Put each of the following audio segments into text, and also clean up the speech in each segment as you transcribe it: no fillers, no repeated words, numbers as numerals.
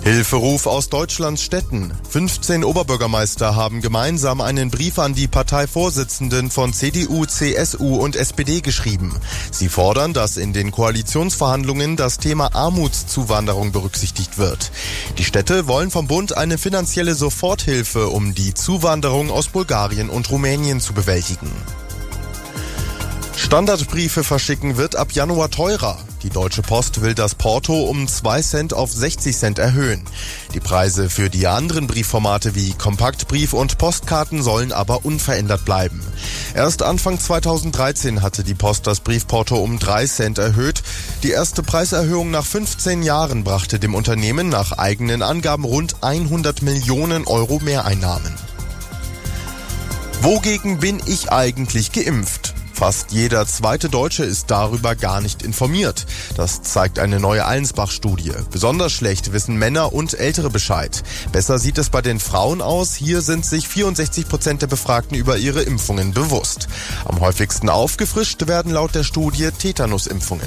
Hilferuf aus Deutschlands Städten. 15 Oberbürgermeister haben gemeinsam einen Brief an die Parteivorsitzenden von CDU, CSU und SPD geschrieben. Sie fordern, dass in den Koalitionsverhandlungen das Thema Armutszuwanderung berücksichtigt wird. Die Städte wollen vom Bund eine finanzielle Soforthilfe, um die Zuwanderung aus Bulgarien und Rumänien zu bewältigen. Standardbriefe verschicken wird ab Januar teurer. Die Deutsche Post will das Porto um 2 Cent auf 60 Cent erhöhen. Die Preise für die anderen Briefformate wie Kompaktbrief und Postkarten sollen aber unverändert bleiben. Erst Anfang 2013 hatte die Post das Briefporto um 3 Cent erhöht. Die erste Preiserhöhung nach 15 Jahren brachte dem Unternehmen nach eigenen Angaben rund 100 Millionen Euro Mehreinnahmen. Wogegen bin ich eigentlich geimpft? Fast jeder zweite Deutsche ist darüber gar nicht informiert. Das zeigt eine neue Allensbach-Studie. Besonders schlecht wissen Männer und Ältere Bescheid. Besser sieht es bei den Frauen aus. Hier sind sich 64% der Befragten über ihre Impfungen bewusst. Am häufigsten aufgefrischt werden laut der Studie Tetanusimpfungen.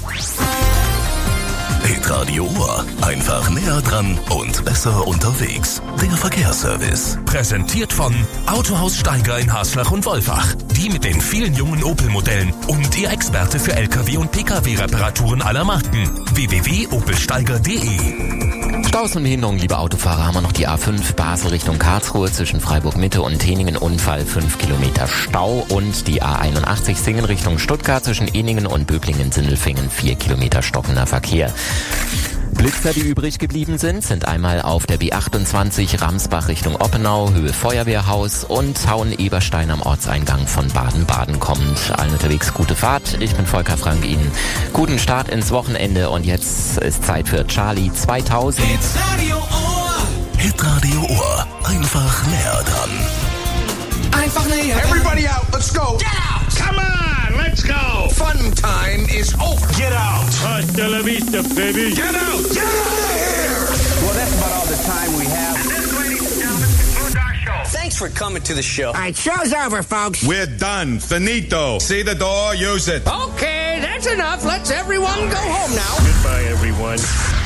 Hitradio Ohr. Einfach näher dran und besser unterwegs. Der Verkehrsservice. Präsentiert von Autohaus Steiger in Haslach und Wolfach. Die mit den vielen jungen Opel-Modellen und Ihr Experte für LKW- und Pkw-Reparaturen aller Marken. www.opelsteiger.de. Staus und Behinderungen, liebe Autofahrer, haben wir noch die A5 Basel Richtung Karlsruhe zwischen Freiburg-Mitte und Teningen. Unfall, 5 Kilometer Stau. Und die A81 Singen Richtung Stuttgart zwischen Eningen und Böblingen-Sindelfingen, 4 Kilometer stockender Verkehr. Blitzer, die übrig geblieben sind einmal auf der B28 Ramsbach Richtung Oppenau, Höhe Feuerwehrhaus und Hauen-Eberstein am Ortseingang von Baden-Baden kommend. Allen unterwegs gute Fahrt. Ich bin Volker Frank, Ihnen guten Start ins Wochenende und jetzt ist Zeit für Charlie 2000. Hitradio Ohr. Hitradio Ohr. Einfach näher dran. Einfach näher. Everybody out, let's go. Get out. Come on, let's go. Fun time is over. Get out. Hasta la vista, baby. Get out. Get out of here. Well, that's about all the time we have. And this, ladies and gentlemen, concludes our show. Thanks for coming to the show. All right, show's over, folks. We're done. Finito. See the door, use it. Okay, that's enough. Let's everyone go home now. Goodbye, everyone.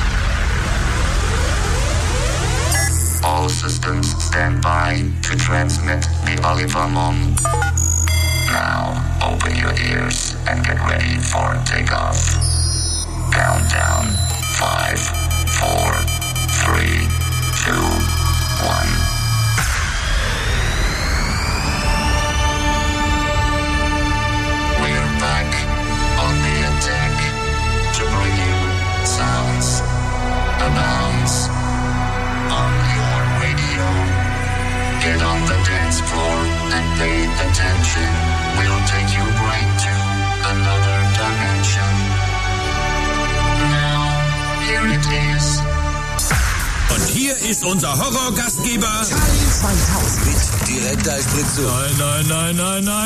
All systems stand by to transmit the Oliver Mom. Now, open your ears and get ready for takeoff. Countdown. 5, 4, 3, 2, 1. We're back on the attack to bring you sounds, abounds on your radio. Get on the dance floor and pay attention. We'll take you right to another dimension. Now, here it is. Und hier ist unser Horrorgastgeber Charlie 2000. Mit direkt als Blitz. Nein.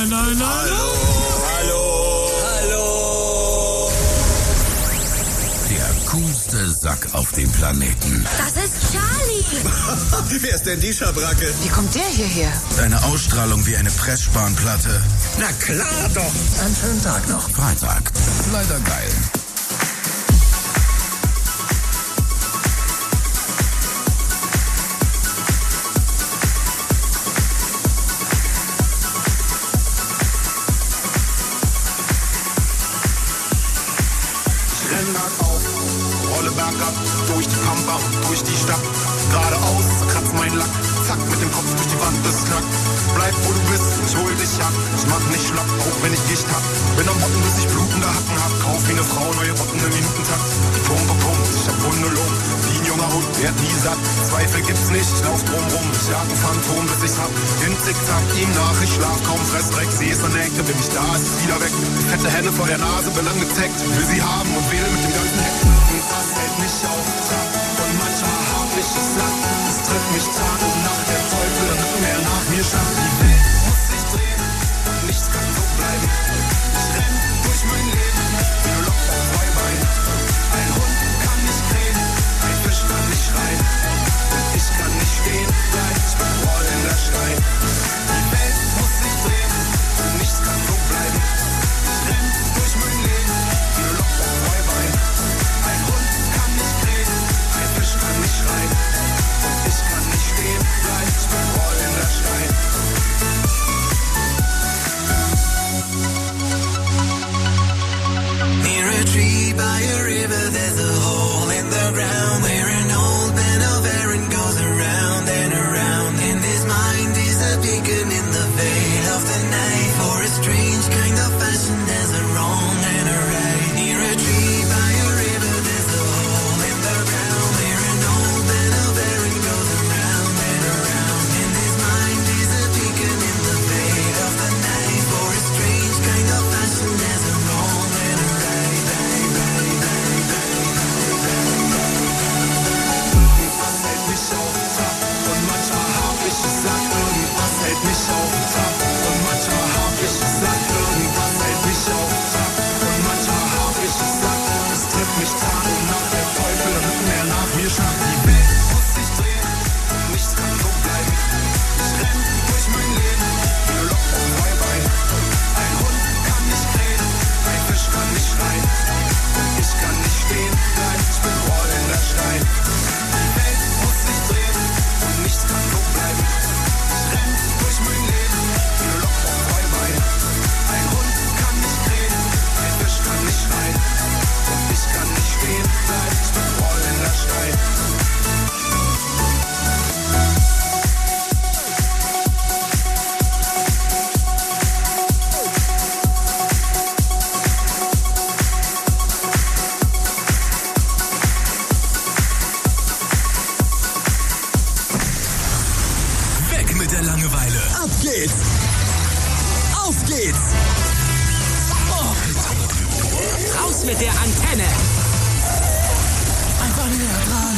Hallo. der coolste Sack auf dem Planeten. Das ist Charlie. Wer ist denn die Schabracke? Wie kommt der hierher? Seine Ausstrahlung wie eine Pressspanplatte. Na klar doch. Einen schönen Tag noch. Freitag. Leider geil. Bergab, durch die Pampa, durch die Stadt, geradeaus, kratz mein Lack, zack, mit dem Kopf durch die Wand, das knackt. Bleib wo du bist, ich hol dich ab, ich mach nicht schlapp, auch wenn ich Gicht hab. Bin am Botten, bis ich blutende Hacken hab, kauf wie ne Frau, neue Botten im Minutentakt. Die Pumpe pumpt, ich hab Hunde Lungen, wie ein junger Hund, werd nie satt. Zweifel gibt's nicht, ich lauf drum rum, ich jag ein Phantom, bis ich's hab. Den Zickzack, ihm nach, ich schlaf kaum, fress Dreck, seh es an der Ecke, bin ich da, ist es wieder weg. Die fette Henne vor der Nase, bin angezeckt, will sie haben und wähle mit dem ganzen Heck. Das hält mich auf Trab und manchmal hab ich es satt. Es trifft mich Tag und Nacht, der Teufel rückt mehr nach mir schafft. Die Welt muss sich drehen und nichts kann so bleiben. Ich renn durch mein Leben wie ein Loch auf zwei Beinen. Ein Hund kann nicht krähen, ein Fisch kann nicht schreien. Und ich kann nicht stehen bleiben, ich bin rollender Stein. Die Welt muss sich drehen und nichts kann so bleiben. Ich renn durch mein Leben wie ein Loch auf zwei Beinen. Ein Hund kann nicht krähen, Ab geht's! Auf geht's! Oh. Raus mit der Antenne! Einfach näher dran!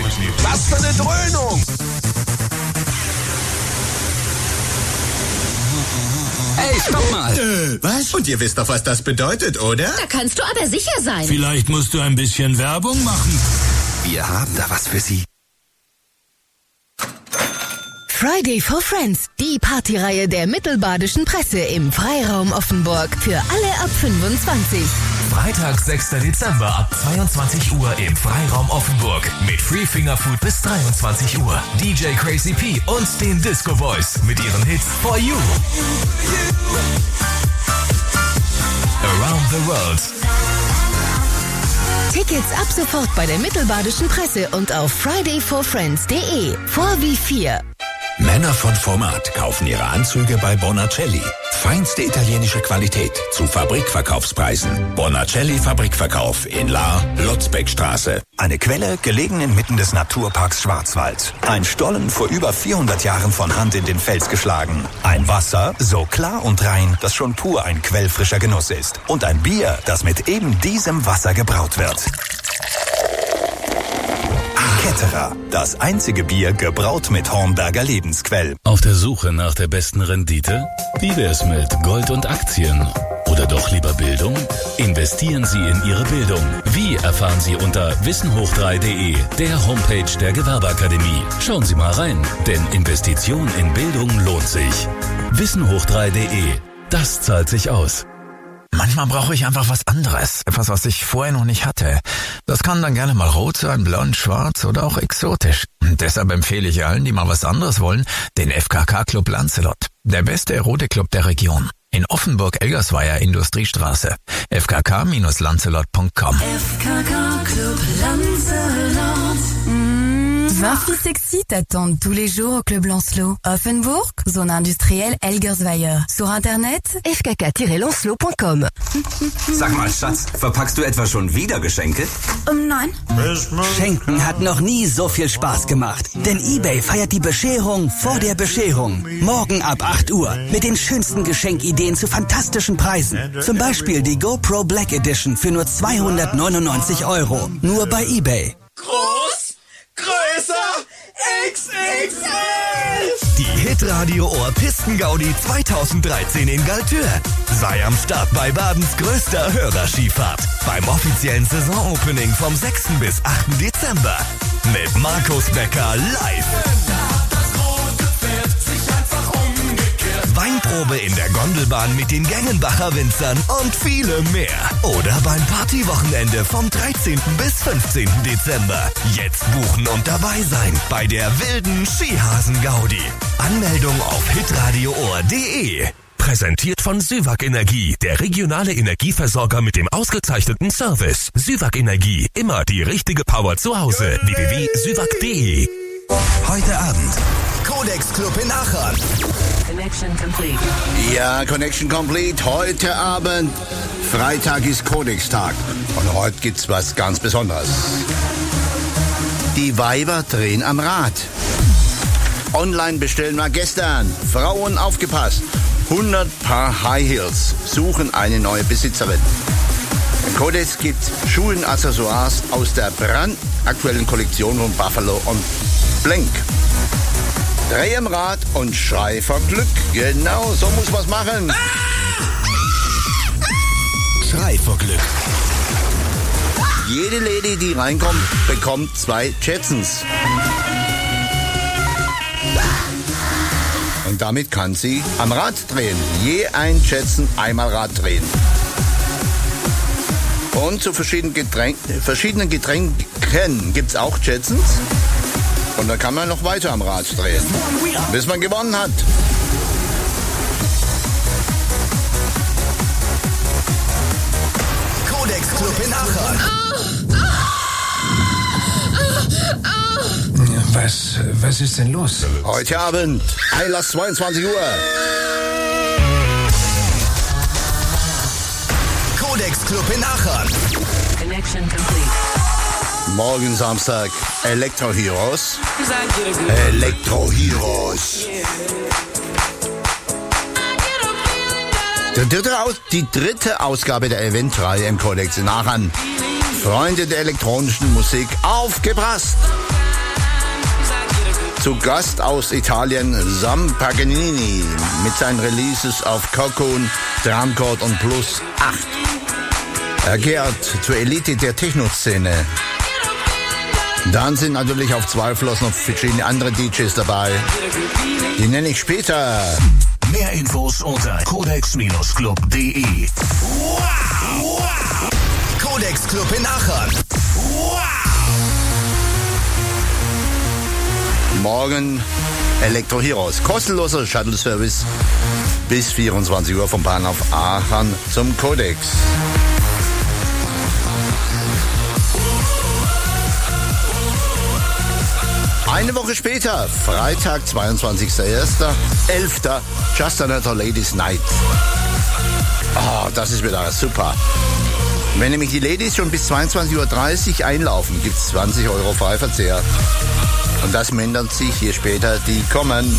Was für eine Dröhnung! Hey, stopp mal! Was? Und ihr wisst doch, was das bedeutet, oder? Da kannst du aber sicher sein. Vielleicht musst du ein bisschen Werbung machen. Wir haben da was für Sie. Friday for Friends, die Partyreihe der Mittelbadischen Presse im Freiraum Offenburg. Für alle ab 25. Freitag, 6. Dezember ab 22 Uhr im Freiraum Offenburg. Mit Free Finger Food bis 23 Uhr. DJ Crazy P und den Disco Boys mit ihren Hits For You. Around the World. Tickets ab sofort bei der Mittelbadischen Presse und auf fridayforfriends.de. Vor wie 4. Männer von Format kaufen ihre Anzüge bei Bonacelli. Feinste italienische Qualität zu Fabrikverkaufspreisen. Bonacelli Fabrikverkauf in Lahr, Lotzbeckstraße. Eine Quelle gelegen inmitten des Naturparks Schwarzwald. Ein Stollen vor über 400 Jahren von Hand in den Fels geschlagen. Ein Wasser so klar und rein, dass schon pur ein quellfrischer Genuss ist. Und ein Bier, das mit eben diesem Wasser gebraut wird. Ketterer, das einzige Bier gebraut mit Hornberger Lebensquell. Auf der Suche nach der besten Rendite? Wie wär's mit Gold und Aktien? Oder doch lieber Bildung? Investieren Sie in Ihre Bildung. Wie erfahren Sie unter wissenhoch3.de, der Homepage der Gewerbeakademie. Schauen Sie mal rein, denn Investition in Bildung lohnt sich. Wissenhoch3.de, das zahlt sich aus. Manchmal brauche ich einfach was anderes. Etwas, was ich vorher noch nicht hatte. Das kann dann gerne mal rot sein, blond, schwarz oder auch exotisch. Und deshalb empfehle ich allen, die mal was anderes wollen, den FKK-Club Lancelot. Der beste Erotikclub der Region. In Offenburg-Elgersweier Industriestraße. fkk-lancelot.com. FKK-Club Lancelot. 20 filles sexy t'attendent tous les jours au Club Lancelot. Offenburg, zone industrielle Elgersweier. Sur Internet, fkk-lancelot.com. Sag mal, Schatz, verpackst du etwa schon wieder Geschenke? Nein. Schenken hat noch nie so viel Spaß gemacht. Denn eBay feiert die Bescherung vor der Bescherung. Morgen ab 8 Uhr mit den schönsten Geschenkideen zu fantastischen Preisen. Zum Beispiel die GoPro Black Edition für nur 299 €. Nur bei eBay. Groß, größer, XXL! Die Hitradio Ohr Pistengaudi 2013 in Galtür. Sei am Start bei Badens größter Hörerskifahrt. Beim offiziellen Saisonopening vom 6. bis 8. Dezember. Mit Markus Becker live. Weinprobe in der Gondelbahn mit den Gengenbacher Winzern und viele mehr. Oder beim Partywochenende vom 13. bis 15. Dezember. Jetzt buchen und dabei sein bei der wilden Skihasen-Gaudi. Anmeldung auf hitradioohr.de. Präsentiert von Süwag Energie, der regionale Energieversorger mit dem ausgezeichneten Service. Süwag Energie, immer die richtige Power zu Hause. www.süwag.de. Heute Abend Codex Club in Aachen. Connection complete. Ja, Connection complete. Heute Abend, Freitag ist Codex-Tag. Und heute gibt's was ganz Besonderes. Die Weiber drehen am Rad. Online bestellen wir gestern. Frauen aufgepasst. 100 Paar High Heels suchen eine neue Besitzerin. Codex gibt Schuhen, Accessoires aus der brandaktuellen Kollektion von Buffalo und Blank. Dreh am Rad und schrei vor Glück. Genau, so muss man's machen. Schrei vor Glück. Jede Lady, die reinkommt, bekommt 2 Jetsons. Und damit kann sie am Rad drehen. Je ein Jetson, einmal Rad drehen. Und zu verschiedenen Getränken gibt's auch Jetsons. Und da kann man noch weiter am Rad drehen, bis man gewonnen hat. Codex Club in Aachen. Was ist denn los? Heute Abend, Einlass 22 Uhr. Codex Club in Aachen. Connection complete. Morgen Samstag, Electro Heroes. Electro Heroes. Die dritte Ausgabe der Eventreihe im Codex in Aachen. Freunde der elektronischen Musik, aufgepasst! Zu Gast aus Italien Sam Paganini mit seinen Releases auf Cocoon, Drumcode und Plus 8. Er gehört zur Elite der Techno-Szene. Dann sind natürlich auf Zweifellos noch verschiedene andere DJs dabei. Die nenne ich später. Mehr Infos unter codex-club.de. Wow, wow. Codex Club in Aachen. Wow. Morgen Elektro Heroes. Kostenloser Shuttle-Service bis 24 Uhr vom Bahnhof Aachen zum Codex. Eine Woche später, Freitag, 22.01.11. Just Another Ladies Night. Oh, das ist wieder super. Wenn nämlich die Ladies schon bis 22.30 Uhr einlaufen, gibt es 20 € Freiverzehr. Und das mindert sich hier später, die kommen.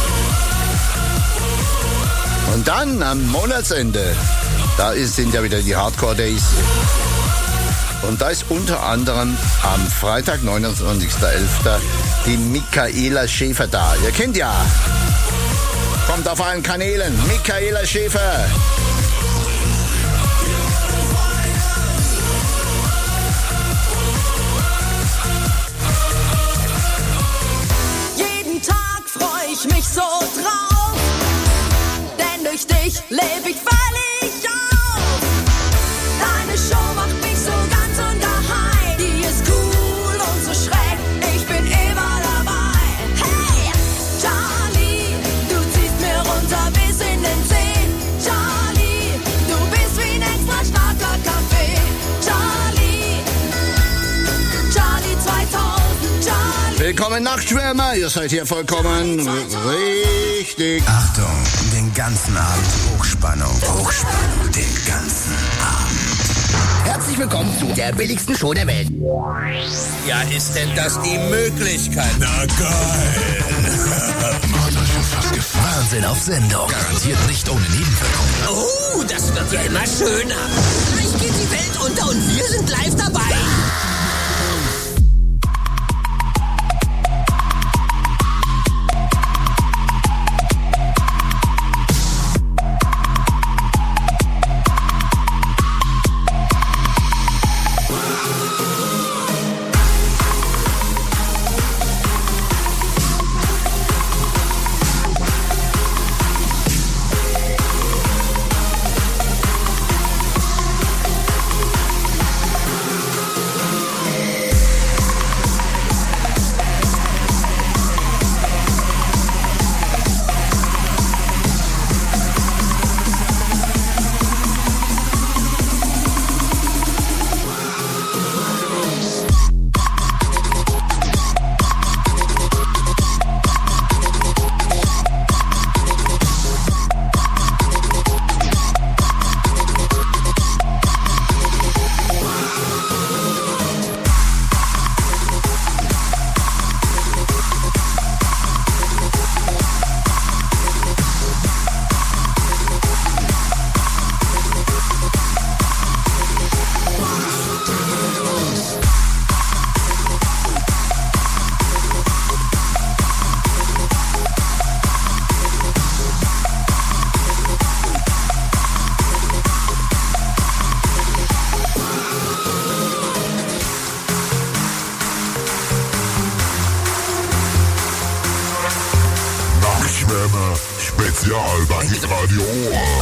Und dann am Monatsende, sind ja wieder die Hardcore Days. Und da ist unter anderem am Freitag, 29.11. die Michaela Schäfer da. Ihr kennt ja. Kommt auf allen Kanälen. Michaela Schäfer. Jeden Tag freue ich mich so drauf. Denn durch dich lebe ich völlig auf. Deine Show macht mich so ganz ungeheim. Die ist cool und so schräg. Ich bin immer dabei. Hey, Charlie, du ziehst mir runter bis in den Zehen. Charlie, du bist wie ein extra starker Kaffee. Charlie, Charlie 2000, Charlie. Willkommen Nachtschwärmer, ihr seid hier vollkommen richtig. Achtung, den ganzen Abend Hochspannung. Hochspannung, den ganzen Abend. Herzlich willkommen zu der billigsten Show der Welt. Ja, ist denn das die Möglichkeit? Na geil. Wahnsinn auf Sendung. Garantiert nicht ohne Nebenwirkungen. Oh, das wird ja immer schöner. Gleich geht die Welt unter und wir sind live dabei. Spezial bei Hitradio Ohr.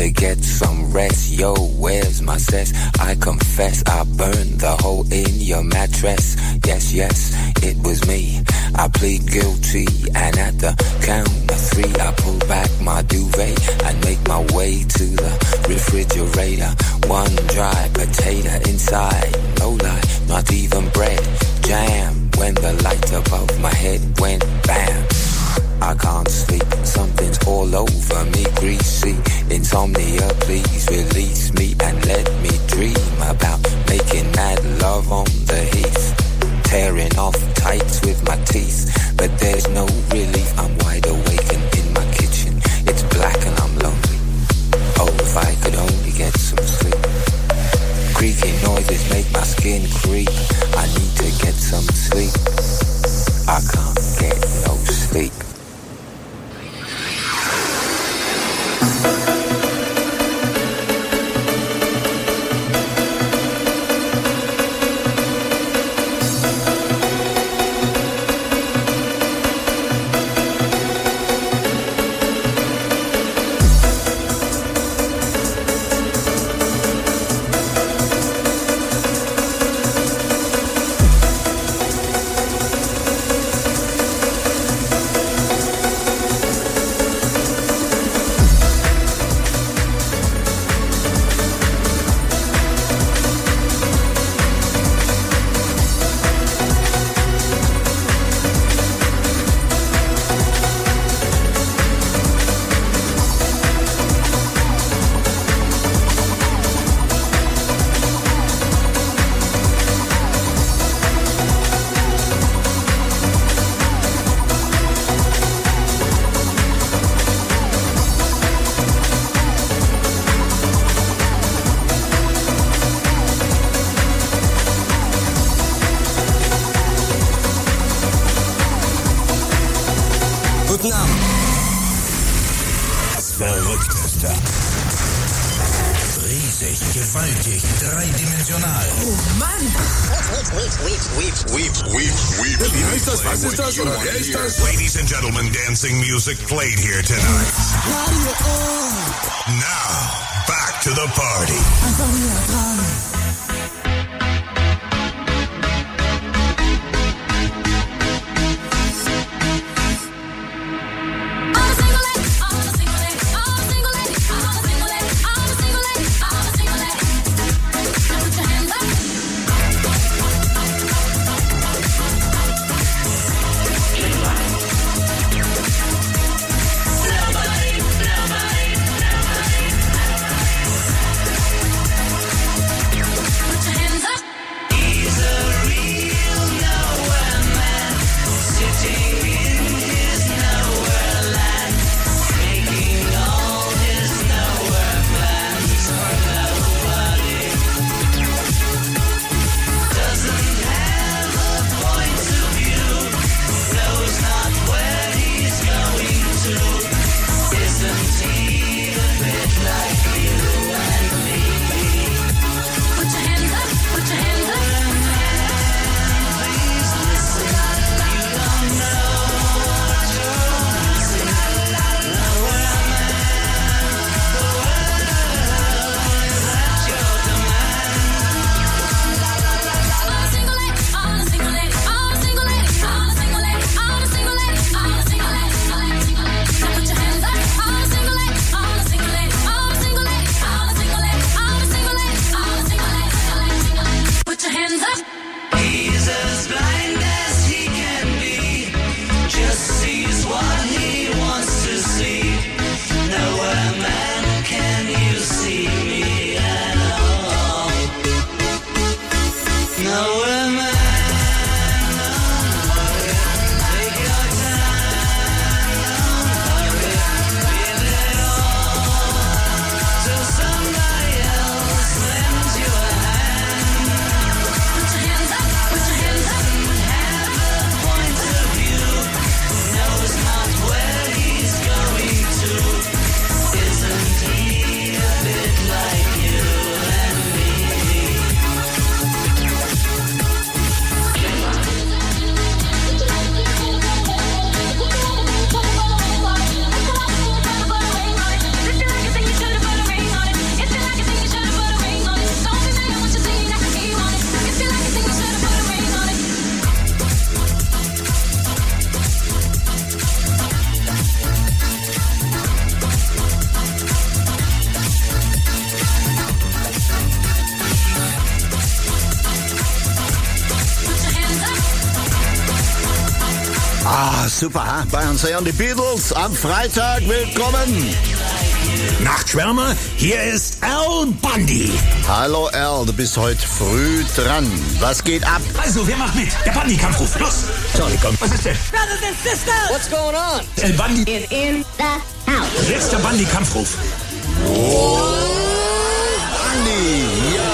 to get some rest. Yo, where's my cess? I confess I burned the hole in your mattress. Yes, yes, it was me. I plead guilty, and at the count of 3, I pull back my duvet and make my way to the refrigerator. One dry potato inside, no lie, not even bread. Jam, when the light above my head went bam. I can't sleep, something's all over me, greasy. Insomnia, please release me and let me dream about making mad love on the heath. Tearing off tights with my teeth, but there's no relief. I'm wide awake and in my kitchen, it's black and I'm lonely. Oh, if I could only get some sleep. Creaky noises make my skin creep. I need to get some sleep. I can't get no sleep. Gewaltig, dreidimensional. Oh Mann! Wie heißt das? Was ist das? Oder wer ist das? Ladies and gentlemen, dancing music played here tonight. Now, back to the party. Einfach wieder dran. super, ha? Bei uns hören die Beatles am Freitag. Willkommen. Nachtschwärmer, hier ist Al Bundy. Hallo Al, du bist heute früh dran. Was geht ab? Also, wer macht mit? Der Bundy-Kampfruf. Los. Charlie, komm. Was ist denn? Brothers and sisters, what's going on? El Bundy is in the house. Jetzt der Bundy-Kampfruf. Oh, Bundy, ja.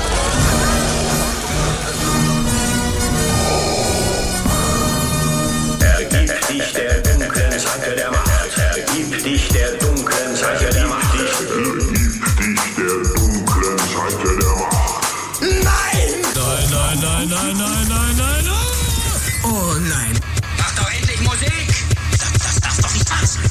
Ergib dich der dunklen Seite der Macht. Ergib dich der dunklen Seite der Macht. Nein! Nein. Oh nein. Mach doch endlich Musik! Das darf doch nicht wahr sein.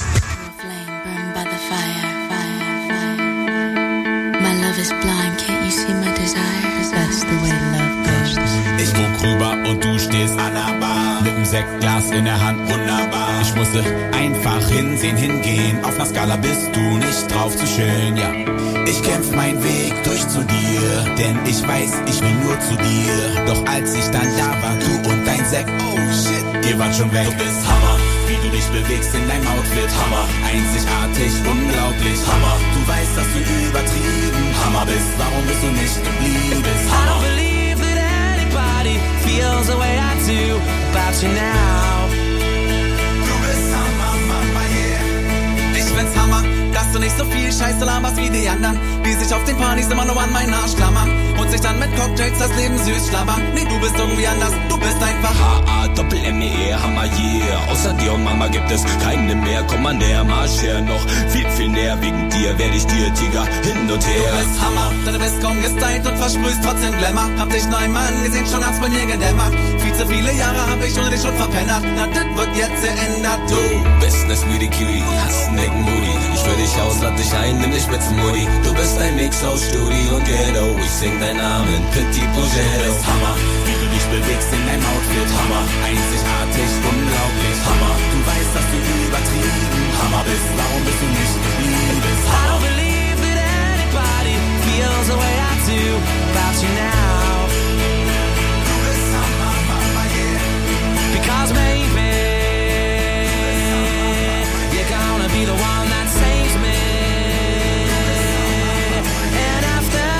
Ich guck rüber und du stehst an der Bar mit dem Sektglas in der Hand, wunderbar. Ich musste einfach hingehen. Auf einer Skala bist du nicht drauf zu schön, ja. Ich kämpf meinen Weg durch zu dir, denn ich weiß, ich will nur zu dir. Doch als ich dann da war, du und dein Sekt, oh shit, ihr wart schon weg. Du bist Hammer, wie du dich bewegst in deinem Outfit, Hammer. Einzigartig, unglaublich, Hammer. Du weißt, dass du übertrieben Hammer bist, warum bist du nicht geblieben? Hammer. Feels the way I do about you now. Du bist Hammer, Mama, yeah. Ich find's Hammer, dass du nicht so viel Scheiße laberst wie die anderen, die sich auf den Partys immer nur an meinen Arsch klammern und sich dann mit Cocktails das Leben süß schlabbern. Nee, du bist irgendwie anders, du bist einfach H-A-Doppel-M-E, Hammer, yeah. Außer dir und Mama gibt es keine mehr. Komm mal näher, marsch her noch viel näher. Wegen dir werd ich dir, Tiger, hin und her. Du bist Hammer, denn du bist kaum gestylt und versprühst trotzdem Glamour. Hab dich noch einmal angesehen, schon hat's bei mir gedämmert. Viel zu viele Jahre hab ich ohne dich schon verpennert. Na, das wird jetzt geändert. Du bist ne sweetie Kiwi, hast einen dicken Moody. Ich führ dich aus, lad dich ein, nimm dich mit zum Moody. Du bist ein Mix aus Studi und Ghetto. Ich sing deinen Namen, Petit Progetto. Du bist Hammer, wie du dich bewegst in deinem Outfit, Hammer. Einzigartig, unglaublich, Hammer. Du weißt, dass du übertrieben Hammer bist, warum bist du nicht geblieben? I don't believe that anybody feels the way I do about you now. Du bist Hammer, Mama, yeah. Because maybe you're gonna be the one that saves me. And after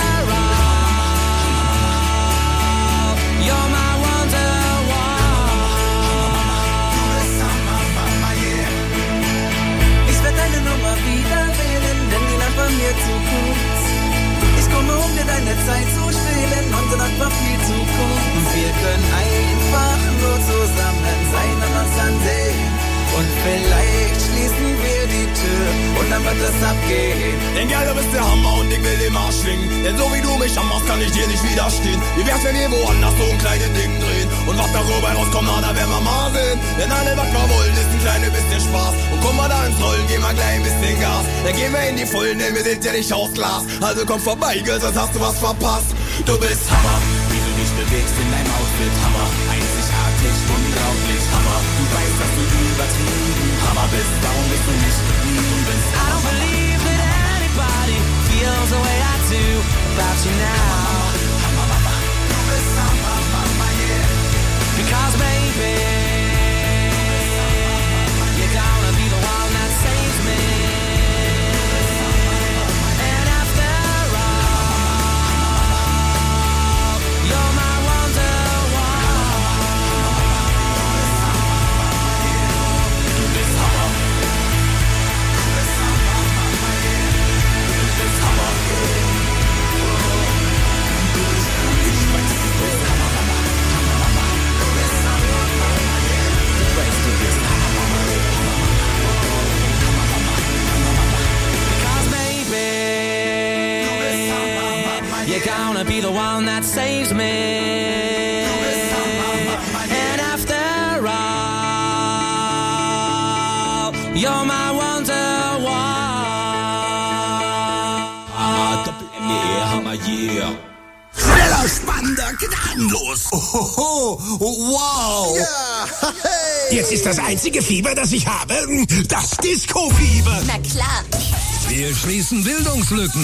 all, you're my wonderwall. Du bist Hammer, Mama, yeah. Ich werd deine Nummer wieder wählen, denn die Nacht war mir zu kurz. Ich komme, um dir deine Zeit zu stehlen, unsere Nacht war viel zu kurz. Wir können einfach nur zusammen sein und uns ansehen. Und vielleicht schließen wir die Tür und dann wird es abgehen. Denn ja, du bist der Hammer und ich will den Marsch schwingen. Denn so wie du mich hammerst, kann ich dir nicht widerstehen. Wie wär's, wenn wir woanders so ein kleines Ding drehen? Und was darüber rauskommt, na, da werden wir mal sehen. Denn alle, was wir wollen, ist ein kleines bisschen Spaß. Und komm mal da ins Rollen, geh mal gleich ein bisschen Gas. Dann gehen wir in die Vollen, denn wir sind ja nicht aus Glas. Also komm vorbei, Girl, sonst hast du was verpasst. Du bist Hammer, wie du dich bewegst in deinem Outfit, Hammer. Einzigartig, unglaublich, Hammer. Du weißt, dass du übertrieben Hammer bist, warum bist du nicht geblieben? I don't believe that anybody feels the way I do about you now. Du bist Hammer, Mama, yeah. Because baby, you're gonna be the one that saves me. And after all, you're my Du bist Hammer. You're gonna be the one that saves me. And after all, you're my wonderwall. Hammer, yeah. Schneller, spannender, gnadenlos. Oh, wow. Ja, hey. Jetzt ist das einzige Fieber, das ich habe, das Disco-Fieber. Na klar. Wir schließen Bildungslücken.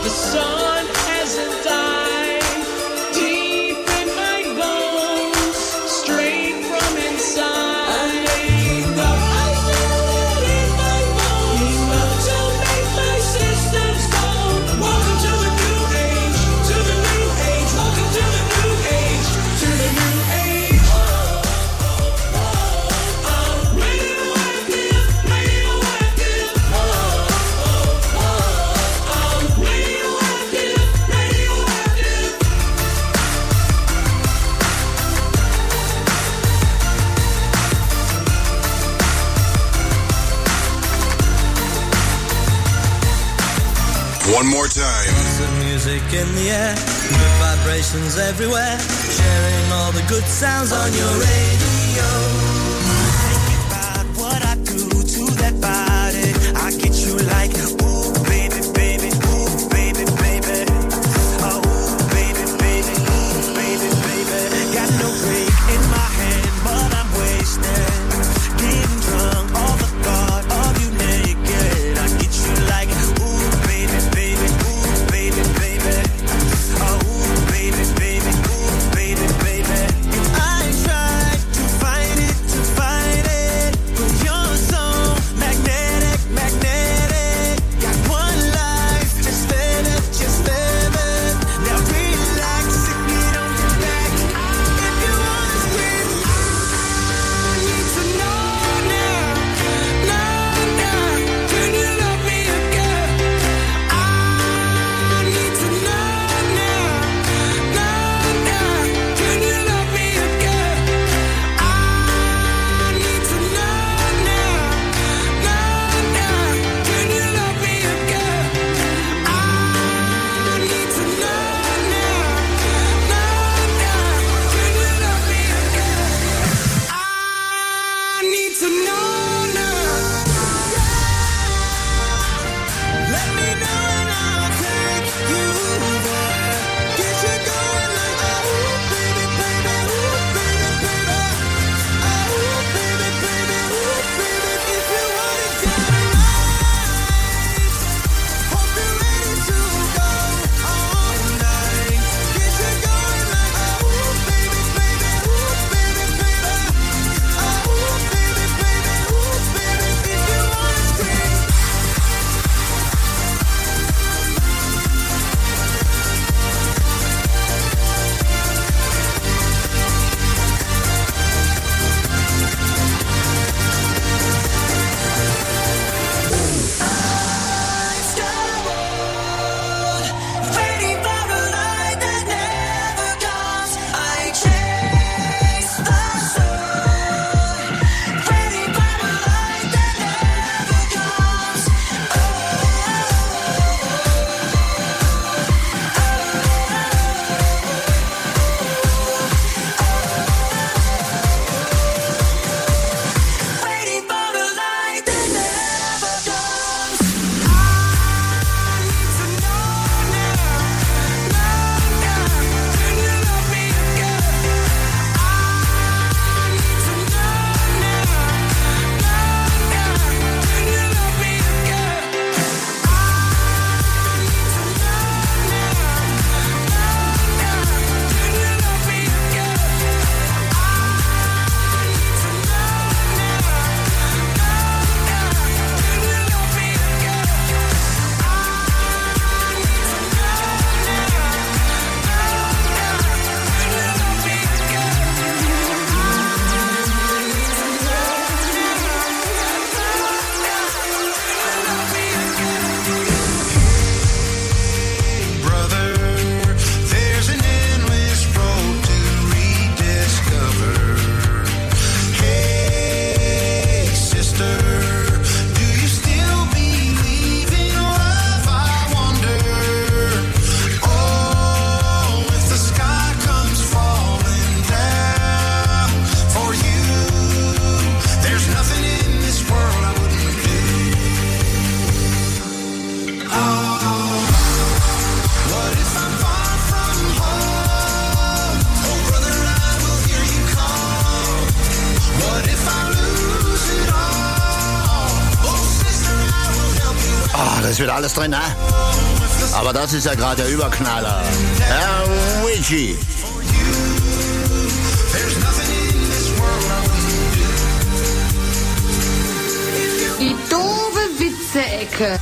The sun hasn't died deep in my bones, straight from inside. I'm waking up, I feel it in my bones, to make my systems go. Welcome to the new age, to the new age. Welcome to the new age, to the new age. I'm radioactive, radioactive. I'm radioactive, radioactive. One more time. Some music in the air, good vibrations everywhere, sharing all the good sounds on your radio. Think about what I do to that body. I get you like, ooh, baby, baby, ooh, baby, baby. Oh, ooh, baby, baby, ooh, baby, baby. Got no break in my hand, but I'm wasted. Getting drunk, all the thought of you naked. I get you like, ooh, baby, baby, ooh, baby, baby. Oh, ooh, baby, baby, ooh, baby, baby. I tried to fight it, but you're so magnetic, magnetic. Got one life, just live it, just live it. Now relax and get on your back. If you wanna scream, I need to know now, can you love me again? I need to know now, can you love me again? I need to know now, can you love me again? I need to know now, let me know and I'll take you there. Get you going like, oh, baby, baby, ooh, baby, baby. Oh, baby, baby, ooh, baby. If you want it tonight, hope you're ready to go all night. Get you going like, oh, baby, baby, ooh, baby, baby. Oh, baby, baby, ooh, baby. If you wanna scream. Waiting for a light that never comes. I chase the sun. Waiting for a light that never comes. Waiting for a light that never comes. I need to know now, can you love me again? I need to know now, can you love me again? I need to know now, can you love me again? Brother, there's an endless road to rediscover. Hey, sister, do you still believe in love? I wonder. Oh, if the sky comes falling down for you, there's nothing in this world I wouldn't do. Oh, what if I'm far from home? Oh, brother, I will hear you call. What if I lose it all? Oh, sister, I will help you. Ah, das wird alles drin, ne? If the Aber das ist ja gerade der Überknaller. Avicii. Die doofe Witze-Ecke.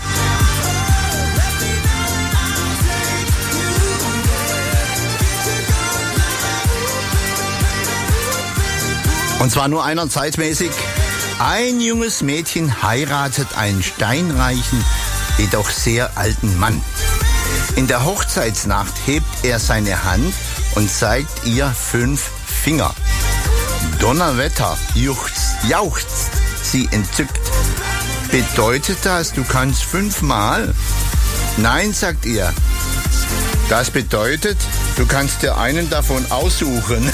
Und zwar nur einer zeitmäßig. Ein junges Mädchen heiratet einen steinreichen, jedoch sehr alten Mann. In der Hochzeitsnacht hebt er seine Hand und zeigt ihr 5 Finger. Donnerwetter, jauchzt sie entzückt. Bedeutet das, du kannst 5-mal? Nein, sagt ihr. Das bedeutet, du kannst dir einen davon aussuchen.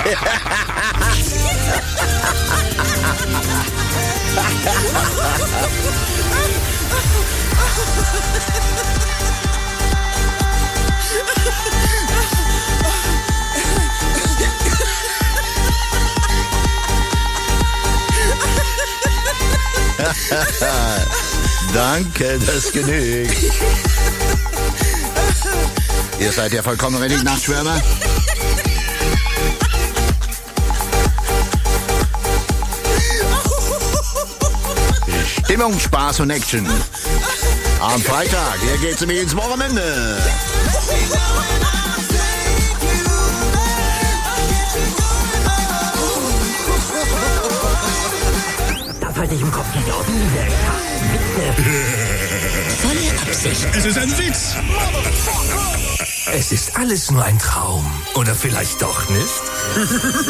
Danke, das genügt. Ihr seid ja vollkommen richtig, Nachtschwärmer. Stimmung, Spaß und Action. Am Freitag, hier geht's nämlich ins Wochenende. Das halte ich im Kopf nicht aus. Witze. Volle Absicht. Es ist ein Witz. Es ist alles nur ein Traum. Oder vielleicht doch nicht?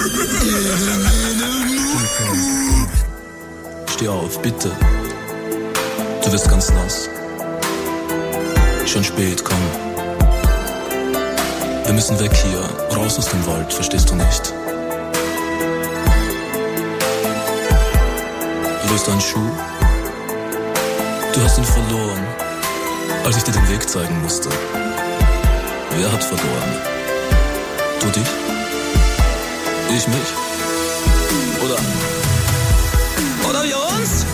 Steh auf, bitte. Du wirst ganz nass. Schon spät, komm. Wir müssen weg hier, raus aus dem Wald, verstehst du nicht? Wo ist dein Schuh? Du hast ihn verloren, als ich dir den Weg zeigen musste. Wer hat verloren? Du dich? Ich mich? Oder wir uns?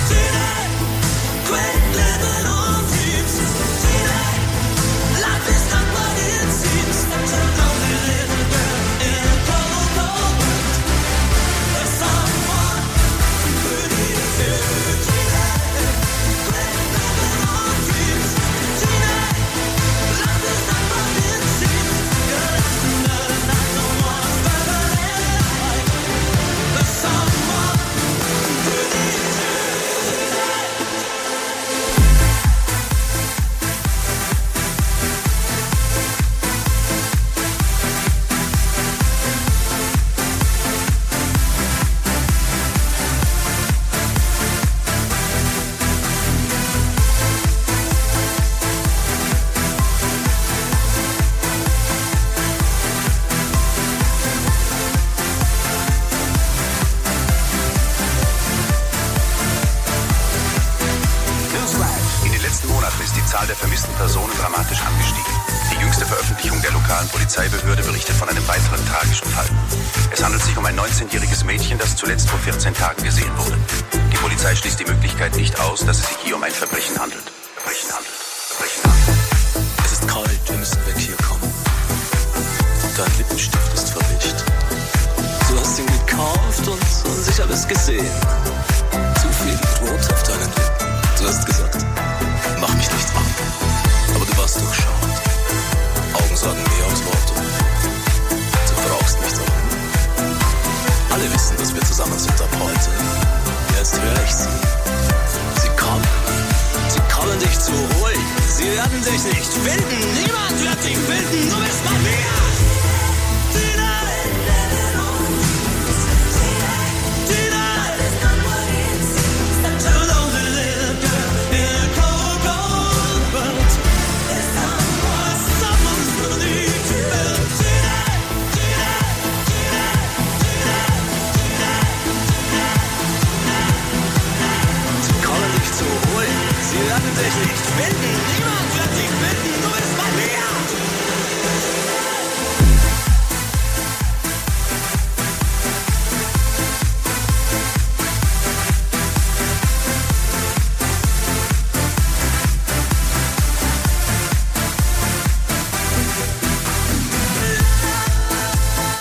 Polizeibehörde berichtet von einem weiteren tragischen Fall. Es handelt sich um ein 19-jähriges Mädchen, das zuletzt vor 14 Tagen gesehen wurde. Die Polizei schließt die Möglichkeit nicht aus, dass es sich hier um ein Verbrechen handelt. Es ist kalt, wir müssen weg hier kommen. Dein Lippenstift ist verwischt. Du hast ihn gekauft und sich alles gesehen. Zu viel Rot auf deinen Lippen. Du hast gesagt, mach mich nicht an. Aber du warst durchschaut. Augen sagen mehr als Worte. Du brauchst mich doch. Alle wissen, dass wir zusammen sind ab heute. Jetzt höre ich sie. Sie kommen dich zu holen. Sie werden dich nicht finden. Niemand wird dich finden. Du bist bei mir. Tina.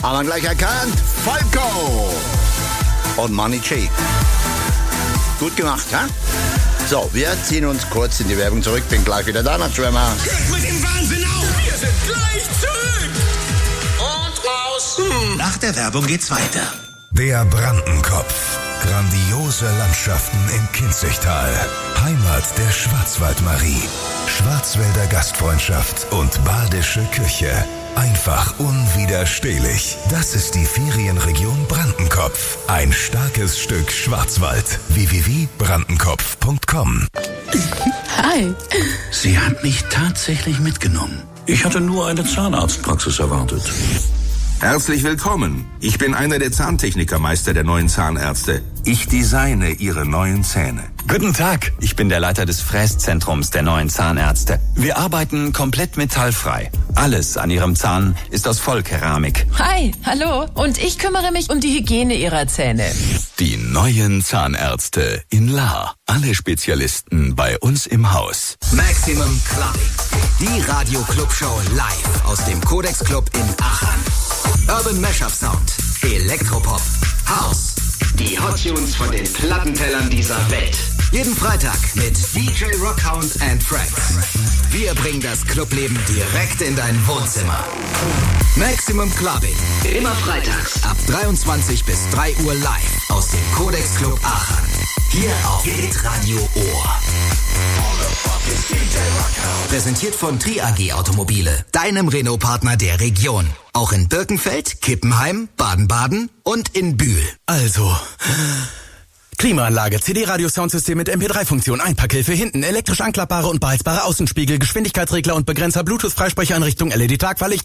Haben wir gleich erkannt. Falco und Money G. Gut gemacht, ha? So, wir ziehen uns kurz in die Werbung zurück. Bin gleich wieder da, nach Schwimmer. Hört mit dem Wahnsinn auf! Wir sind gleich zurück! Und raus! Nach der Werbung geht's weiter. Der Brandenkopf. Grandiose Landschaften im Kinzigtal. Heimat der Schwarzwaldmarie. Schwarzwälder Gastfreundschaft und badische Küche. Einfach unwiderstehlich. Das ist die Ferienregion Brandenkopf. Ein starkes Stück Schwarzwald. www.brandenkopf.com. Hi. Sie hat mich tatsächlich mitgenommen. Ich hatte nur eine Zahnarztpraxis erwartet. Herzlich willkommen. Ich bin einer der Zahntechnikermeister der neuen Zahnärzte. Ich designe Ihre neuen Zähne. Guten Tag, ich bin der Leiter des Fräszentrums der neuen Zahnärzte. Wir arbeiten komplett metallfrei. Alles an Ihrem Zahn ist aus Vollkeramik. Hi, hallo. Und ich kümmere mich um die Hygiene Ihrer Zähne. Die neuen Zahnärzte in Lahr. Alle Spezialisten bei uns im Haus. Maximum Clubbing. Die Radio-Club-Show live aus dem Codex Club in Aachen. Urban Mashup Sound, Elektropop, House, die Hot Tunes von den Plattentellern dieser Welt. Jeden Freitag mit DJ Rockhound and Friends. Wir bringen das Clubleben direkt in dein Wohnzimmer. Maximum Clubbing. Immer freitags ab 23 bis 3 Uhr live aus dem Codex Club Aachen. Hier auf Hitradio Ohr. Präsentiert von Tri AG Automobile, deinem Renault-Partner der Region. Auch in Birkenfeld, Kippenheim, Baden-Baden und in Bühl. Also, Klimaanlage, CD-Radio-Soundsystem mit MP3-Funktion, Einpackhilfe hinten, elektrisch anklappbare und beheizbare Außenspiegel, Geschwindigkeitsregler und Begrenzer, Bluetooth-Freisprecheinrichtung, LED-Tagfahrlicht.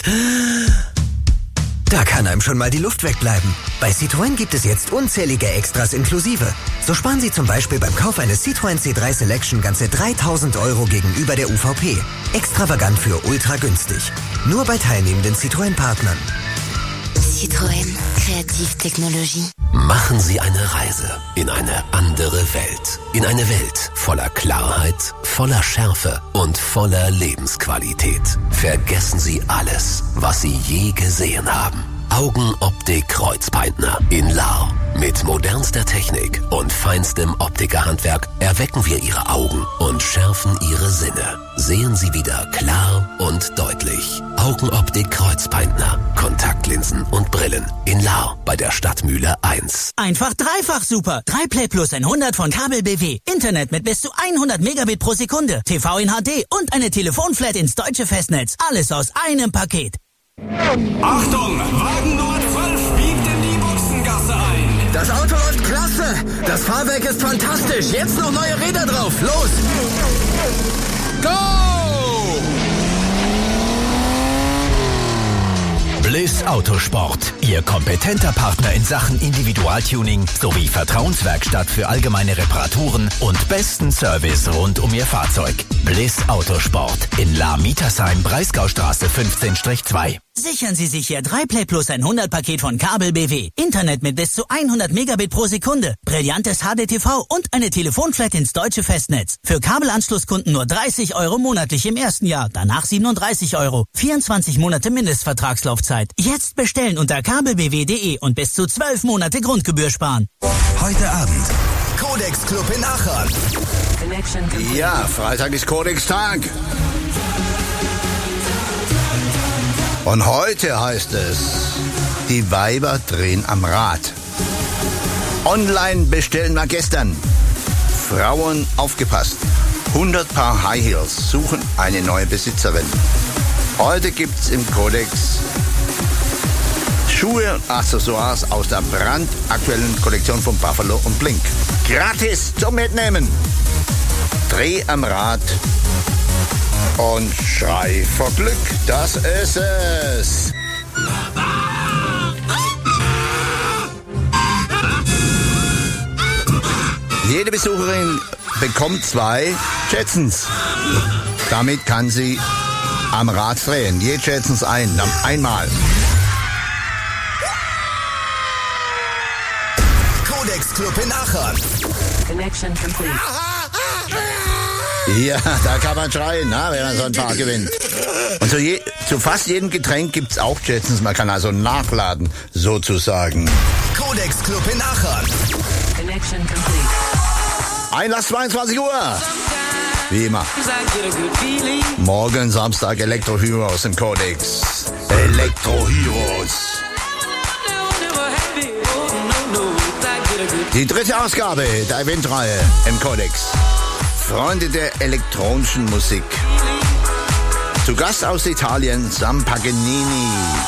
Da kann einem schon mal die Luft wegbleiben. Bei Citroën gibt es jetzt unzählige Extras inklusive. So sparen Sie zum Beispiel beim Kauf eines Citroën C3 Selection ganze 3.000 € gegenüber der UVP. Extravagant für ultra günstig. Nur bei teilnehmenden Citroën-Partnern. Citroën. Kreativtechnologie. Machen Sie eine Reise in eine andere Welt. In eine Welt voller Klarheit, voller Schärfe und voller Lebensqualität. Vergessen Sie alles, was Sie je gesehen haben. Augenoptik Kreuzpeitner in Lahr. Mit modernster Technik und feinstem Optikerhandwerk erwecken wir Ihre Augen und schärfen Ihre Sinne. Sehen Sie wieder klar und deutlich. Augenoptik Kreuzpeitner. Kontaktlinsen und Brillen in Lahr bei der Stadtmühle 1. Einfach dreifach super. 3Play plus 100 von Kabel BW. Internet mit bis zu 100 Megabit pro Sekunde. TV in HD und eine Telefonflat ins deutsche Festnetz. Alles aus einem Paket. Achtung! Wagen Nummer 12 biegt in die Boxengasse ein. Das Auto läuft klasse. Das Fahrwerk ist fantastisch. Jetzt noch neue Räder drauf. Los! Go! Bliss Autosport. Ihr kompetenter Partner in Sachen Individualtuning sowie Vertrauenswerkstatt für allgemeine Reparaturen und besten Service rund um Ihr Fahrzeug. Bliss Autosport in Lahr-Mietersheim, Breisgaustraße 15-2. Sichern Sie sich Ihr 3Play plus 100 Paket von Kabel BW. Internet mit bis zu 100 Megabit pro Sekunde. Brillantes HDTV und eine Telefonflat ins deutsche Festnetz. Für Kabelanschlusskunden nur 30 € monatlich im ersten Jahr. Danach 37 €. 24 Monate Mindestvertragslaufzeit. Jetzt bestellen unter kabelbw.de und bis zu 12 Monate Grundgebühr sparen. Heute Abend. Codex Club in Aachen. Ja, Freitag ist Codex-Tag. Und heute heißt es, die Weiber drehen am Rad. Online bestellen wir gestern. Frauen aufgepasst. 100 Paar High Heels suchen eine neue Besitzerin. Heute gibt's im Codex Schuhe und Accessoires aus der brandaktuellen Kollektion von Buffalo und Blink. Gratis zum Mitnehmen. Dreh am Rad und schrei vor Glück. Das ist es. Jede Besucherin bekommt 2 Jetsons. Damit kann sie am Rad drehen. Je Jetsons einmal. Codex Club in Aachen. Connection complete. Ja, da kann man schreien, wenn man so ein Paar gewinnt. Und zu fast jedem Getränk gibt's auch Jetsons. Man kann also nachladen, sozusagen. Codex Club in Aachen. Connection complete. Einlass 22 Uhr. Wie immer. Morgen Samstag Electro Heroes im Codex. Electro Heroes. Die dritte Ausgabe der Eventreihe im Codex. Freunde der elektronischen Musik. Zu Gast aus Italien Sam Paganini.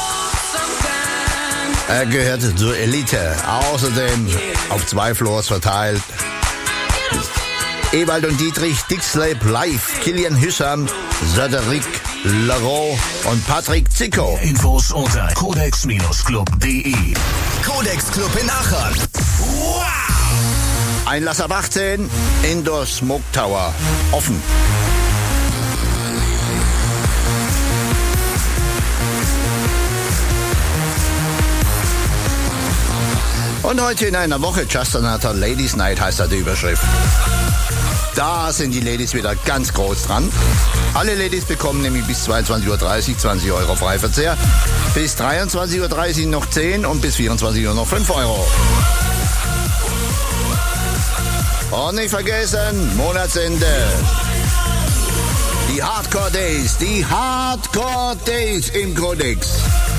Er gehört zur Elite. Außerdem auf 2 Floors verteilt. Ewald und Dietrich, Dixlab live, Kilian Hüssam, Cedric Leroux und Patrick Zicko. Infos unter codex-club.de. Codex Club in Aachen. Wow! Einlass ab 18, Indoor Smoke Tower, offen. Und heute in einer Woche Just Another Ladies Night heißt da die Überschrift. Da sind die Ladies wieder ganz groß dran. Alle Ladies bekommen nämlich bis 22.30 Uhr 20 Euro Freiverzehr, bis 23.30 Uhr noch 10 und bis 24 Uhr noch 5 Euro. Und nicht vergessen, Monatsende. Die Hardcore Days im Codex.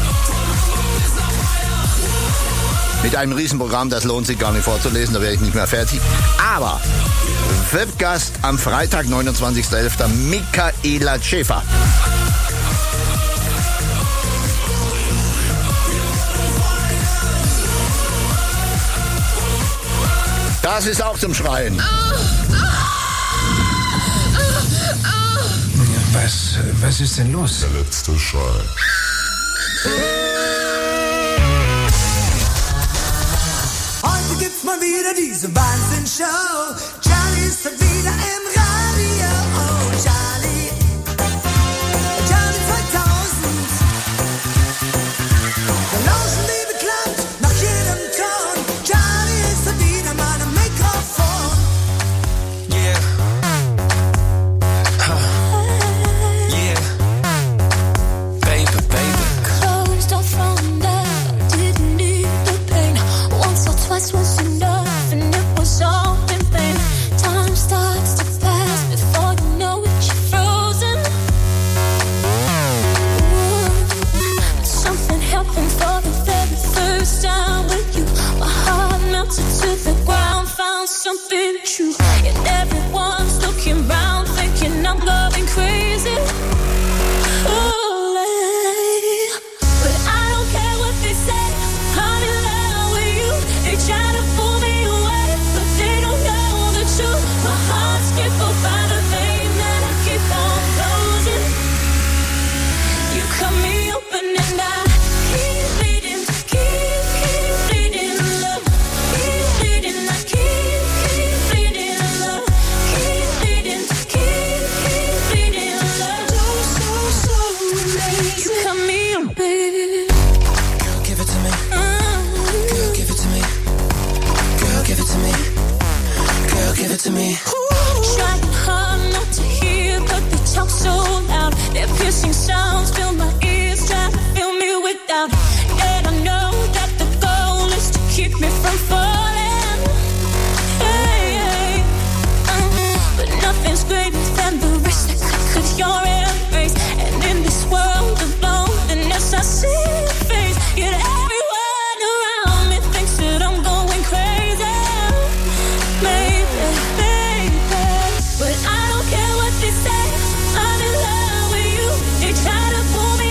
Mit einem Riesenprogramm, das lohnt sich gar nicht vorzulesen, da wäre ich nicht mehr fertig. Aber Webgast am Freitag, 29.11. Michaela Schäfer. Das ist auch zum Schreien. Was ist denn los? Der letzte Schrei. Heute gibt's mal wieder diese Wahnsinnshow. Charlie ist wieder im Radio. Oh, Charlie. Charlie 2000. Wir lauschen wie bekloppt nach jedem Ton. Charlie ist wieder mal am Mikrofon. Yeah. Yeah. Baby, baby. Closed off from there, didn't need the pain. Once or twice was enough, and it was all in vain. Time starts to pass before you know it, you're frozen. But something happened for the very first time with you. My heart melted to the ground, found something true. And everyone's looking round, thinking I'm going crazy. But I don't care what they say, I'm in love with you. They try to pull me away, but they don't know the truth. My heart skipped up by the vein that I keep on closing. You cut me open and I keep bleeding, keep bleeding, love. Keep bleeding, I keep bleeding, love. Keep bleeding, keep bleeding, love. So amazing. You cut me open. Girl, give it to me. Girl, give it to me. Girl, give it to me. Girl, give it to me. Trying hard not to hear, but they talk so loud. Their piercing sounds fill my ears, trying to fill me with doubt. And I know that the goal is to keep me from falling. Hey, but nothing's greater than the risk that could your embrace. And in this world of loneliness, I see your face. Yet everyone around me thinks that I'm going crazy. Maybe, but I don't care what they say. I'm in love with you. They try to pull me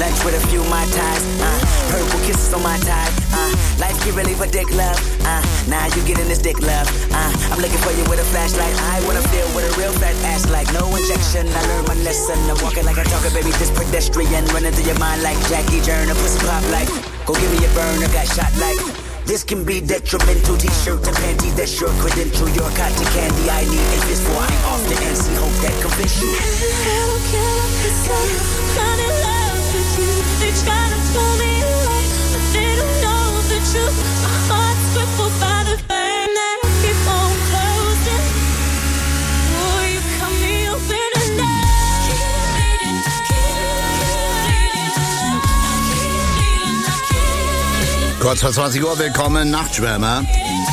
lunch with a few Mai Tais, purple kisses on my tie, life get really for dick love, now you getting this dick love, I'm looking for you with a flashlight, I wanna feel what a real fat ass like, no injection, I learned my lesson, I'm walking like a talker, baby, this pedestrian, running through your mind like Jackie Joyner, pussy pop like, go give me a burn, I got shot like, this can be detrimental, t-shirt and panties, that's your credential, your cotton candy, I need a fist for, I'm off the NC, hope that convince you. I don't care what they say, I'm in love with you, they try to pull me away, but they don't know the truth, my heart's crippled by the pain that I keep on closing, oh, you cut me open and down. Kurz vor 20 Uhr, willkommen, Nachtschwärmer.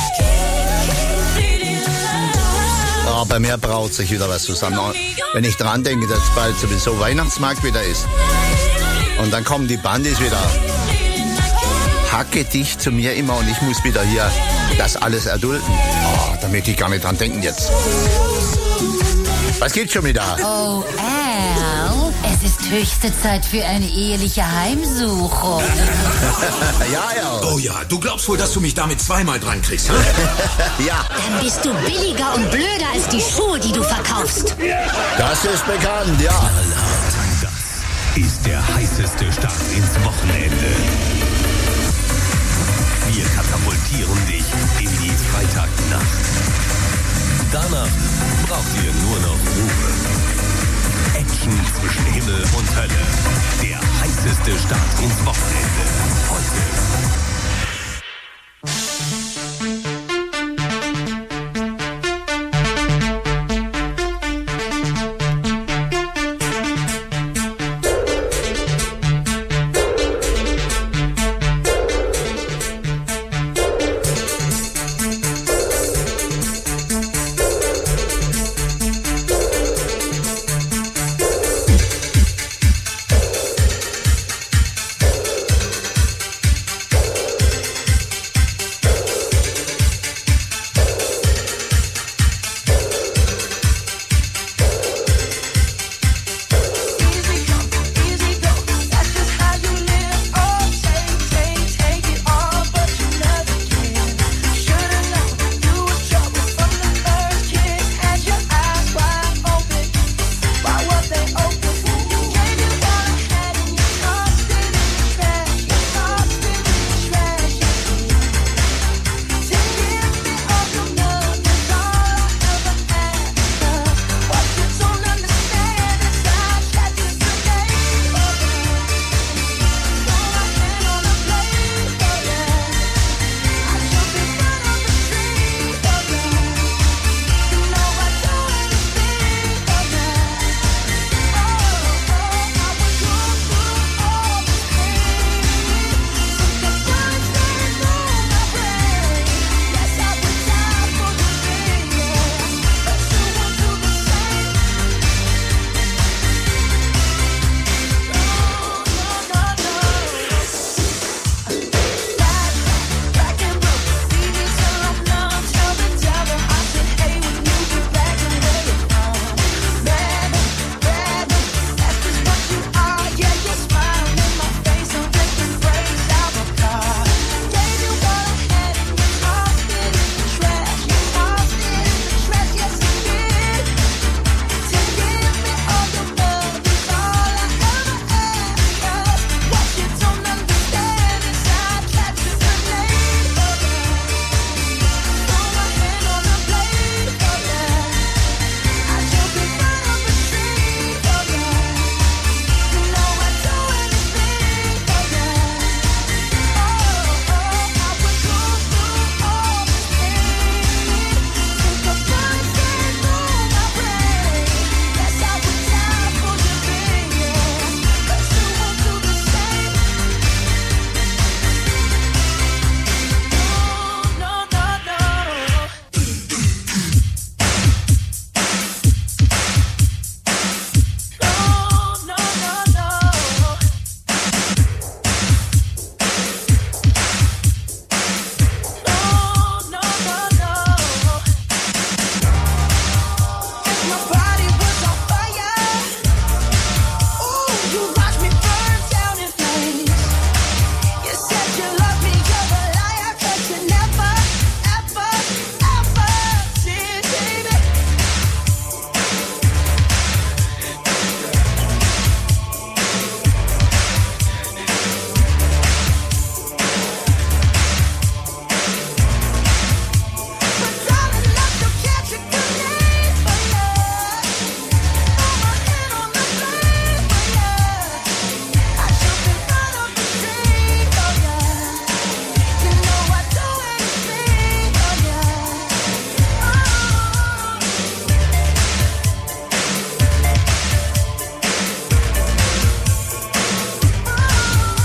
Oh, bei mir braut sich wieder was zusammen. Wenn ich dran denke, dass bald sowieso Weihnachtsmarkt wieder ist. Und dann kommen die Bandys wieder. Hacke dich zu mir immer und ich muss wieder hier das alles erdulden. Oh, da möchte ich gar nicht dran denken jetzt. Was gibt's schon wieder? Oh, Al, es ist höchste Zeit für eine eheliche Heimsuchung. Ja. Oh ja, du glaubst wohl, dass du mich damit zweimal dran kriegst, hm? Ja. Dann bist du billiger und blöder als die Schuhe, die du verkaufst. Das ist bekannt, ja. Das ist der heißeste Start ins Wochenende. Wir katapultieren dich in die Freitagnacht. Danach braucht ihr nur noch Ruhe. Action zwischen Himmel und Hölle. Der heißeste Start ins Wochenende. Heute.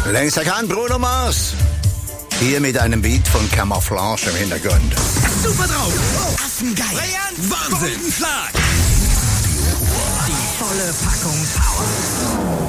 Längst erkannt, Bruno Mars. Hier mit einem Beat von Camouflage im Hintergrund. Super drauf. Oh, Affengeil. Brillant. Wahnsinn. Schlag. Die volle Packung Power.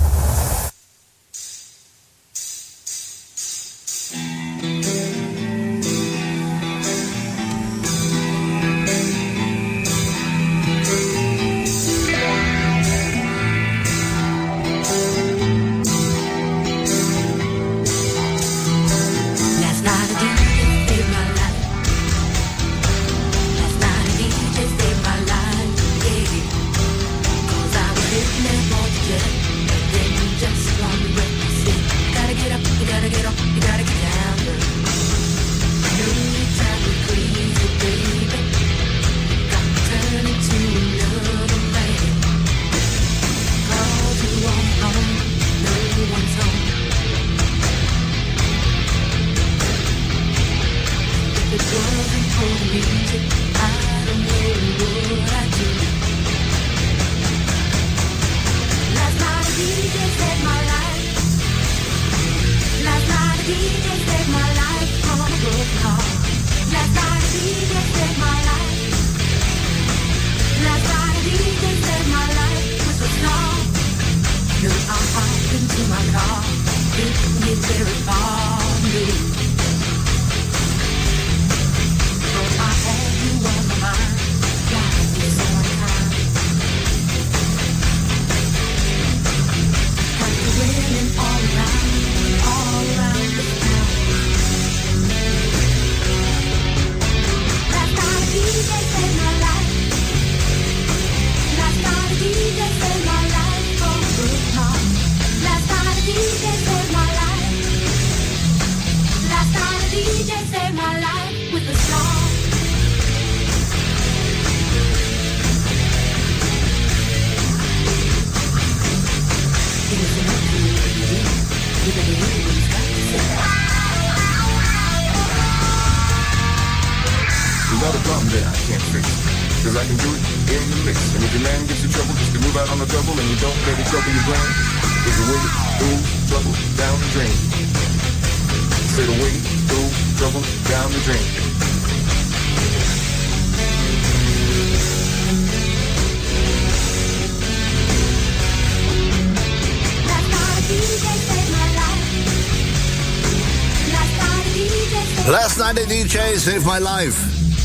Last Night the DJ Saved My Life.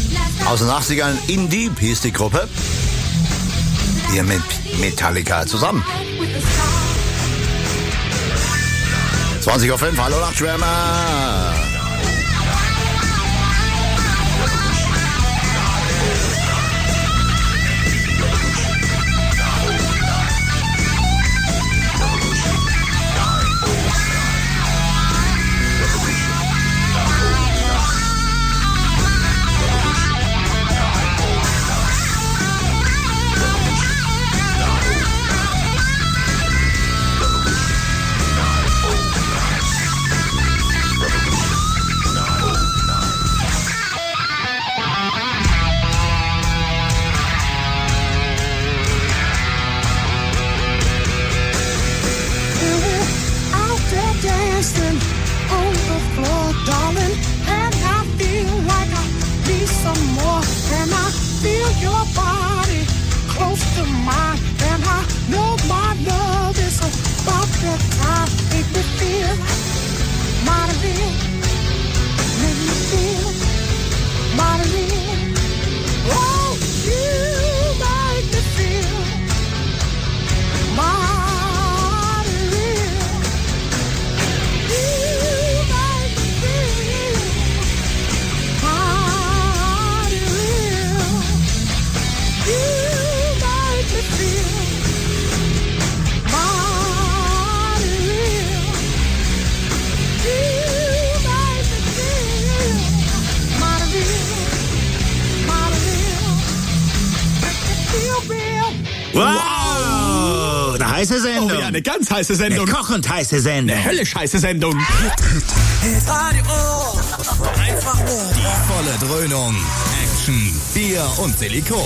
Aus den 80ern In Deep hieß die Gruppe. Hier mit Metallica zusammen. 20:05 Uhr, hallo Nachtschwärmer. Wow, eine heiße Sendung. Oh ja, eine ganz heiße Sendung. Eine kochend heiße Sendung. Eine höllisch heiße Sendung. Einfach nur. Die volle Dröhnung. Action, Bier und Silikon.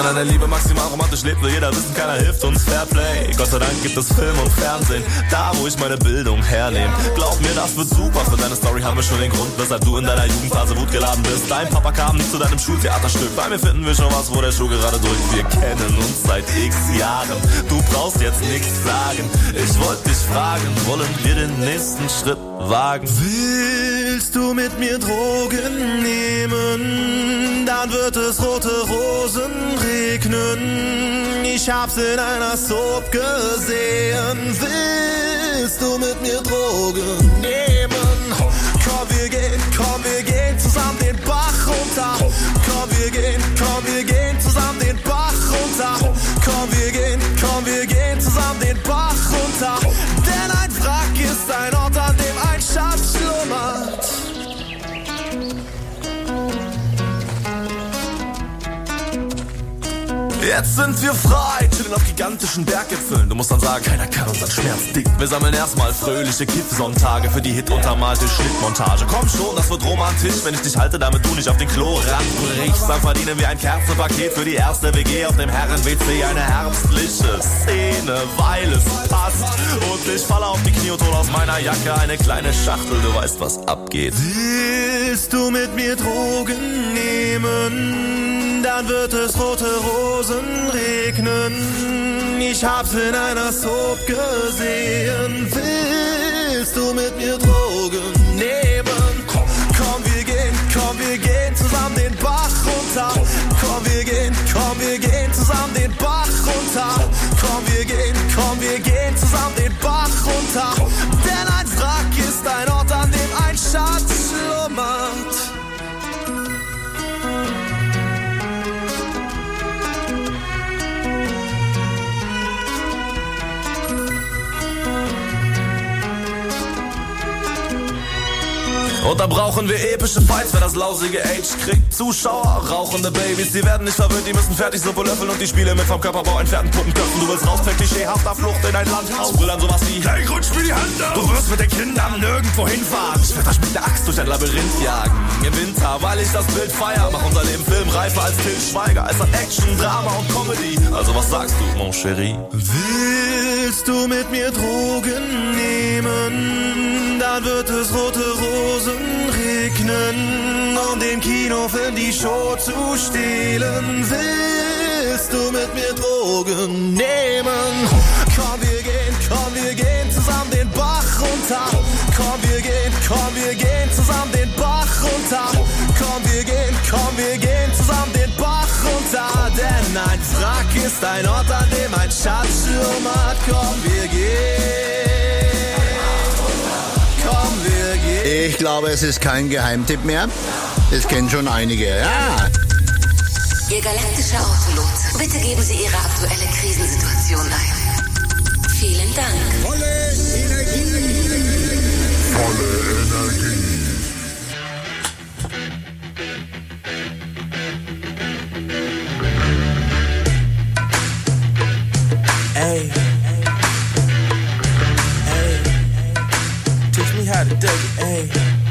an einer Liebe maximal romantisch lebt, will jeder wissen, keiner hilft uns. Fairplay, Gott sei Dank gibt es Film und Fernsehen, da wo ich meine Bildung hernehme. Glaub mir, das wird super, für deine Story haben wir schon den Grund, weshalb du in deiner Jugendphase wutgeladen bist. Dein Papa kam nicht zu deinem Schultheaterstück, bei mir finden wir schon was, wo der Schuh gerade drückt. Wir kennen uns seit x Jahren, du brauchst jetzt nichts sagen. Ich wollte dich fragen, wollen wir den nächsten Schritt wagen? Willst du mit mir Drogen nehmen? Dann wird es rote Rosen regnen. Ich hab's in einer Soap gesehen. Willst du mit mir Drogen nehmen? Komm, wir gehen zusammen den Bach runter. Komm, wir gehen zusammen den Bach runter. Komm, wir gehen zusammen den Bach runter. Denn ein Wrack ist ein Ort, an dem ein Schatz schlummert. Jetzt sind wir frei, chillen auf gigantischen Berggipfeln. Du musst dann sagen, keiner kann unseren Schmerz dicken. Wir sammeln erstmal fröhliche Kiff-Sonntage für die Hit-untermalte Schnittmontage. Komm schon, das wird romantisch, wenn ich dich halte, damit du nicht auf den Klorand brichst. Dann verdienen wir ein Kerzenpaket für die erste WG auf dem Herren-WC. Eine herbstliche Szene, weil es passt. Und ich falle auf die Knie und hol aus meiner Jacke eine kleine Schachtel. Du weißt, was abgeht. Willst du mit mir Drogen nehmen? Dann wird es rote Rosen regnen. Ich hab's in einer Soap gesehen. Willst du mit mir Drogen nehmen? Komm, wir gehen zusammen den Bach runter. Komm, wir gehen zusammen den Bach runter. Komm, wir gehen zusammen den Bach runter. Denn ein Wrack ist ein Ort, an dem ein Schatz schlummert. Und da brauchen wir epische Fights, wer das lausige Age kriegt. Zuschauer, rauchende Babys, die werden nicht verwöhnt, die müssen fertig Suppe löffeln und die Spiele mit vom Körperbau entfernten Puppenköpfen. Du willst raus per klischeehafter Flucht in ein Landhaus. Brüllern sowas wie, hey, rutsch mir die Hand auf. Du wirst mit den Kindern nirgendwo hinfahren. Ich werd euch mit der Axt durch ein Labyrinth jagen. Im Winter, weil ich das Bild feier, mach unser Leben filmreifer als Til Schweiger. Es hat Action, Drama und Comedy. Also was sagst du, mon chéri? Willst du mit mir Drogen nehmen? Dann wird es rote Rosen regnen, um dem Kinofilm die Show zu stehlen. Willst du mit mir Drogen nehmen? Komm, wir gehen zusammen den Bach runter. Komm, wir gehen zusammen den Bach runter. Komm, wir gehen zusammen den Bach runter. Denn ein Wrack ist ein Ort, an dem ein Schatz schlummert. Komm, wir gehen. Ich glaube, es ist kein Geheimtipp mehr. Das kennen schon einige. Ja. Ihr galaktischer Autolot, bitte geben Sie Ihre aktuelle Krisensituation ein. Vielen Dank. Volle Energie. Hey. Teach me how to do it, hey.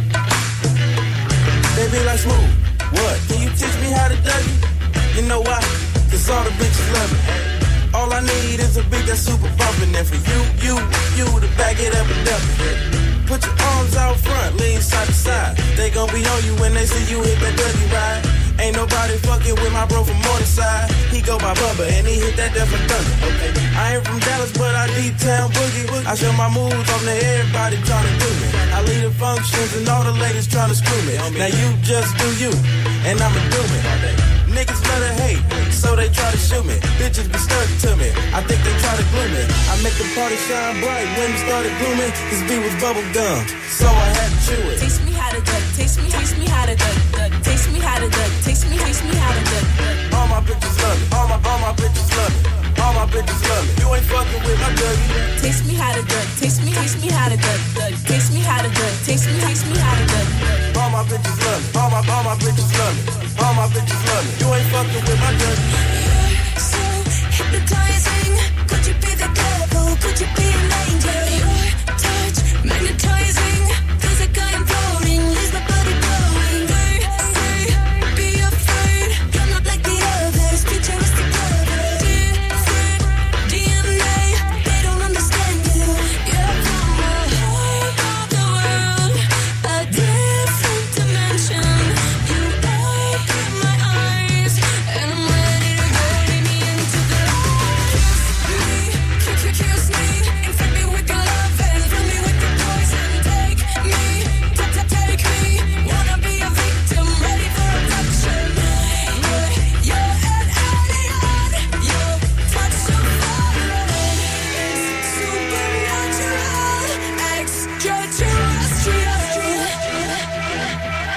They be like, Smooth, what? Can you teach me how to do it? You know why? Cause all the bitches love me. All I need is a big, that super bumpin'. And for you to back it up and dump it. Put your arms out front, lean side to side. They gon' be on you when they see you hit that Dougie ride. Ain't nobody fucking with my bro from Morningside. He go by Bubba and he hit that Death and Thunder. Okay, I ain't from Dallas, but I D-Town boogie. I show my moves on to everybody tryna do me. I lead the functions and all the ladies tryna screw me. Now you just do you, and I'ma do it. Niggas love to hate, so they try to shoot me. Bitches be sturdy to me, I think they try to glue me. I make the party shine bright when it started glooming. This beat was bubble gum, so I had to chew it. Taste me how to duck, taste me how to duck, taste me how to duck, taste me how to duck. All my bitches love me, all my bitches love me. All my bitches love me, you ain't fucking with my Dougie. Taste me how to duck, taste me how to duck, taste me how to duck, taste me how to duck. All my bitches love me, all my bitches love me. All my bitches love me, you ain't fucking with my Dougie. So hypnotizing, could you be the devil, could you be an angel? Your touch, magnetizing, physical imploding, leaves my body glowing. They be afraid, you're not like the others, futuristic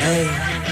Hey.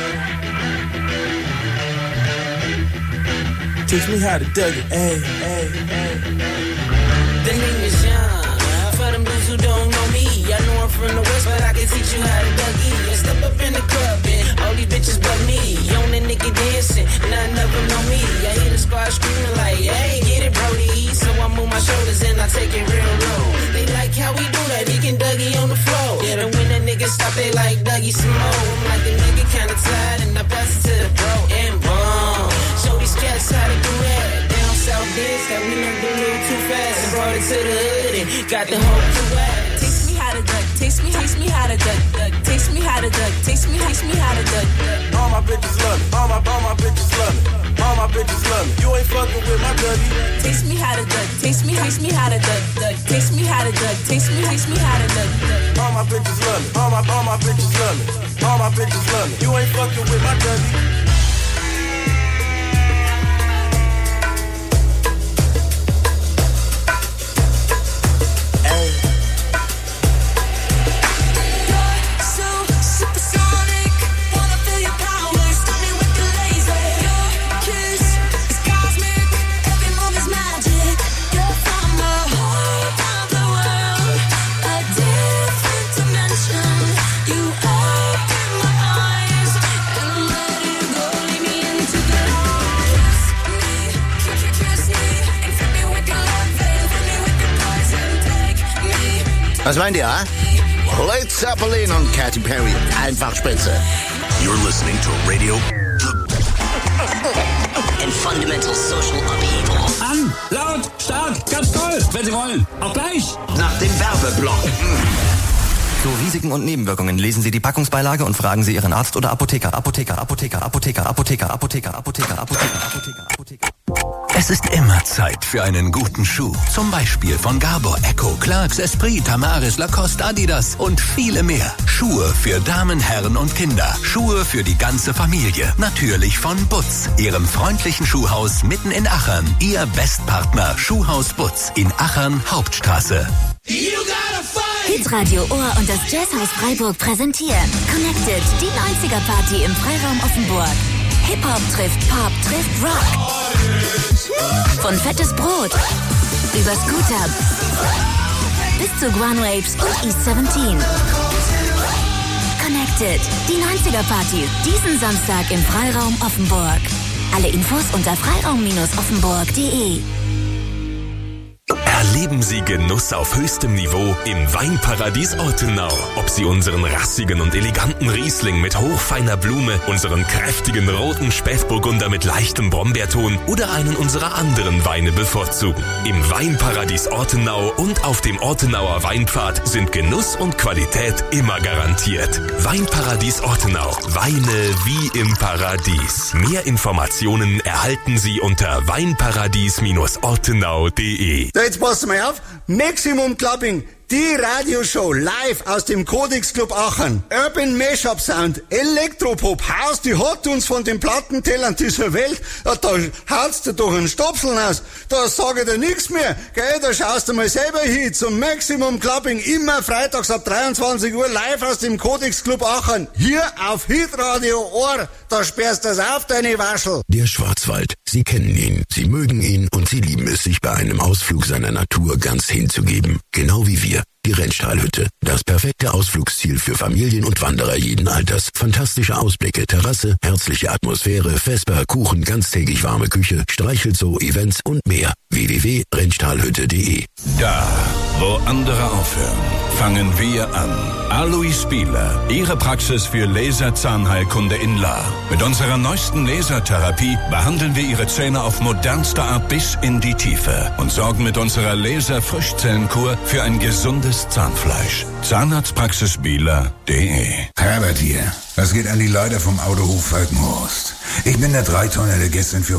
Teach me how to Dougie, hey, hey, hey. The name is Young. For them dudes who don't know me, I know I'm from the West, but I can teach you how to Dougie. And step up in the club and all these bitches but me. On the nigga dancing, none of them know me. I hear the squad screaming like, hey, get it, Brody. So I move my shoulders and I take it real low. They like how we do that, we can Dougie on the floor. Yeah, and when the niggas stop, they like Dougie some more. I'm like, the nigga kinda tired and I pass it to the bro and boom. Show these cats how to do that. Down south dance that we learned a little too fast and brought it to the hood and got the whole crew at. Teach me how to duck, teach me how to duck, teach me how to duck, teach me how to duck. All my bitches love me, all my bitches love me, all my bitches love me. You ain't fucking with my Dougie. Teach me how to duck, teach me how to duck, teach me how to duck, teach me how to duck. All my bitches love me, all my bitches love me, all my bitches love me. You ain't fucking with my Dougie. Was meint ihr, ha? Led Zeppelin und Katy Perry. Einfach spitze. You're listening to Radio And fundamental social upheaval. An, laut, stark, ganz toll, wenn Sie wollen. Auch gleich. Nach dem Werbeblock. Zu Risiken und Nebenwirkungen lesen Sie die Packungsbeilage und fragen Sie Ihren Arzt oder Apotheker. Es ist immer Zeit für einen guten Schuh. Zum Beispiel von Gabor, Echo, Clarks, Esprit, Tamaris, Lacoste, Adidas und viele mehr. Schuhe für Damen, Herren und Kinder. Schuhe für die ganze Familie. Natürlich von Butz, Ihrem freundlichen Schuhhaus mitten in Achern. Ihr Bestpartner Schuhhaus Butz in Achern Hauptstraße. Hitradio Ohr und das Jazzhaus Freiburg präsentieren Connected, die 90er Party im Freiraum Offenburg. Hip-Hop trifft Pop, trifft Rock. Von Fettes Brot über Scooter bis zu Guan Rapes und East 17. Connected, die 90er Party, diesen Samstag im Freiraum Offenburg. Alle Infos unter freiraum-offenburg.de. Erleben Sie Genuss auf höchstem Niveau im Weinparadies Ortenau. Ob Sie unseren rassigen und eleganten Riesling mit hochfeiner Blume, unseren kräftigen roten Spätburgunder mit leichtem Brombeerton oder einen unserer anderen Weine bevorzugen. Im Weinparadies Ortenau und auf dem Ortenauer Weinpfad sind Genuss und Qualität immer garantiert. Weinparadies Ortenau. Weine wie im Paradies. Mehr Informationen erhalten Sie unter weinparadies-ortenau.de. Jetzt passt mal auf. Maximum Clubbing, die Radioshow live aus dem Codex Club Aachen. Urban Mashup Sound, Elektropop, Haus, die hat uns von den Plattentellern dieser Welt. Ja, da haut's dir doch einen Stopseln aus. Da sag ich dir nix mehr. Gell, da schaust du mal selber hin zum Maximum Clubbing. Immer freitags ab 23 Uhr live aus dem Codex Club Aachen. Hier auf Hitradio Ohr. Da sperrst du's auf, deine Waschel. Der Schwarzwald. Sie kennen ihn, Sie mögen ihn und Sie lieben es, sich bei einem Ausflug seiner Natur ganz hinzugeben. Genau wie wir. Die Rentstahlhütte. Das perfekte Ausflugsziel für Familien und Wanderer jeden Alters. Fantastische Ausblicke, Terrasse, herzliche Atmosphäre, Vesper, Kuchen, ganztägig warme Küche, Streichelzoo, Events und mehr. www.rentstahlhütte.de. Da, wo andere aufhören, fangen wir an. Alois Bieler, Ihre Praxis für Laserzahnheilkunde in Lahr. Mit unserer neuesten Lasertherapie behandeln wir Ihre Zähne auf modernste Art bis in die Tiefe und sorgen mit unserer Laser-Frischzellenkur für ein gesundes Zahnfleisch. Zahnarztpraxisbieler.de. Herbert hier. Was geht an die Leute vom Autohof Falkenhorst? Ich bin der Dreitonner, der gestern für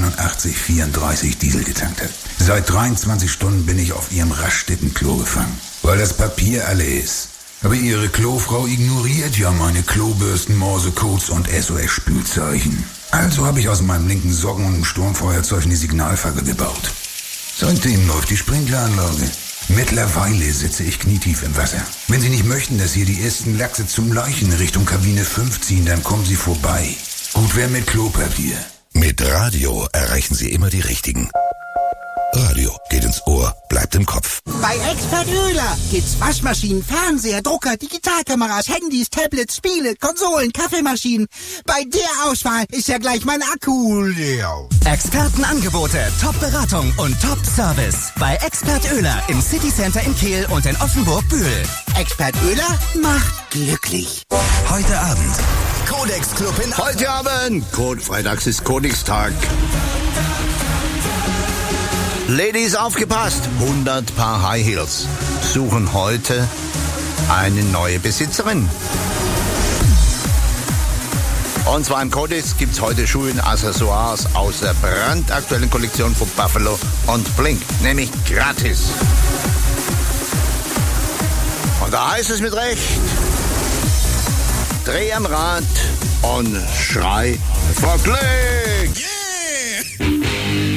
181,34 Diesel getankt hat. Seit 23 Stunden bin ich auf ihrem Raststätten-Klo gefangen, weil das Papier alle ist. Aber ihre Klofrau ignoriert ja meine Klobürsten, Morsecodes und SOS-Spülzeichen. Also habe ich aus meinem linken Socken und einem Sturmfeuerzeug eine Signalfackel gebaut. Seitdem läuft die Sprinkleranlage. Mittlerweile sitze ich knietief im Wasser. Wenn Sie nicht möchten, dass hier die ersten Lachse zum Leuchten Richtung Kabine 5 ziehen, dann kommen Sie vorbei. Gut wäre mit Klopapier. Mit Radio erreichen Sie immer die Richtigen. Radio geht ins Ohr, bleibt im Kopf. Bei Expert Oehler gibt's Waschmaschinen, Fernseher, Drucker, Digitalkameras, Handys, Tablets, Spiele, Konsolen, Kaffeemaschinen. Bei der Auswahl ist ja gleich mein Akku leer. Expertenangebote, Top-Beratung und Top-Service. Bei Expert Oehler im City Center in Kehl und in Offenburg-Bühl. Expert Oehler macht glücklich. Heute Abend. Codex Club in Aachen. Heute Abend. Freitags ist Codex-Tag. Ladies, aufgepasst! 100 Paar High Heels suchen heute eine neue Besitzerin. Und zwar im Codex gibt es heute Schuhe und Accessoires aus der brandaktuellen Kollektion von Buffalo und Blink, nämlich gratis. Und da heißt es mit Recht, dreh am Rad und schrei vor Glück! Yeah!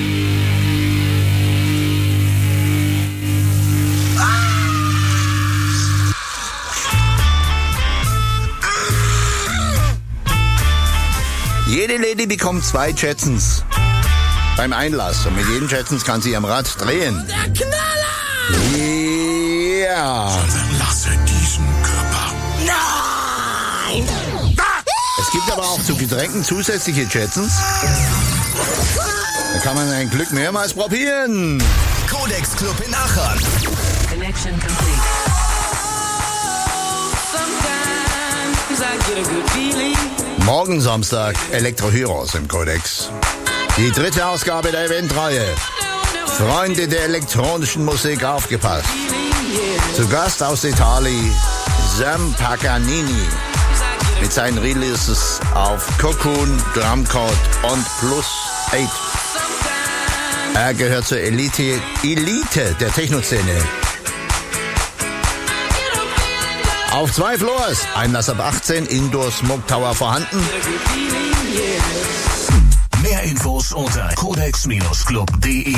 Jede Lady bekommt 2 Jetsons beim Einlass und mit jedem Jetsons kann sie am Rad drehen. Der Knaller! Ja. Lasse diesen Körper. Nein! Es gibt aber auch zu Getränken zusätzliche Jetsons. Da kann man ein Glück mehrmals probieren. Codex Club in Aachen. Connection complete. Sometimes I get a good feeling. Morgen Samstag Elektro Heroes im Codex. Die 3. Ausgabe der Eventreihe. Freunde der elektronischen Musik, aufgepasst. Zu Gast aus Italien Sam Paganini mit seinen Releases auf Cocoon, Drumcode und Plus 8. Er gehört zur Elite der Techno-Szene. Auf 2 Floors, Einlass ab 18, Indoor Smoke Tower vorhanden. Mehr Infos unter codex-club.de.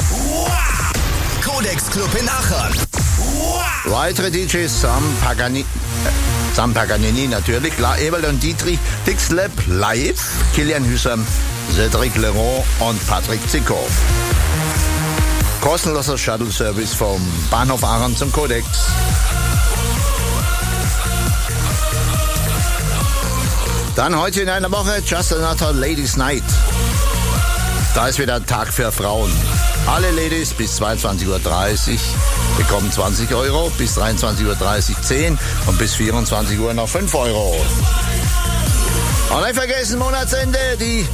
Codex Club in Aachen. Weitere DJs Sam Paganini natürlich, La Eberl und Dietrich, Dixlab live, Kilian Hüsam, Cedric Leron und Patrick Zico. Kostenloser Shuttle-Service vom Bahnhof Aachen zum Codex. Dann heute in einer Woche Just Another Ladies Night. Da ist wieder Tag für Frauen. Alle Ladies bis 22.30 Uhr bekommen 20 €, bis 23.30 Uhr 10 und bis 24 Uhr noch 5 €. Und nicht vergessen, Monatsende, die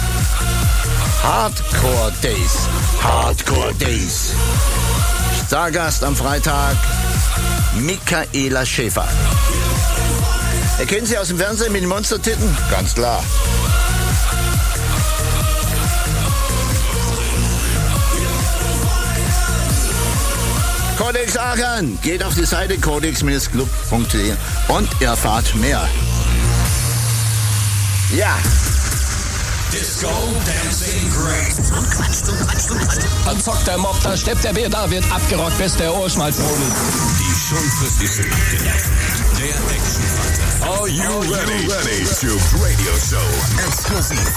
Hardcore Days. Hardcore Days. Stargast am Freitag, Michaela Schäfer. Erkennen Sie aus dem Fernsehen mit den Monstertitten? Ganz klar. Codex Aachen. Geht auf die Seite codex-club.de und erfahrt mehr. Ja. Disco Dancing Great. Da zockt der Mob, da steppt der Bär, da wird abgerockt, bis der Ohrschmalz brodelt. Die Schonfrist der Actionfighter. Are you ready? Tube Radio Show. Exklusiv.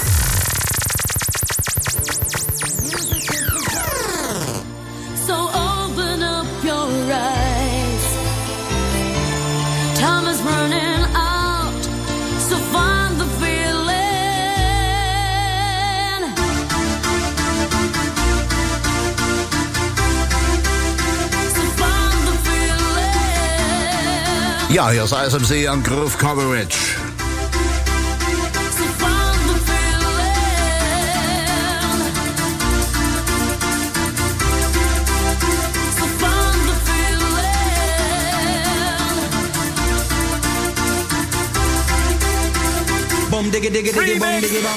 So open up your eyes. Time is running out, so find the feeling. So find the feeling. Ja, hier ist ISMC an Groove Coverage. So find the feeling. So find the feeling. Boom diggy diggy diggy boom diggy boom.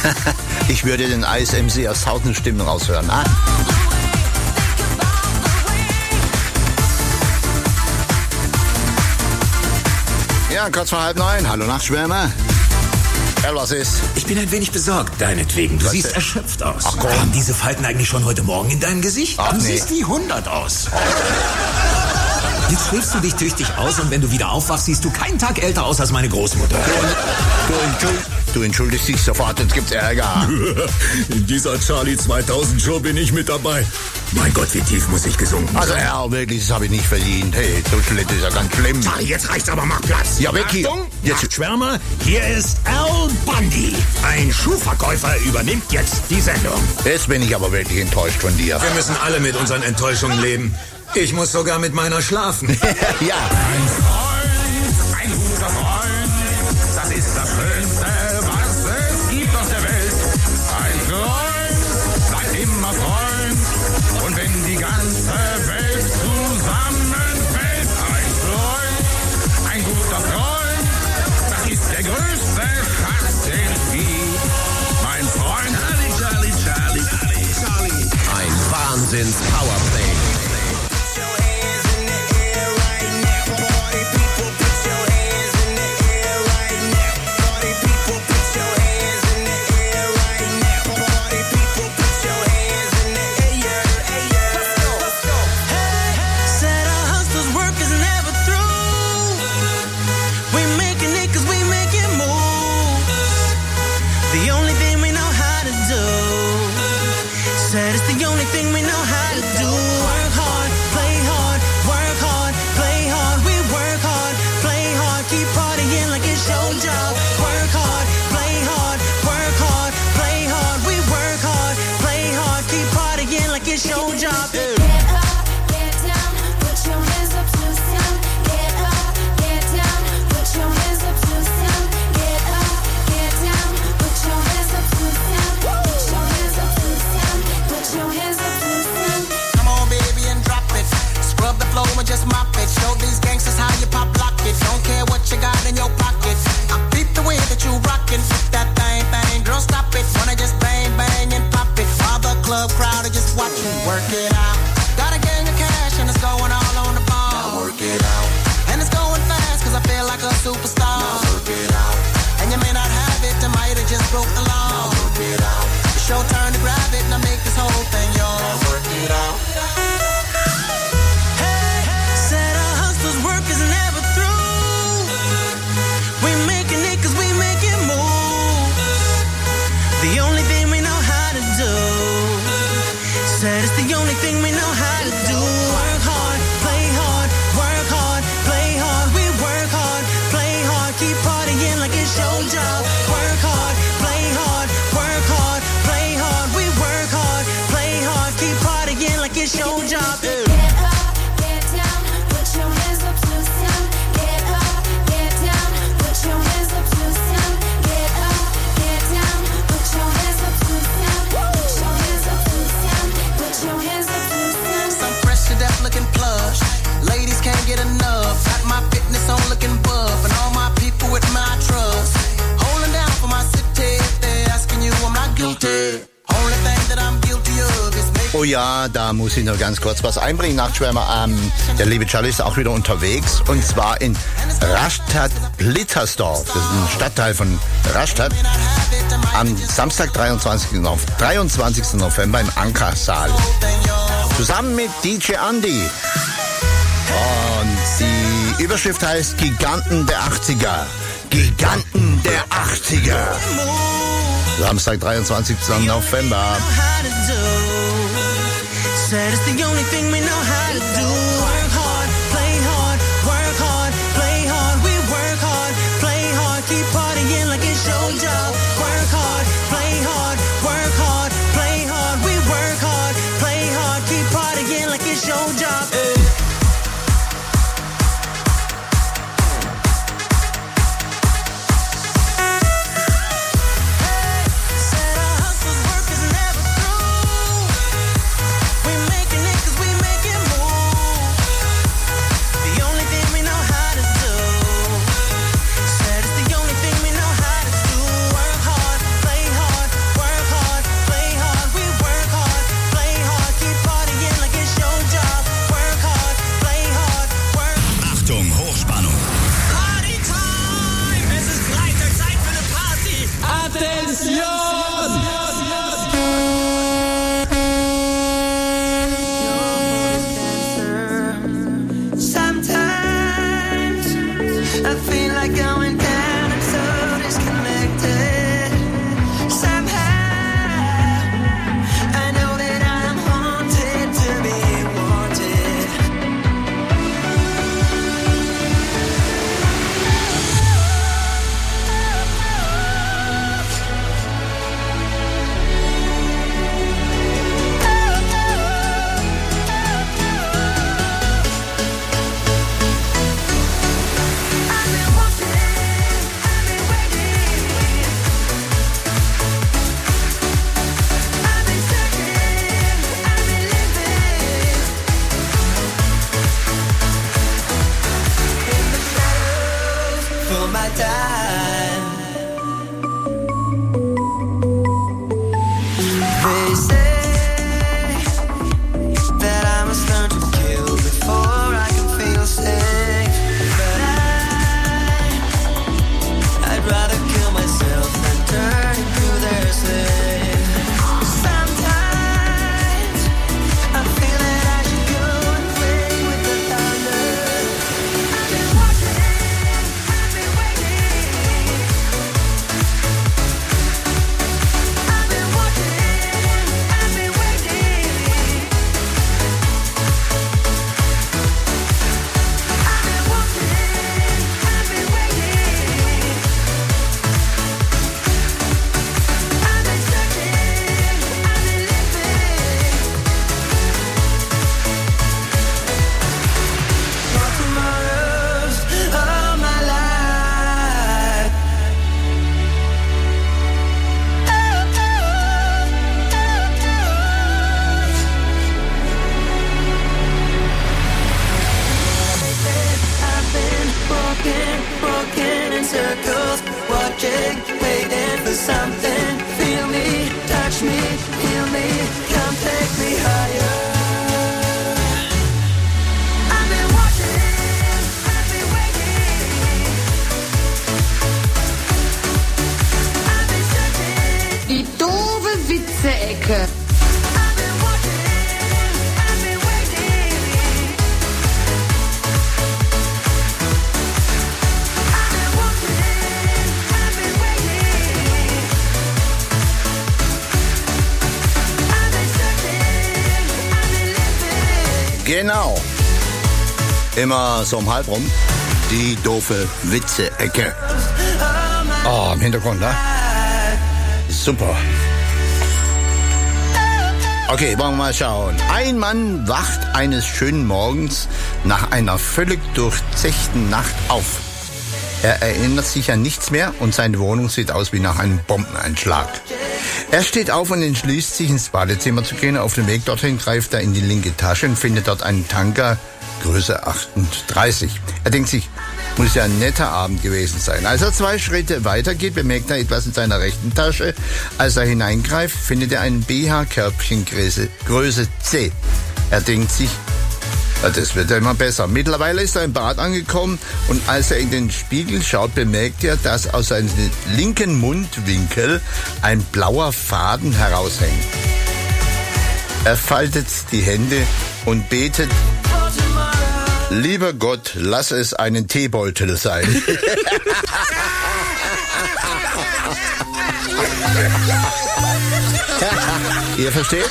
Ich würde den ISMC aus 1000 Stimmen raushören. Ah? Ja, kurz vor 8:30. Hallo Nachtschwärmer. Ja, was ist? Ich bin ein wenig besorgt, deinetwegen. Du siehst erschöpft aus. Ach komm. Haben diese Falten eigentlich schon heute Morgen in deinem Gesicht? Ach, Du nee. siehst wie 100 aus. Jetzt schläfst du dich tüchtig aus und wenn du wieder aufwachst, siehst du keinen Tag älter aus als meine Großmutter. Du entschuldigst dich sofort, jetzt gibt's Ärger. In dieser Charlie 2000 Show bin ich mit dabei. Mein Gott, wie tief muss ich gesunken Also sein? ja, wirklich, das habe ich nicht verdient. Hey, so schlimm ist ja ganz schlimm. Charlie, jetzt reicht's aber, mach Platz. Ja, weg hier. Achtung, Jetzt. Schwärmer, hier ist Al Bundy. Ein Schuhverkäufer übernimmt jetzt die Sendung. Jetzt bin ich aber wirklich enttäuscht von dir. Wir müssen alle mit unseren Enttäuschungen leben. Ich muss sogar mit meiner schlafen. Ja. Ein Freund, ein guter Freund, das ist das Schönste, was es gibt auf der Welt. Ein Freund bleibt immer Freund und wenn die ganze Welt zusammenfällt, ein Freund, ein guter Freund, das ist der größte Schatz, den es gibt. Mein Freund, Charlie. Ein Wahnsinns-Powerplay. Said our hustler's work is never through. We making it 'cause we making moves. The only thing we know how to do. Said it's the only thing we know how to do. Work hard, play hard, work hard, play hard. We work hard, play hard, keep partying like it's your job. Work hard, play hard, work hard, play hard. We work hard, play hard, keep partying like it's your job. Come on, baby, and drop it. Scrub the floor and just mop it. Show these gangsters how you pop lock it. Don't care what you got in your pocket. I beat the way that you rockin'. Flip that thing, girl, stop it. Wanna just bang, bang and pop it. While the club crowd are just watching. Work it out. Got a gang of cash and it's going all on the ball. Now work it out. And it's going fast 'cause I feel like a superstar. Now work it out. And you may not have it, I might have just broke the law. Now work it out. It's your turn to grab it and I make this whole thing yours. Now work it out. Said our hustler's work is never through. We making it 'cause we making moves. The only thing we know how to do. Said it's the only thing we know how to do. Work hard, play hard, work hard, play hard. We work hard, play hard, keep partying like it's your job. Work hard, play hard, work hard, play hard. We work hard, play hard, keep partying like it's your job. Some fresh to death looking plush. Ladies can't get enough. Got my fitness on looking buff. And all my people with my trust. Holding down for my city. If they're asking you, I'm not guilty. Only thing that I'm guilty of is making. Oh ja, da muss ich noch ganz kurz was einbringen, Nachtschwärmer. Der liebe Charlie ist auch wieder unterwegs und zwar in Rastatt-Littersdorf. Das ist ein Stadtteil von Rastatt. Am Samstag, 23. November im Ankersaal. Zusammen mit DJ Andy. Und die Überschrift heißt Giganten der 80er. Giganten der 80er. Samstag, 23. November. Said it's the only thing we know how to do. Work hard, play hard, work hard, play hard. We work hard, play hard, keep partying like it's your job. Work hard, play hard, work hard, play hard. We work hard, play hard, keep partying like it's your job. Sometimes I feel like going down. I'm so disconnected. Somehow I know that I'm haunted to be wanted. For my time, they say that I must learn to kill before I can feel safe. But I'd rather kill myself than turn into their slave. Sometimes I feel that I should go and play with the thunder. I've been watching. Walking in circles, watching, waiting for something. Feel me, touch me, heal me, come take me higher. I've been watching, I've been waiting. I've been searching. Die doofe Witze-Ecke. Genau. Immer so um halb rum. Die doofe Witze-Ecke. Oh, im Hintergrund, ne? Super. Okay, wollen wir mal schauen. Ein Mann wacht eines schönen Morgens nach einer völlig durchzechten Nacht auf. Er erinnert sich an nichts mehr und seine Wohnung sieht aus wie nach einem Bombeneinschlag. Er steht auf und entschließt sich, ins Badezimmer zu gehen. Auf dem Weg dorthin greift er in die linke Tasche und findet dort einen Tanker, Größe 38. Er denkt sich, muss ja ein netter Abend gewesen sein. Als er 2 Schritte weitergeht, bemerkt er etwas in seiner rechten Tasche. Als er hineingreift, findet er ein BH-Körbchen Größe C. Er denkt sich, das wird ja immer besser. Mittlerweile ist er im Bad angekommen und als er in den Spiegel schaut, bemerkt er, dass aus seinem linken Mundwinkel ein blauer Faden heraushängt. Er faltet die Hände und betet, lieber Gott, lass es einen Teebeutel sein. Ihr versteht?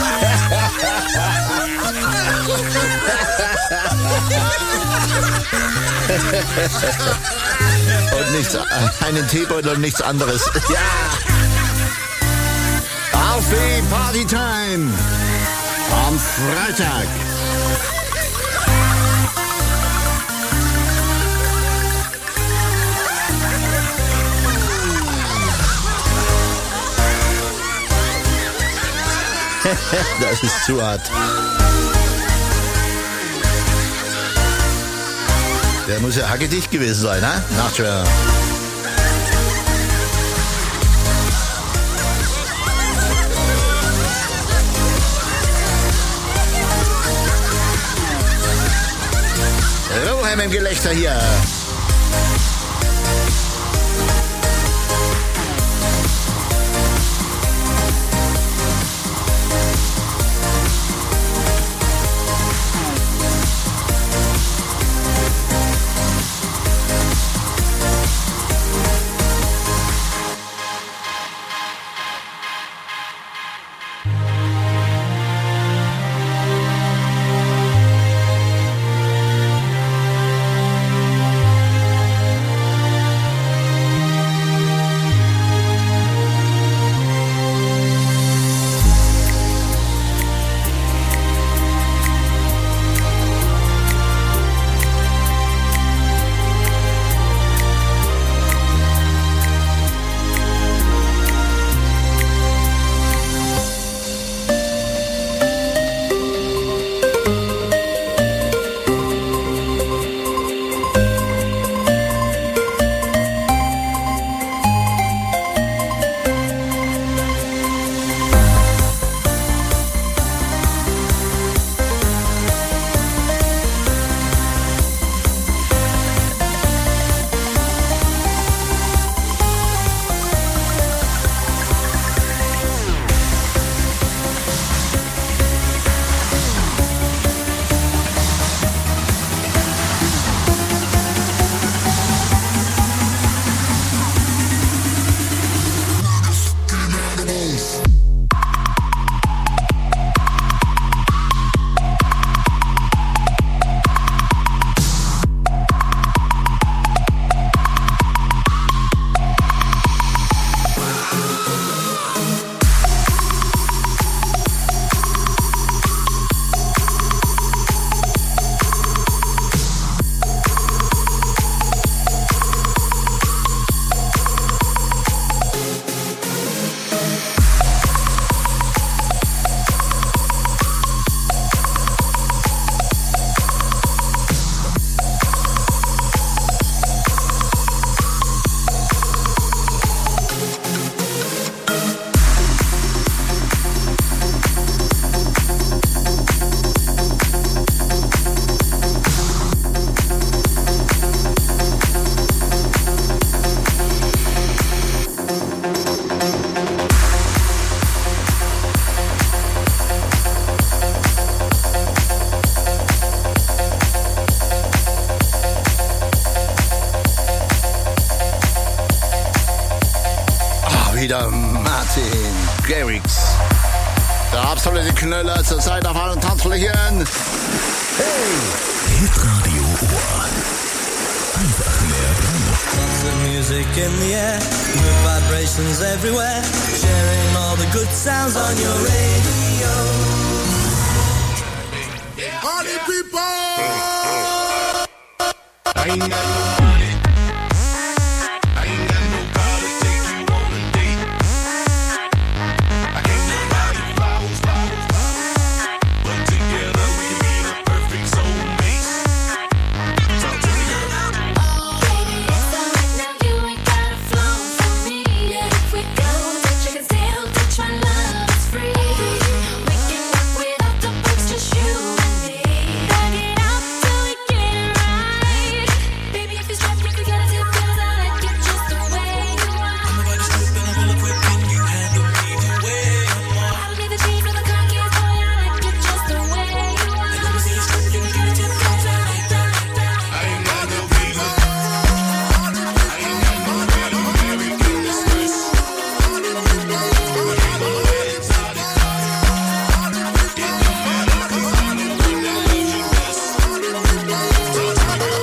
Und nichts, einen Teebeutel und nichts anderes. Ja! Auf die Partytime! Am Freitag! Das ist zu hart. Der muss ja hackedicht gewesen sein, ne? Nachtschwer. Ruhe mit dem Gelächter hier. wieder Martin Garrix. Der absolute Knüller zur Zeit auf allen Tanzflächen. Hey! Hitradio Ohr. Einfach mehr dran. Lots of music in the air, good vibrations everywhere, sharing all the good sounds on your radio. Party people! I ain't got no money. I ain't got no car to take you on a date. I can't live out your flowers, but together we can be the perfect soulmates. Talk to me, girl. Oh, baby, it's alright now. You ain't got a flow for me. Yeah, if we go, you can still touch my love. It's free. We can work without the books, just you and me. Back it up till we get it right. Baby, if you're strapped, you can get it till feels I like you just the way you are. I'm about to slip and I'm all equipped. Can you handle me the way I'm on? I don't need the cheese or the cookies, boy. I like you just the way you are. Let me see you strip, you can get it till feels I like that. I ain't got no visa. I ain't got no real American Express. But ain't no way it's how they talk. It don't matter 'cause I'm the one that loves you best. Talk to me, girl.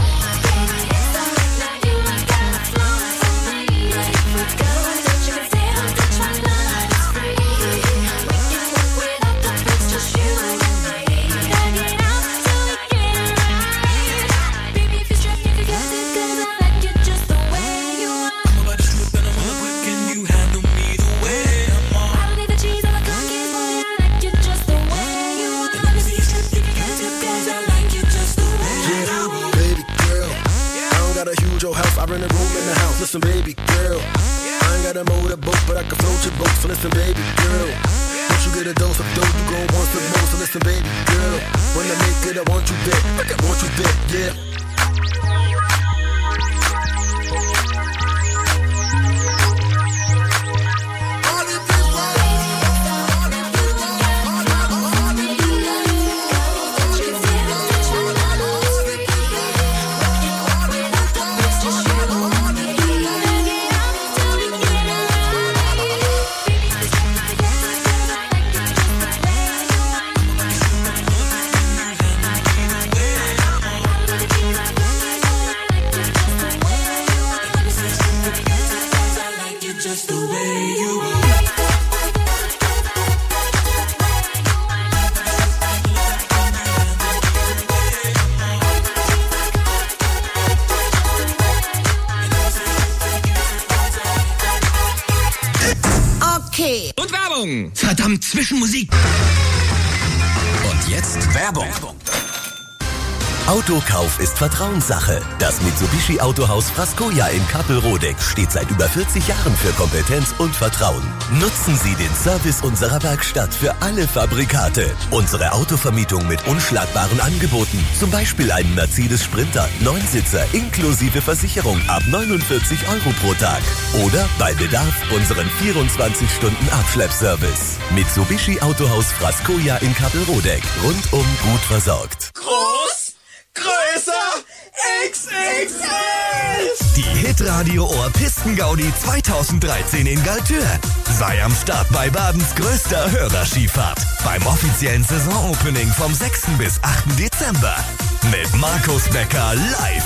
Baby girl, I don't got a huge old house, I rent a room in the house. Listen, baby girl, I ain't got a motorboat, but I can float your boat. So listen, baby girl, once you get a dose of dope, you go once the most. So listen, baby girl, when I make it, I want you back, I want you back, yeah. Just the way you are. Okay. Und Werbung. Verdammt, Zwischenmusik. Und jetzt Werbung. Autokauf ist Vertrauenssache. Das Mitsubishi Autohaus Frascoja in Kappelrodeck steht seit über 40 Jahren für Kompetenz und Vertrauen. Nutzen Sie den Service unserer Werkstatt für alle Fabrikate. Unsere Autovermietung mit unschlagbaren Angeboten. Zum Beispiel einen Mercedes Sprinter, 9-Sitzer inklusive Versicherung ab 49 € pro Tag. Oder bei Bedarf unseren 24-Stunden-Abschleppservice. Mitsubishi Autohaus Frascoja in Kappelrodeck. Rundum gut versorgt. Groß, größer, XXL! Die Hitradio Ohr Pistengaudi 2013 in Galtür. Sei am Start bei Badens größter Hörerskifahrt. Beim offiziellen Saisonopening vom 6. bis 8. Dezember. Mit Markus Becker live.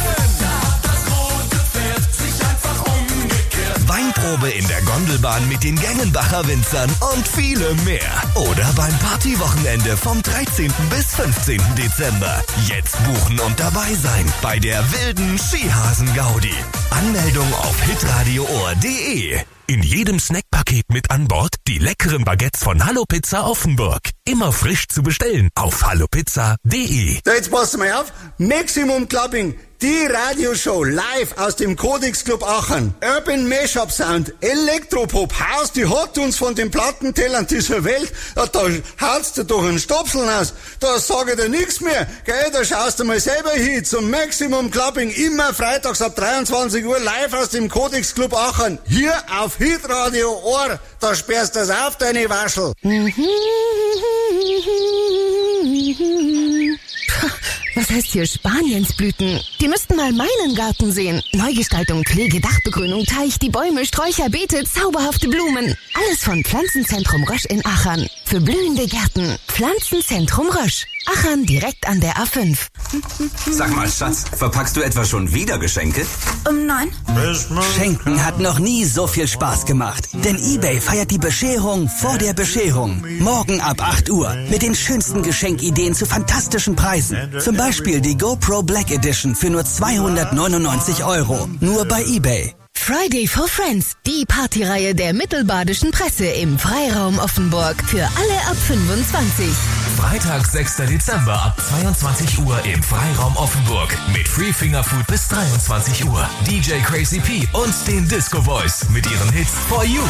Weinprobe in der Gondelbahn mit den Gengenbacher Winzern und viele mehr. Oder beim Partywochenende vom 13. bis 15. Dezember. Jetzt buchen und dabei sein bei der wilden Skihasen-Gaudi. Anmeldung auf hitradioohr.de. In jedem Snackpaket mit an Bord die leckeren Baguettes von Hallo Pizza Offenburg. Immer frisch zu bestellen auf hallopizza.de. So, jetzt passt mal auf. Maximum Clubbing. Die Radioshow live aus dem Codex Club Aachen. Urban Mashup Sound, Elektropop, House, die hat uns von den Plattentellern dieser Welt. Ja, da haut's dir doch einen Stopseln aus. Da sage ich dir nix mehr. Gell, da schaust du mal selber hin zum Maximum Clubbing. Immer freitags ab 23 Uhr live aus dem Codex Club Aachen. Hier auf Hitradio Ohr. Da sperrst du's auf, deine Waschel. Was heißt hier Spaniensblüten? Die müssten mal meinen Garten sehen. Neugestaltung, Pflege, Dachbegrünung, Teich, die Bäume, Sträucher, Beete, zauberhafte Blumen. Alles von Pflanzenzentrum Rösch in Achern. Für blühende Gärten. Pflanzenzentrum Rösch. Achern direkt an der A5. Sag mal, Schatz, verpackst du etwa schon wieder Geschenke? Nein. Schenken hat noch nie so viel Spaß gemacht. Denn eBay feiert die Bescherung vor der Bescherung. Morgen ab 8 Uhr. Mit den schönsten Geschenkideen zu fantastischen Preisen. Zum Beispiel die GoPro Black Edition für nur 299 €. Nur bei eBay. Friday for Friends, die Partyreihe der Mittelbadischen Presse im Freiraum Offenburg. Für alle ab 25. Freitag, 6. Dezember ab 22 Uhr im Freiraum Offenburg. Mit Free Finger Food bis 23 Uhr. DJ Crazy P und den Disco Boys mit ihren Hits For You.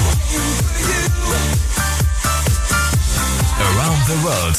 Around the World.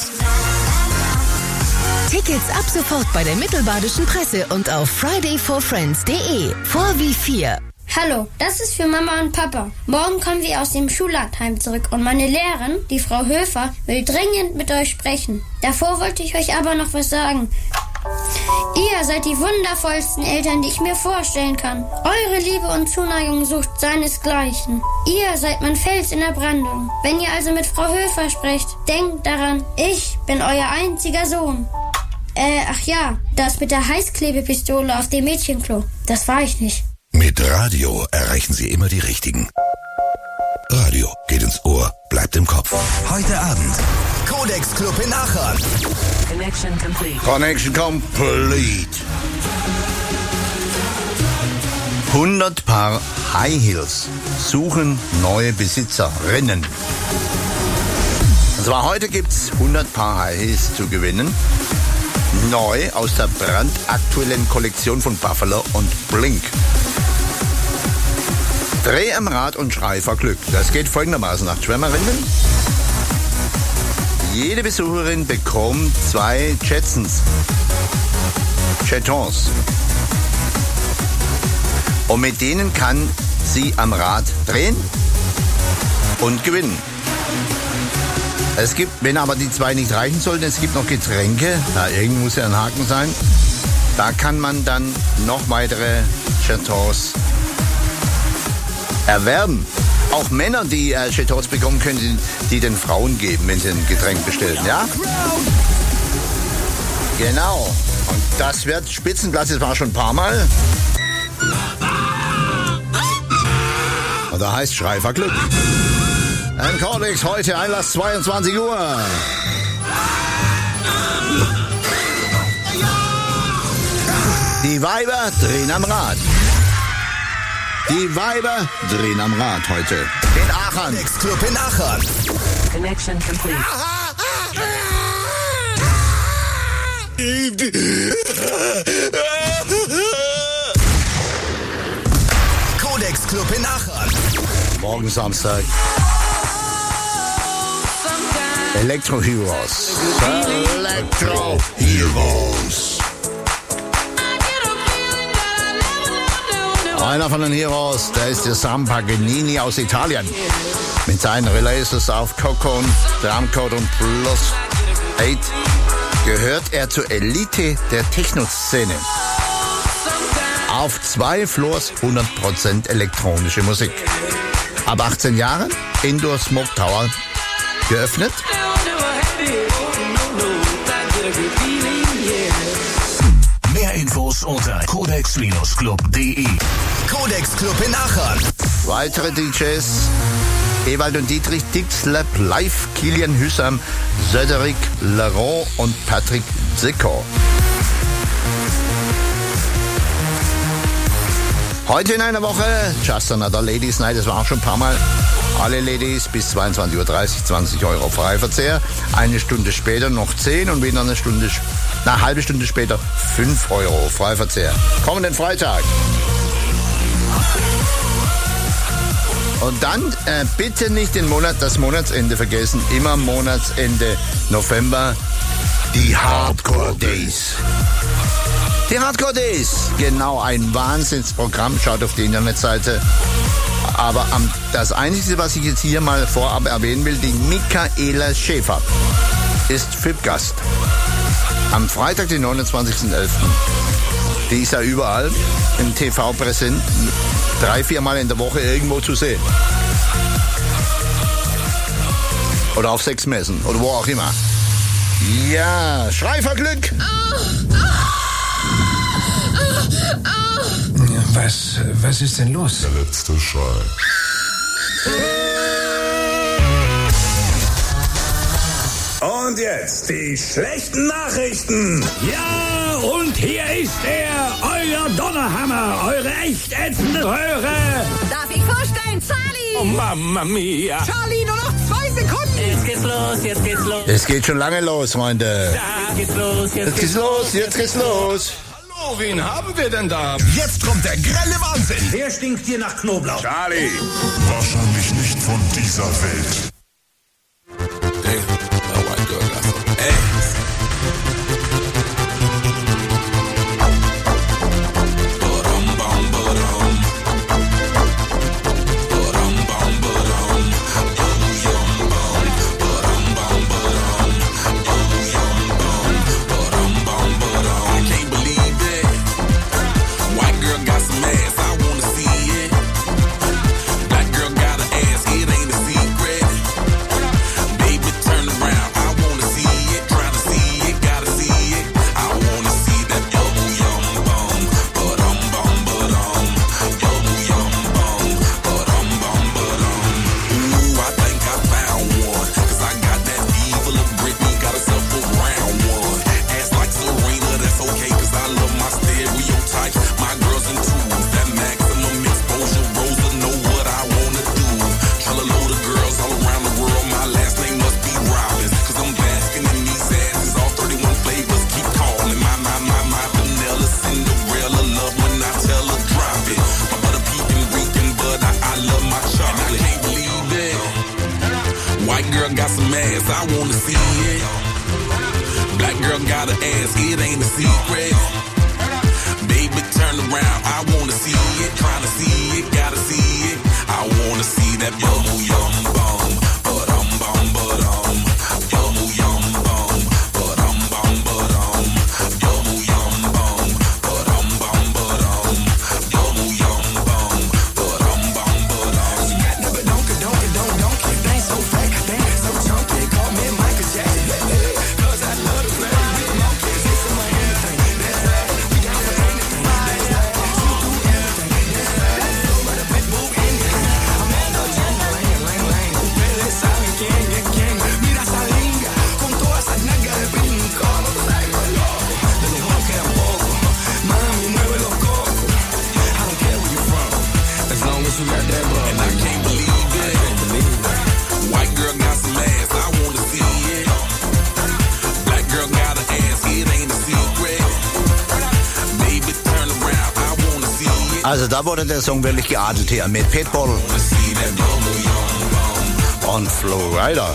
Tickets ab sofort bei der Mittelbadischen Presse und auf fridayforfriends.de. Vor wie 4. Hallo, das ist für Mama und Papa. Morgen kommen wir aus dem Schullandheim zurück und meine Lehrerin, die Frau Höfer, will dringend mit euch sprechen. Davor wollte ich euch aber noch was sagen. Ihr seid die wundervollsten Eltern, die ich mir vorstellen kann. Eure Liebe und Zuneigung sucht seinesgleichen. Ihr seid mein Fels in der Brandung. Wenn ihr also mit Frau Höfer sprecht, denkt daran, ich bin euer einziger Sohn. Ach ja, das mit der Heißklebepistole auf dem Mädchenklo, das war ich nicht. Mit Radio erreichen Sie immer die Richtigen. Radio geht ins Ohr, bleibt im Kopf. Heute Abend. Codex Club in Aachen. Connection complete. Connection complete. 100 Paar High Heels suchen neue Besitzerinnen. Und zwar heute gibt's 100 Paar High Heels zu gewinnen. Neu aus der brandaktuellen Kollektion von Buffalo und Blink. Dreh am Rad und schrei vor Glück. Das geht folgendermaßen nach Schwärmerinnen. Jede Besucherin bekommt 2 Jetons. Und mit denen kann sie am Rad drehen und gewinnen. Es gibt, wenn aber die 2 nicht reichen sollten, es gibt noch Getränke. Na, irgendwo muss ja ein Haken sein. Da kann man dann noch weitere Jetons erwerben. Auch Männer, die Jetons bekommen, können die den Frauen geben, wenn sie ein Getränk bestellen, ja? Genau. Und das wird Spitzenplatz, das war schon ein paar Mal. Und da heißt Schrei vor Glück. Ein Codex heute, Einlass 22 Uhr. Die Weiber drehen am Rad. Die Weiber drehen am Rad heute. In Aachen. Codex Club in Aachen. Connection complete. Codex Club in Aachen. Morgen Samstag. Electro Heroes. Electro Heroes. Einer von den Heroes, der ist der Sam Paganini aus Italien. Mit seinen Releases auf Coco und Drumcode und Plus 8 gehört er zur Elite der Techno-Szene. Auf 2 Floors 100% elektronische Musik. Ab 18 Jahren, Indoor Smoke Tower geöffnet. Mehr Infos unter codex-club.de. Codex Club in Aachen. Weitere DJs: Ewald und Dietrich, Dixlab Live, Kilian Hüssam, Cedric Laurent und Patrick Zico. Heute in einer Woche Just Another Ladies Night, das war auch schon ein paar Mal. Alle Ladies bis 22.30 Uhr, 20 € Freiverzehr. Eine Stunde später noch 10 und wieder eine halbe Stunde später 5 € Freiverzehr. Kommenden Freitag. Und dann bitte nicht das Monatsende vergessen. Immer Monatsende November. Die Hardcore Days. Die Hardcore Days. Genau, ein Wahnsinnsprogramm. Schaut auf die Internetseite. Aber das Einzige, was ich jetzt hier mal vorab erwähnen will, die Michaela Schäfer ist FIP-Gast. Am Freitag, den 29.11. Die ist ja überall im TV präsent. 3-4 Mal in der Woche irgendwo zu sehen. Oder auf Sexmessen oder wo auch immer. Ja, Schrei vor Glück! Was ist denn los? Der letzte Schrei. Und jetzt die schlechten Nachrichten. Ja, und hier ist er, euer Donnerhammer, eure echt ätzende Röhre. Darf ich vorstellen, Charlie? Oh, Mamma mia. Charlie, nur noch 2 Sekunden. Jetzt geht's los, jetzt geht's los. Es geht schon lange los, Freunde. Ja, geht's los, jetzt geht's los, jetzt geht's los. Hallo, wen haben wir denn da? Jetzt kommt der grelle Wahnsinn. Wer stinkt hier nach Knoblauch? Charlie. Wahrscheinlich nicht von dieser Welt. Also da wurde der Song wirklich geadelt hier mit Pitbull und Flowrider.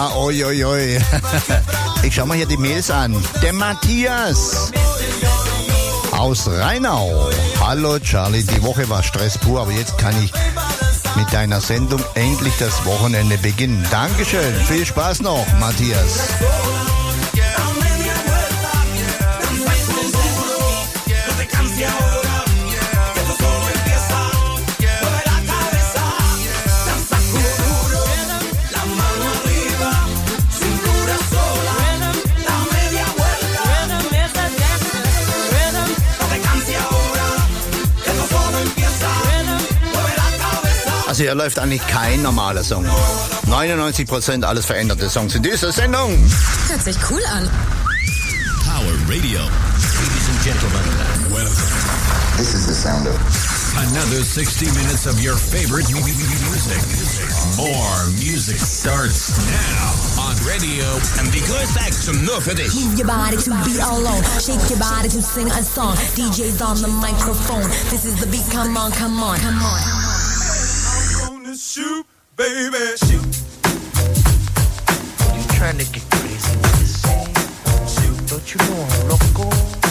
Ja, oi, oi, oi. Ich schau mal hier die Mails an. Der Matthias aus Rheinau. Hallo Charlie, die Woche war Stress pur, aber jetzt kann ich mit deiner Sendung endlich das Wochenende beginnen. Dankeschön, viel Spaß noch, Matthias. Also hier läuft eigentlich kein normaler Song. 99% alles veränderte Songs in dieser Sendung. Hört sich cool an. Power Radio. Ladies and gentlemen, welcome. This is the sound of another 60 minutes of your favorite music. More music starts now on radio. And die größte Action nur für dich. Move your body to be alone. Shake your body to sing a song. DJ's on the microphone. This is the beat. Come on, come on, come on. Shoot, baby, shoot. You trying to get crazy with this? Shoot, don't you know I'm loco?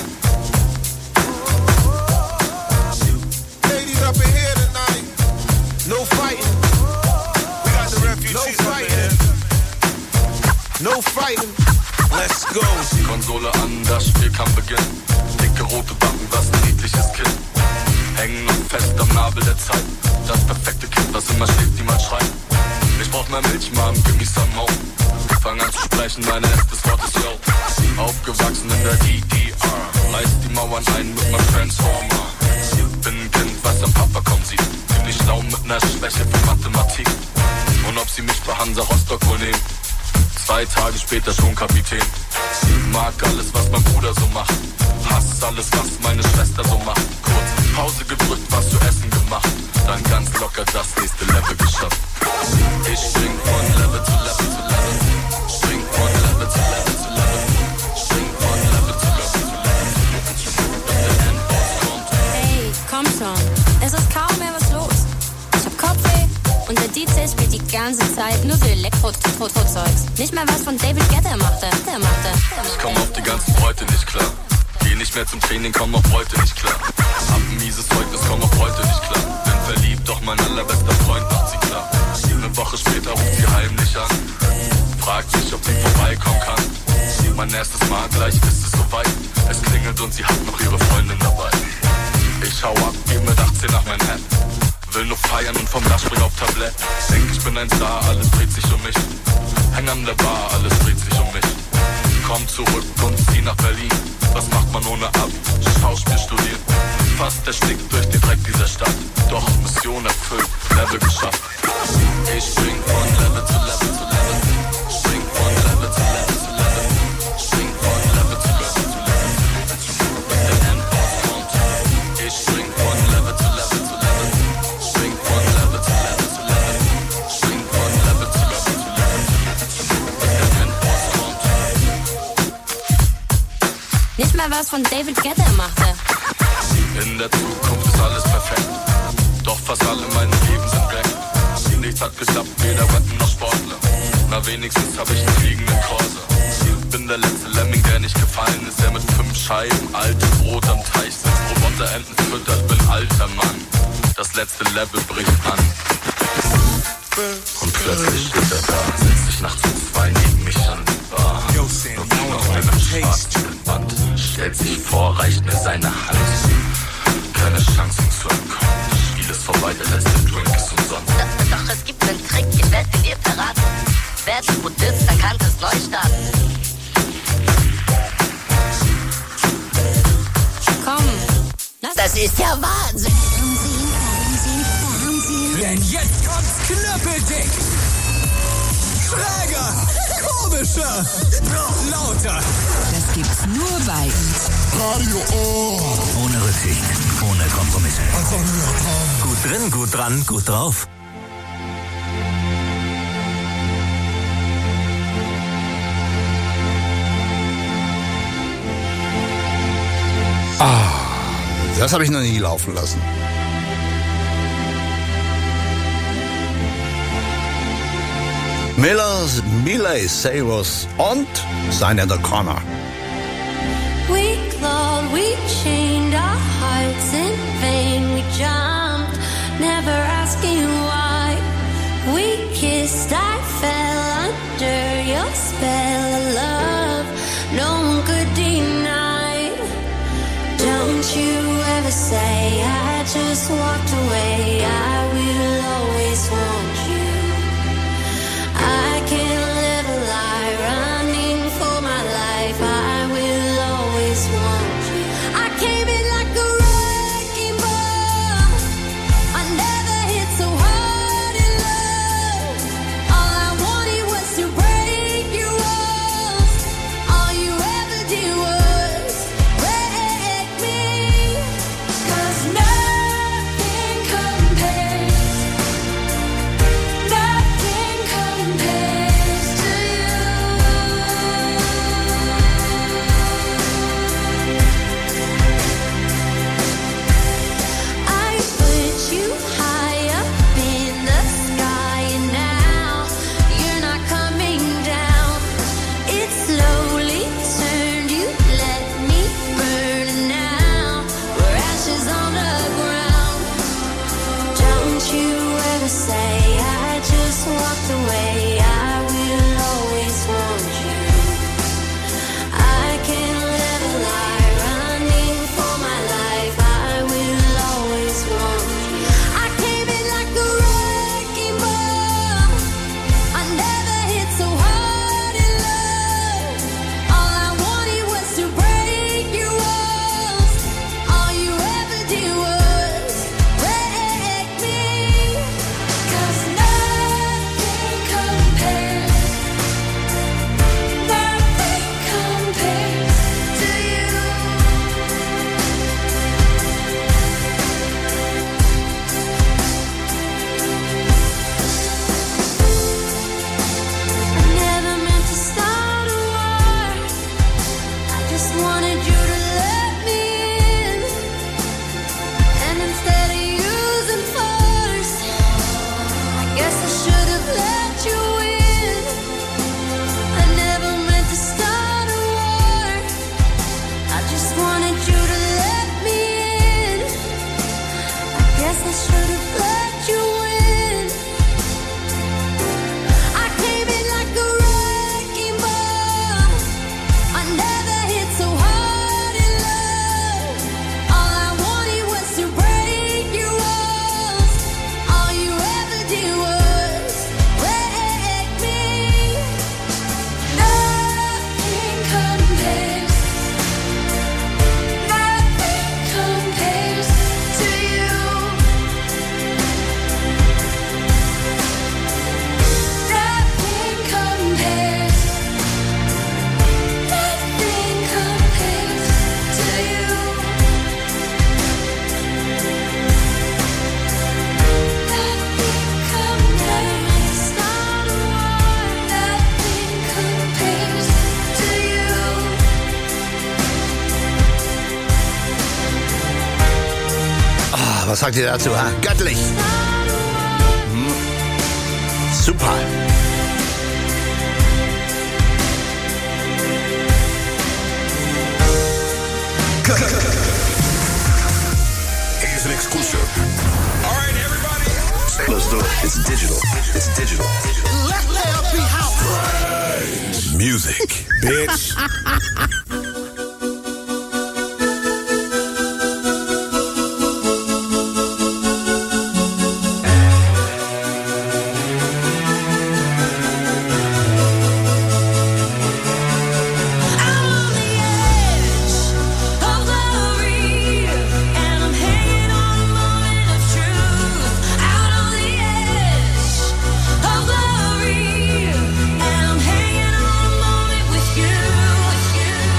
Ladies up in here tonight. No fighting. We got the refugees. No fighting. No fighting. Let's go. Konsole an, das Spiel kann beginnen. Dicke rote Backen, was ein niedliches Kind. Hängen noch fest am Nabel der Zeit. Das perfekte Kind, was immer schläft, niemand schreit. Ich brauch mehr Milch, Mom, give me some more. Fang an zu sprechen, mein erstes Wort ist yo. Aufgewachsen in der DDR. Reiß die Mauern ein mit meinem Transformer. Bin ein Kind, was am Papa kaum sieht. Ziemlich schlau mit ner Schwäche für Mathematik. Und ob sie mich bei Hansa Rostock wohl nehmen. 2 Tage später schon Kapitän. Mag alles, was mein Bruder so macht. Hass alles, was meine Schwester so macht. Kurz Pause gedrückt, was zu essen gemacht. Dann ganz locker das nächste Level geschafft. Ich spring von Level zu Level zu Level. Spring von Level zu Level zu Level. Spring von Level zu Level zu Level. Hey, komm schon. Es ist kaum mehr was los. Ich hab Kopfweh und der DJ spielt die ganze Zeit nur so Elektro-Zeugs. Nicht mal was von David Guetta machte. Ich komm auf die ganzen Bräute nicht klar. Geh nicht mehr zum Training, komm auf heute nicht klar. Hab ein mieses Zeugnis, komm auf heute nicht klar. Bin verliebt, doch mein allerbester Freund macht sie klar. Eine Woche später ruft sie heimlich an. Fragt mich, ob sie vorbeikommen kann. Mein erstes Mal, gleich ist es soweit. Es klingelt und sie hat noch ihre Freundin dabei. Ich hau ab, geh mit 18 nach Manhattan. Will nur feiern und vom Dach spring auf Tablett. Denk, ich bin ein Star, alles dreht sich um mich. Häng an der Bar, alles dreht sich um mich. Komm zurück und zieh nach Berlin. Was macht man ohne Abi? Schauspiel studieren. Fast erstickt durch den Dreck dieser Stadt. Doch Mission erfüllt, Level geschafft. Ich spring von Level zu Level zu Level. Spring von Level zu Level zu Level. Spring von Level zu Level zu Level. Der Endboss kommt. Ich spring von Level zu Level zu Level. Spring von Level zu Level zu Level. Spring von Level zu Level zu Level. Der Endboss kommt. Nicht mal was von David Guetta machte. In der Zukunft ist alles perfekt. Doch fast alle meine Leben sind weg. Nichts hat geklappt, weder Wetten noch Sportler. Na wenigstens hab ich einen fliegenden Corsa. Bin der letzte Lemming, der nicht gefallen ist. Der mit 5 Scheiben altes Brot am Teich sitzt. Roboterenten füttert, bin alter Mann. Das letzte Level bricht an. Und plötzlich steht er da. Setzt sich nachts um 2 neben mich an die Bar. Und auf einem schwarzen Band. Stellt sich vor, reicht mir seine Hand. Keine Chance, ihm zu entkommen. Das Spiel ist vorbei, der letzte Drink ist umsonst. Doch es gibt einen Trick, ich werde ihn dir verraten. Werd ein Buddhist, dann kannst du es neu starten. Komm, das ist ja Wahnsinn. Denn jetzt kommt's knüppeldick. Schräger, komischer, lauter. Das gibt's nur bei Radio Ohne Rücksicht, ohne Kompromisse. Gut drin, gut dran, gut drauf. Das habe ich noch nie laufen lassen. Miley Cyrus und Sign in the Corner. We clawed, we chained our hearts in vain. We jumped, never asking why. We kissed, I fell under your spell of love. No one could deny. Don't you ever say I just walked away. I will always want you. I can't live a lie, running for my life. I will always want you. I came in like a wrecking ball. I never hit so hard in love. All I wanted was to break your walls. All you ever did was break me. 'Cause nothing compares. Nothing compares to you. I put you high up in the sky, and now you're not coming down. It slowly turned, you let me burn, and now we're ashes on the ground. Don't you ever say I just walked away. I will always want you. I can't live a lie, running for my life. I will always want you. I came in like a wrecking ball. I never hit so hard in love. All I wanted was to break your walls. All you ever did was break me. 'Cause nothing compares. Nothing compares to you. I never meant to start a war. I just wanted you to let me in. And instead of using force, I guess I should have let you in. I never meant to start a war. I just wanted you to let me in. I guess I should have let you in. I came in like a wrecking ball. I never hit so hard in love. All I wanted was to break your walls. All you ever did was break me. Nothing compares. Nothing compares to you. Nothing compares. Nothing compares to you. Nothing compares. Start a war. Nothing compares to you. Ah, was sagt ihr dazu, ha? Göttlich. Super. Here's an exclusive. All right, everybody. Let's do it. It's digital. It's digital. Let there be house. Music, bitch. With you.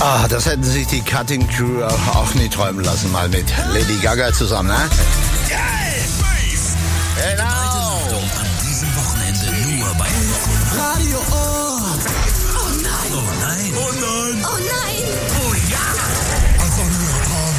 Ah, das hätten sich die Cutting Crew auch nie träumen lassen, mal mit Lady Gaga zusammen, ne? Genau. An diesem Wochenende nur bei Radio Ohr. Oh nein. Oh nein. Oh nein. Oh nein. Oh ja. Einfach nur Traum.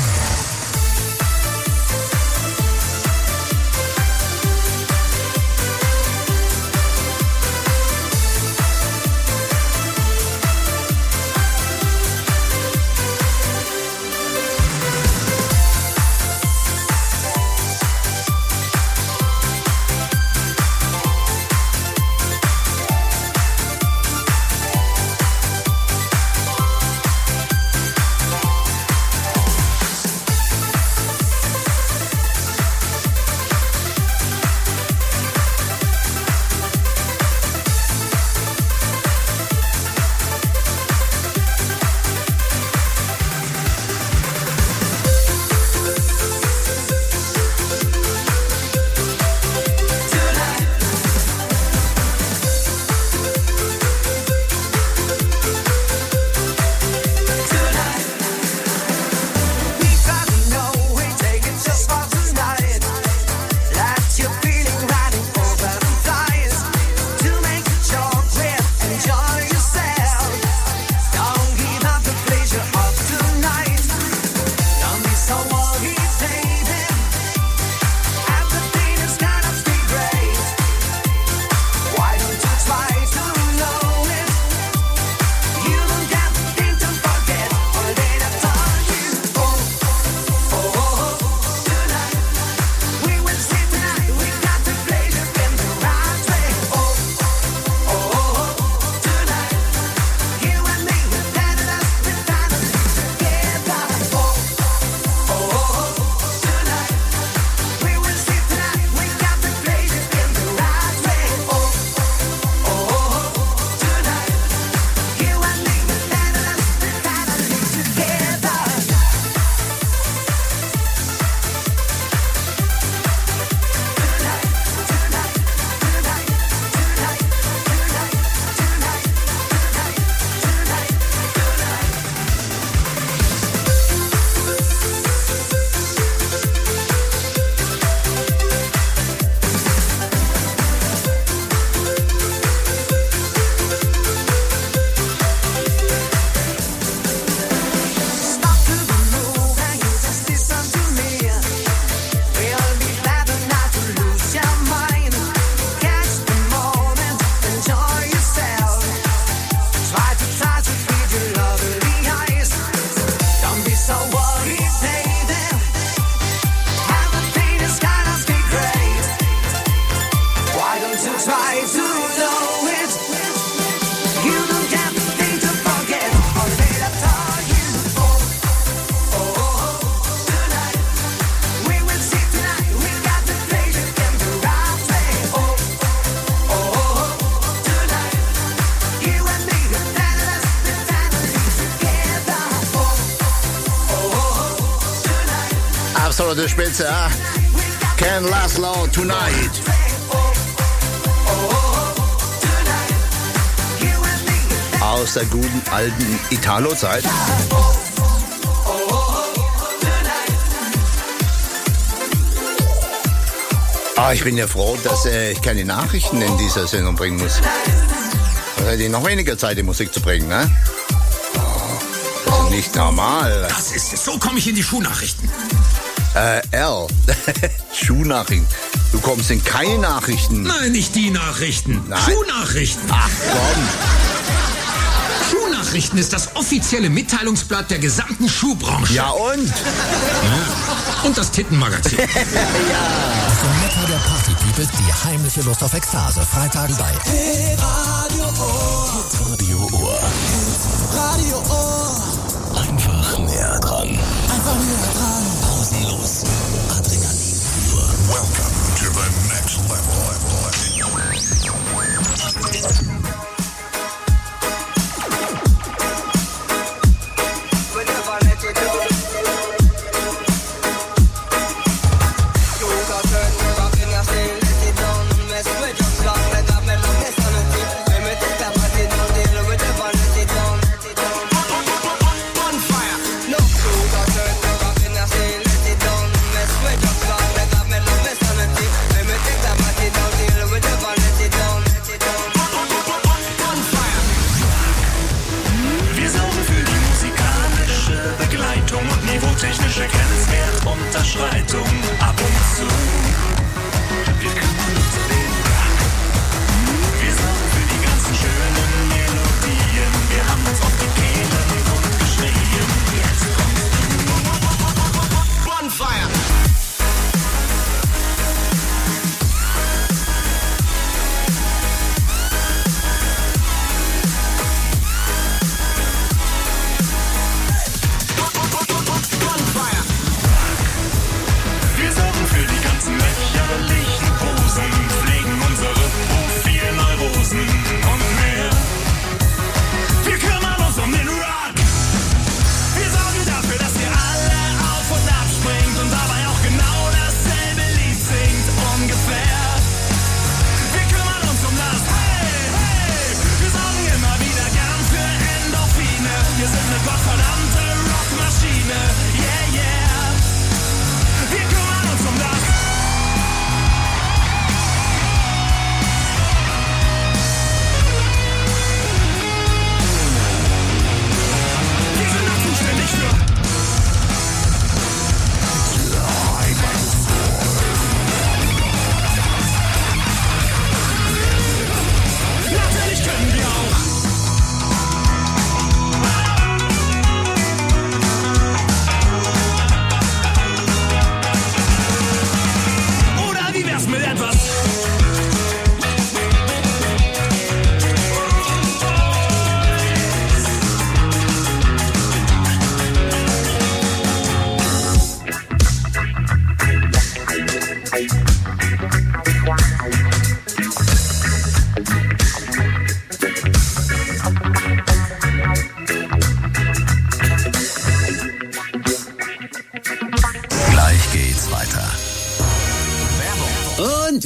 Absolute Spitze, ja? Ken Laszlo, Tonight. Aus der guten alten Italo-Zeit. Ich bin ja froh, dass ich keine Nachrichten in dieser Sendung bringen muss. Da hätte ich noch weniger Zeit, die Musik zu bringen, ne? Das ist nicht normal. Das ist es. So komme ich in die Schuhnachrichten. L. Schuhnachrichten. Du kommst in keine Nachrichten. Nein, nicht die Nachrichten. Nein. Schuhnachrichten. Ach komm. Schuhnachrichten ist das offizielle Mitteilungsblatt der gesamten Schuhbranche. Ja und? Ja. Und das Tittenmagazin. Ja. Aus dem Mekka der Party-People die heimliche Lust auf Ekstase. Freitag bei Radio Ohr. Radio Ohr. Radio Ohr. Einfach näher dran. Einfach näher dran. Pausenlos. Adrenalin pur. Welcome to the next level.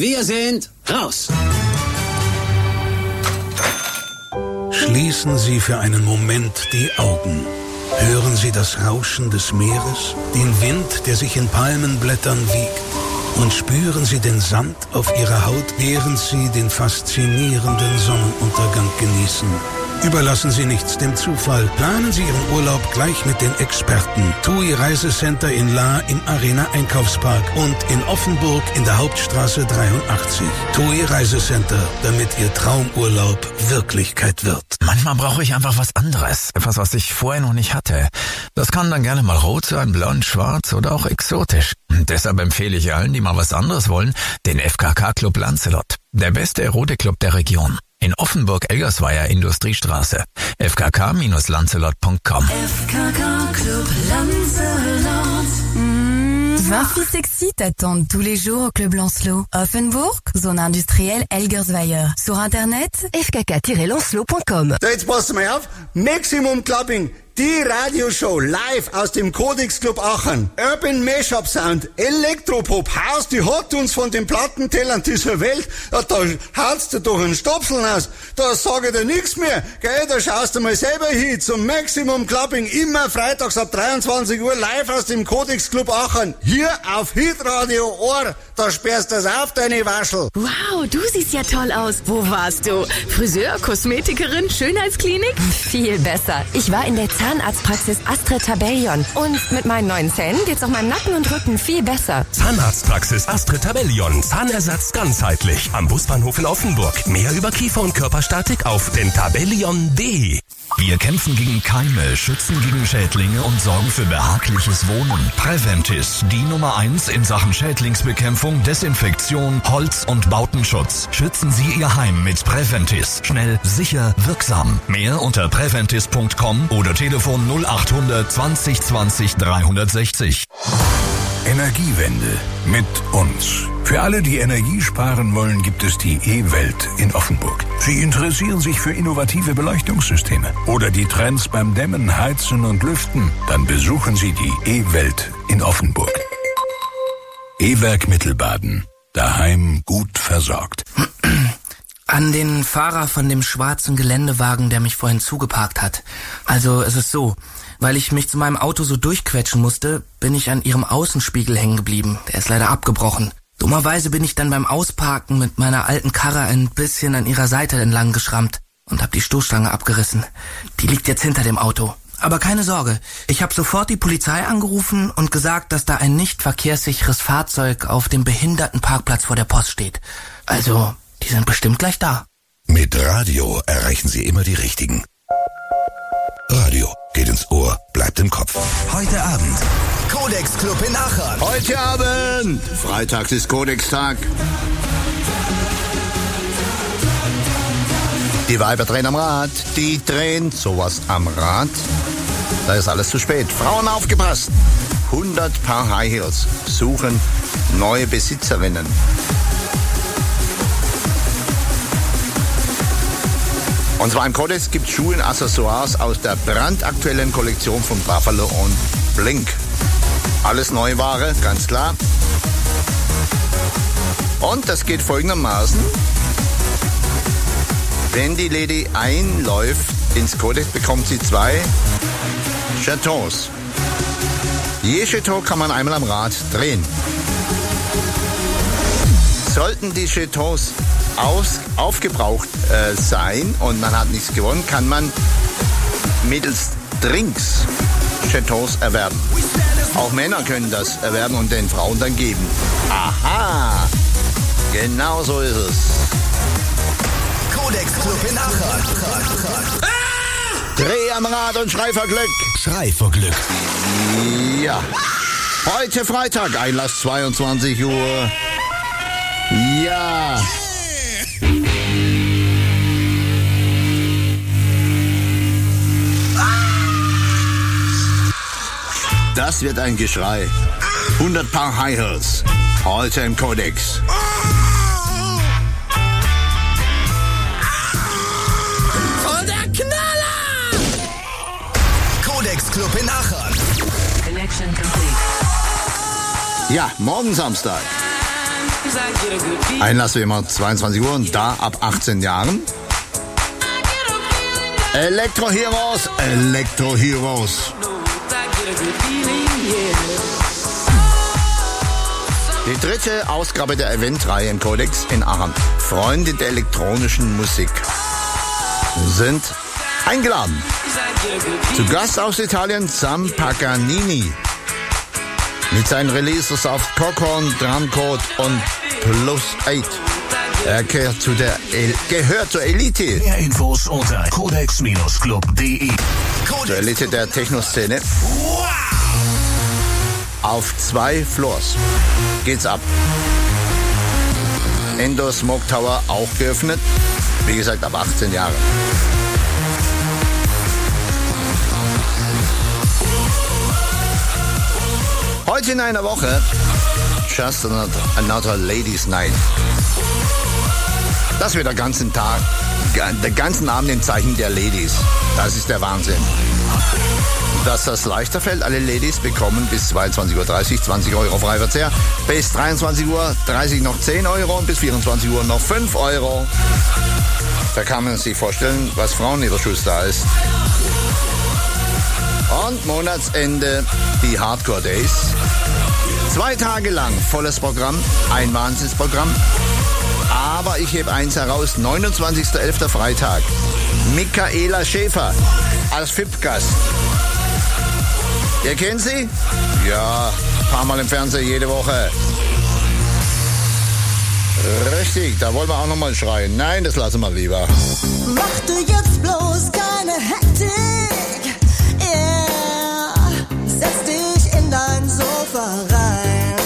Wir sind raus. Schließen Sie für einen Moment die Augen. Hören Sie das Rauschen des Meeres, den Wind, der sich in Palmenblättern wiegt. Und spüren Sie den Sand auf Ihrer Haut, während Sie den faszinierenden Sonnenuntergang genießen. Überlassen Sie nichts dem Zufall. Planen Sie Ihren Urlaub gleich mit den Experten. TUI Reisecenter in Lahr im Arena Einkaufspark und in Offenburg in der Hauptstraße 83. TUI Reisecenter, damit Ihr Traumurlaub Wirklichkeit wird. Manchmal brauche ich einfach was anderes. Etwas, was ich vorher noch nicht hatte. Das kann dann gerne mal rot sein, blond, schwarz oder auch exotisch. Und deshalb empfehle ich allen, die mal was anderes wollen, den FKK Club Lancelot. Der beste Erotik-Club der Region. In Offenburg-Elgersweier Industriestraße. fkk-lancelot.com. FKK Club Lancelot. 20 filles sexy t'attendent tous les jours au Club Lancelot. Offenburg, zone industrielle Elgersweier. Sur Internet, fkk-lancelot.com. So, jetzt passt mal auf. Maximum Clubbing. Die Radioshow live aus dem Codex Club Aachen. Urban Mashup Sound, Elektropop, House, die hat uns von den Plattentellern dieser Welt. Ja, da haut's dir doch einen Stopseln aus. Da sag ich dir nix mehr. Gell, da schaust du mal selber hin zum Maximum Clubbing. Immer freitags ab 23 Uhr live aus dem Codex Club Aachen. Hier auf Hitradio Ohr. Da sperrst du's auf, deine Waschel. Wow, du siehst ja toll aus. Wo warst du? Friseur, Kosmetikerin, Schönheitsklinik? Viel besser. Ich war in der Zahnarztpraxis Astrid Tabellion. Und mit meinen neuen Zähnen geht's auch meinem Nacken und Rücken viel besser. Zahnarztpraxis Astrid Tabellion. Zahnersatz ganzheitlich. Am Busbahnhof in Offenburg. Mehr über Kiefer- und Körperstatik auf dentabellion.de. Wir kämpfen gegen Keime, schützen gegen Schädlinge und sorgen für behagliches Wohnen. Preventis, die Nummer 1 in Sachen Schädlingsbekämpfung, Desinfektion, Holz- und Bautenschutz. Schützen Sie Ihr Heim mit Preventis. Schnell, sicher, wirksam. Mehr unter preventis.com oder Telefon 0800 20 20 360. Energiewende mit uns. Für alle, die Energie sparen wollen, gibt es die E-Welt in Offenburg. Sie interessieren sich für innovative Beleuchtungssysteme oder die Trends beim Dämmen, Heizen und Lüften? Dann besuchen Sie die E-Welt in Offenburg. E-Werk Mittelbaden. Daheim gut versorgt. An den Fahrer von dem schwarzen Geländewagen, der mich vorhin zugeparkt hat. Also es ist so, weil ich mich zu meinem Auto so durchquetschen musste, bin ich an ihrem Außenspiegel hängen geblieben. Der ist leider abgebrochen. Dummerweise bin ich dann beim Ausparken mit meiner alten Karre ein bisschen an ihrer Seite entlang geschrammt und hab die Stoßstange abgerissen. Die liegt jetzt hinter dem Auto. Aber keine Sorge, ich habe sofort die Polizei angerufen und gesagt, dass da ein nicht verkehrssicheres Fahrzeug auf dem Behindertenparkplatz vor der Post steht. Also, die sind bestimmt gleich da. Mit Radio erreichen Sie immer die Richtigen. Radio geht ins Ohr, bleibt im Kopf. Heute Abend Codex Club in Aachen. Heute Abend. Freitag ist Codex-Tag. Die Weiber drehen am Rad. Die drehen sowas am Rad. Da ist alles zu spät. Frauen aufgepasst. 100 Paar High Heels suchen neue Besitzerinnen. Und zwar im Codex gibt es Schuhe und Accessoires aus der brandaktuellen Kollektion von Buffalo und Blink. Alles neue Ware, ganz klar. Und das geht folgendermaßen. Wenn die Lady einläuft ins Codex, bekommt sie 2 Jetons. Je Jeton kann man einmal am Rad drehen. Sollten die Jetons aufgebraucht sein und man hat nichts gewonnen, kann man mittels Drinks Jetons erwerben. Auch Männer können das erwerben und den Frauen dann geben. Aha, genau so ist es. Codex Club in Aachen. Dreh am Rad und schrei vor Glück. Schrei vor Glück. Ja. Heute Freitag, Einlass 22 Uhr. Ja. Das wird ein Geschrei. 100 Paar High Heels. Heute im Codex. Und der Knaller! Codex Club in Aachen. Ja, morgen Samstag. Einlass wie immer 22 Uhr und da ab 18 Jahren. Electro Heroes. Die dritte Ausgabe der Eventreihe im Codex in Aachen. Freunde der elektronischen Musik sind eingeladen. Zu Gast aus Italien Sam Paganini. Mit seinen Releases auf Cockhorn, Drumcode und Plus 8. Er gehört zur Elite. Mehr Infos unter codex-club.de. Zur Elite der Techno-Szene. Auf 2 Floors geht's ab. Indoor Smoke Tower auch geöffnet. Wie gesagt, ab 18 Jahre. Heute in einer Woche Just Another Ladies Night. Das wird den ganzen Tag, den ganzen Abend im Zeichen der Ladies. Das ist der Wahnsinn. Dass das leichter fällt, alle Ladies bekommen bis 22.30 Uhr 20 Euro Freiverzehr, bis 23.30 Uhr noch 10 Euro und bis 24 Uhr noch 5 Euro. Da kann man sich vorstellen, was Frauenüberschuss da ist. Und Monatsende die Hardcore Days. 2 Tage lang volles Programm, ein Wahnsinnsprogramm. Aber ich hebe eins heraus, 29.11. Freitag. Michaela Schäfer als VIP-Gast. Ihr kennt sie? Ja, ein paar Mal im Fernsehen, jede Woche. Richtig, da wollen wir auch nochmal schreien. Nein, das lassen wir lieber. Mach du jetzt bloß keine Hektik. Yeah, setz dich in dein Sofa rein.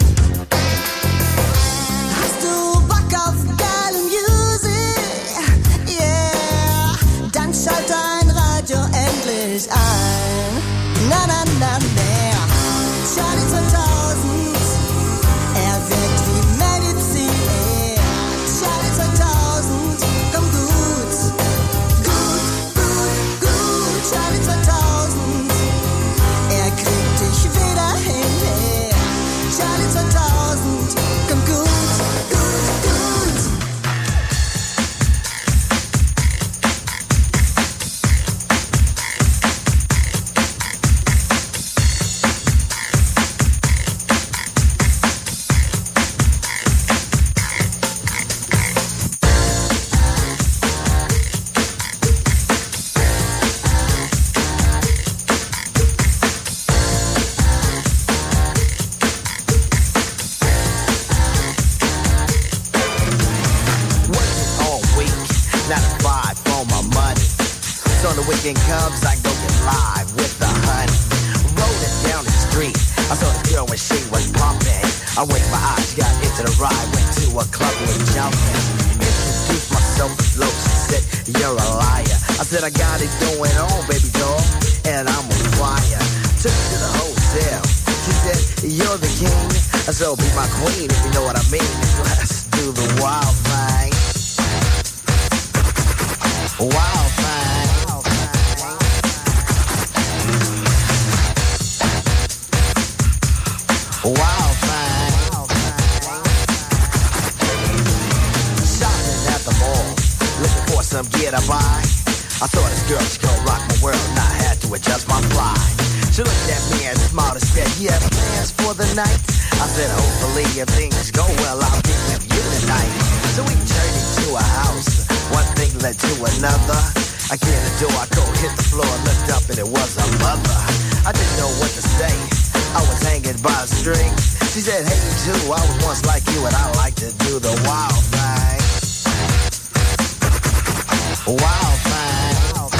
Hast du Bock auf geile Musik? Yeah, dann schalt dein Radio endlich ein. Na, na, na, na. Charlie 2000, er wirkt wie Medizin. Charlie 2000, komm gut. Charlie 2000, er kriegt dich wieder hin. Charlie 2000, komm gut. Cubs, I go get live with the honey. Rolling down the street, I saw the girl when she was pumping. I winked my eyes, got into the ride, went to a club with jumping. Introduced myself as low, she said, you're a liar. I said, I got it going on, baby doll, and I'm on fire. Took her to the hotel, she said, you're the king. I said, be my queen, if you know what I mean. Let's do the wild thing. Wild thing. Wild thing. Shopping at the mall, looking for some gear to buy. I saw this girl, she gon' rock my world, and I had to adjust my fly. She looked at me and smiled and said, you have plans for the night? I said, hopefully if things go well, I'll be with you tonight. So we journeyed to a house, one thing led to another. I get in the door, I go hit the floor, looked up and it was a mother. I didn't know what to say, I was hanging by a string. She said, hey you too, I was once like you and I like to do the wild thing. Wild thing.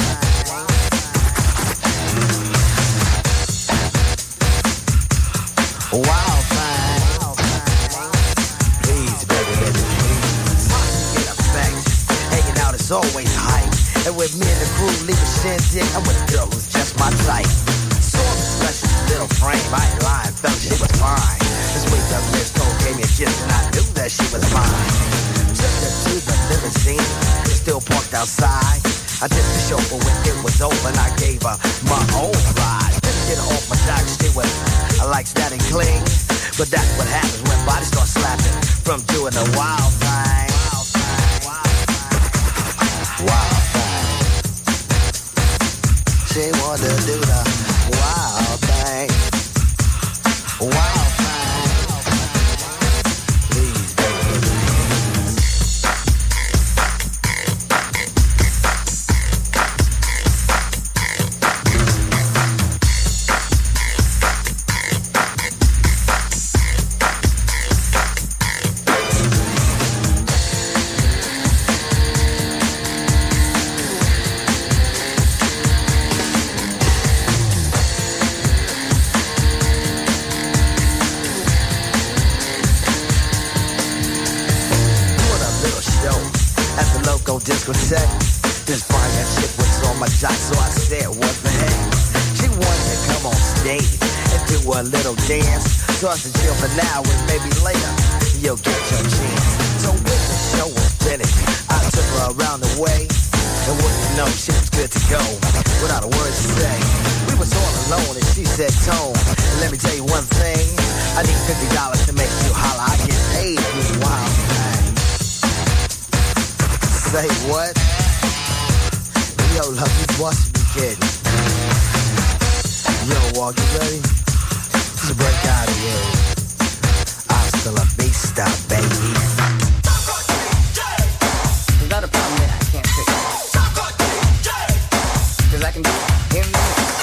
Wild thing. Please, baby, baby, please. Get effect. Hanging out is always hype. And with me and the crew leaving shindig, I'm with a girl who's just my type. Saw the special little frame, I ain't lying, felt she was fine. This week the Miss Cole gave me a kiss and I knew that she was mine. Took her to the limousine, still parked outside. I tipped the chauffeur when it was open, I gave her my own ride. Didn't get her off my jock, she was, I like that and cling. But that's what happens when bodies start slapping. from doing the wild thing. Wild thing. She wanted to do the wild thing. Wild thing. Please, baby. Discotheque. This fine chick was on my jock, so I said, what the heck? She wanted to come on stage and do a little dance. So I said, chill for now and maybe later you'll get your chance. So when the show was finished, I took her around the way. And wouldn't you know, she was good to go without a word to say. We was all alone and she said, Tone, let me tell you one thing. I need $50 to make you holler. I get paid for this wild thing. Say what? Yo, love, you must be kidding. Yo, Walk, you ready? Let's break out of here. Hasta la vista, baby. Is that a problem that I can't fix? Cause I can hear me.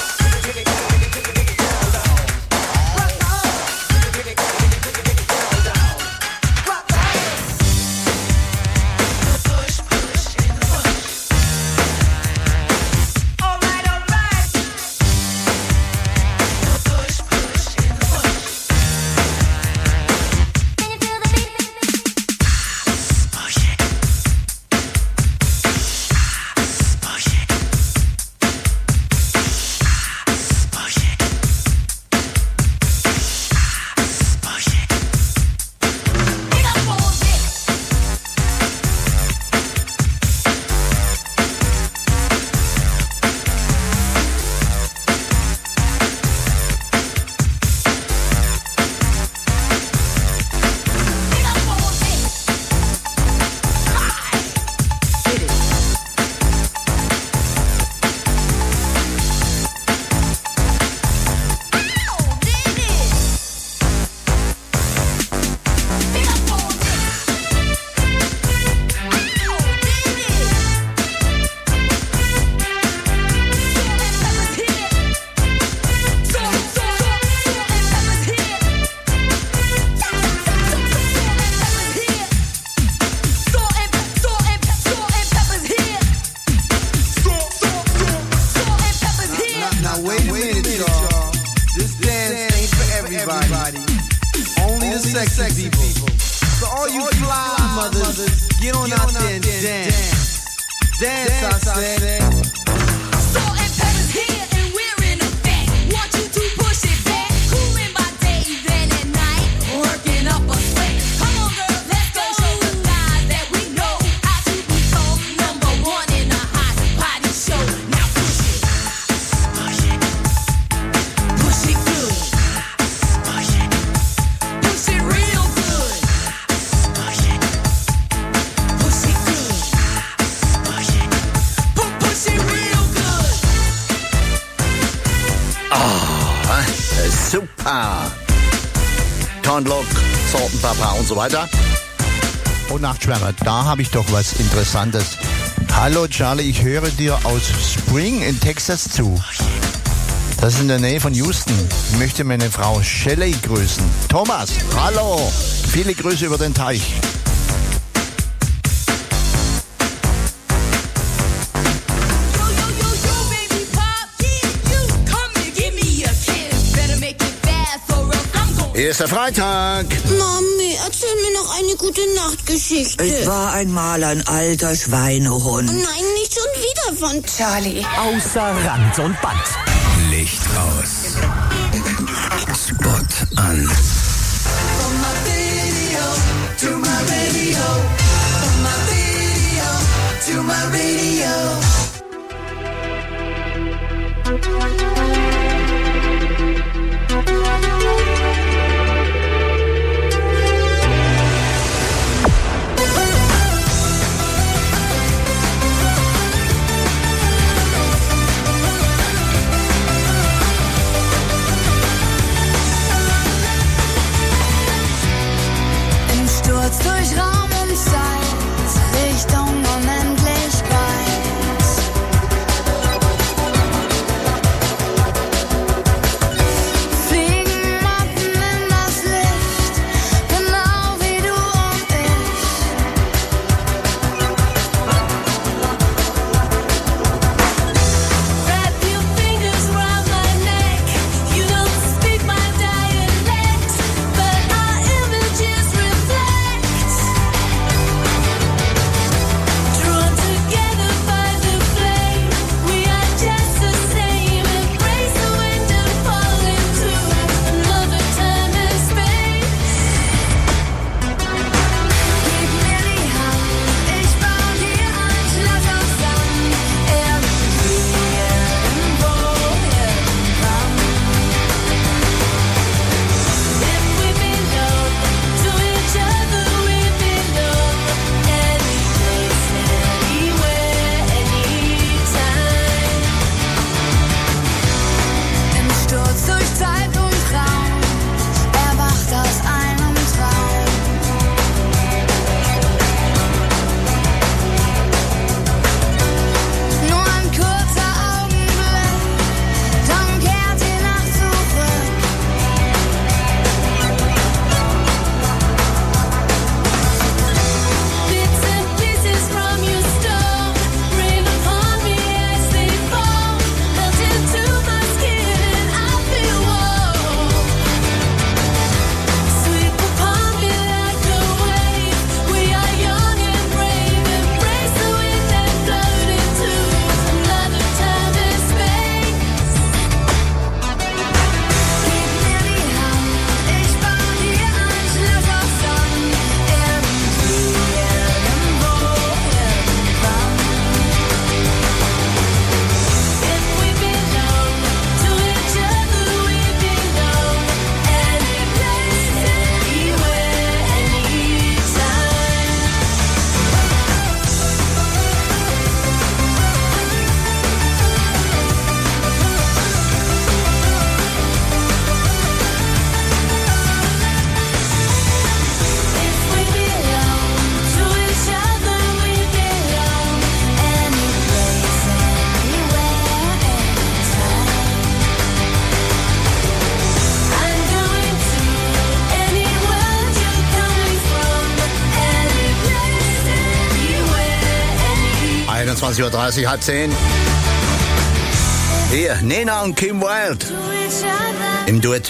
Cornlock, Sortenpapa und so weiter. Und Nachtschwärmer, da habe ich doch was Interessantes. Hallo Charlie, ich höre dir aus Spring in Texas zu. Das ist in der Nähe von Houston. Ich möchte meine Frau Shelley grüßen. Thomas, hallo. Viele Grüße über den Teich. Hier ist der Freitag. Mami, erzähl mir noch eine gute Nachtgeschichte. Es war einmal ein alter Schweinehund. Nein, nicht schon wieder von Charlie. Außer Rand und Band. Licht aus. Spot an. From my video to my radio. From my video to my radio. 21:30 Uhr, halb 10. Hier, Nena und Kim Wilde im Duett.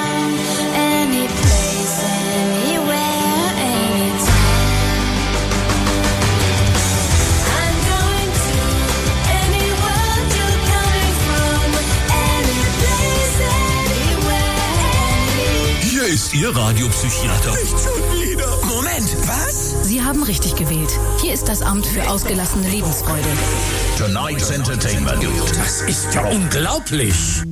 Hier ist Ihr Radiopsychiater. Nicht schon wieder. Moment, was? Sie haben richtig gewählt. Hier ist das Amt für ausgelassene Lebensfreude. Tonight's Entertainment. Das ist ja unglaublich.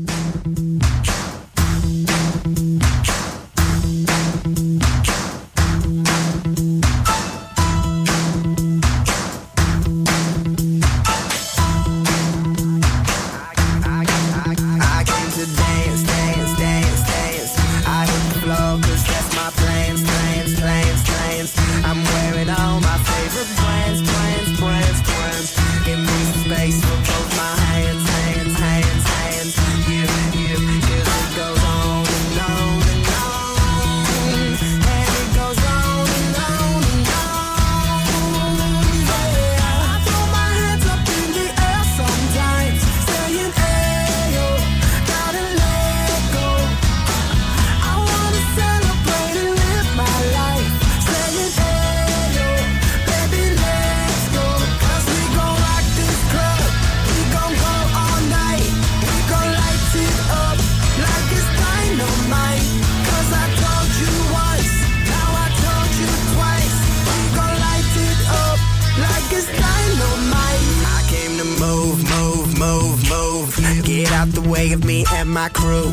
My crew.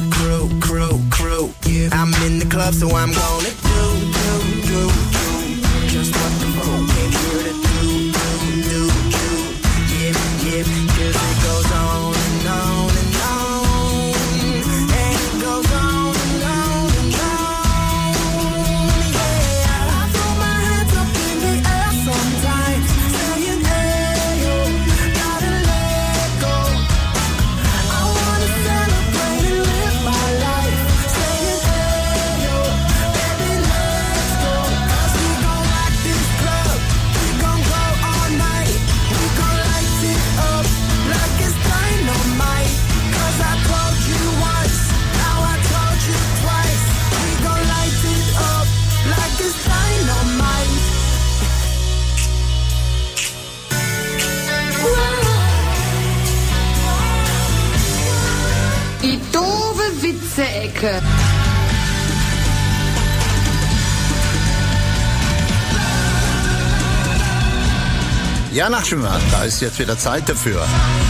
I'm in the club, so I'm gonna do just what the phone came here to do. Yeah, 'cause it goes on and on and on, and it goes on and on and on. Yeah, I throw my hands up in the air sometimes, saying, hey, yo, gotta let go. I wanna celebrate and live my life, saying, hey, yo, baby, let's go. 'Cause we gon' rock this club, we gon' go all night, we gon' light it up like it's dynamite. 'Cause I told you once, now I told you twice, we gon' light it up like it's dynamite. Die doofe Witze-Ecke. Ja, Nachschwimmer, da ist jetzt wieder Zeit dafür.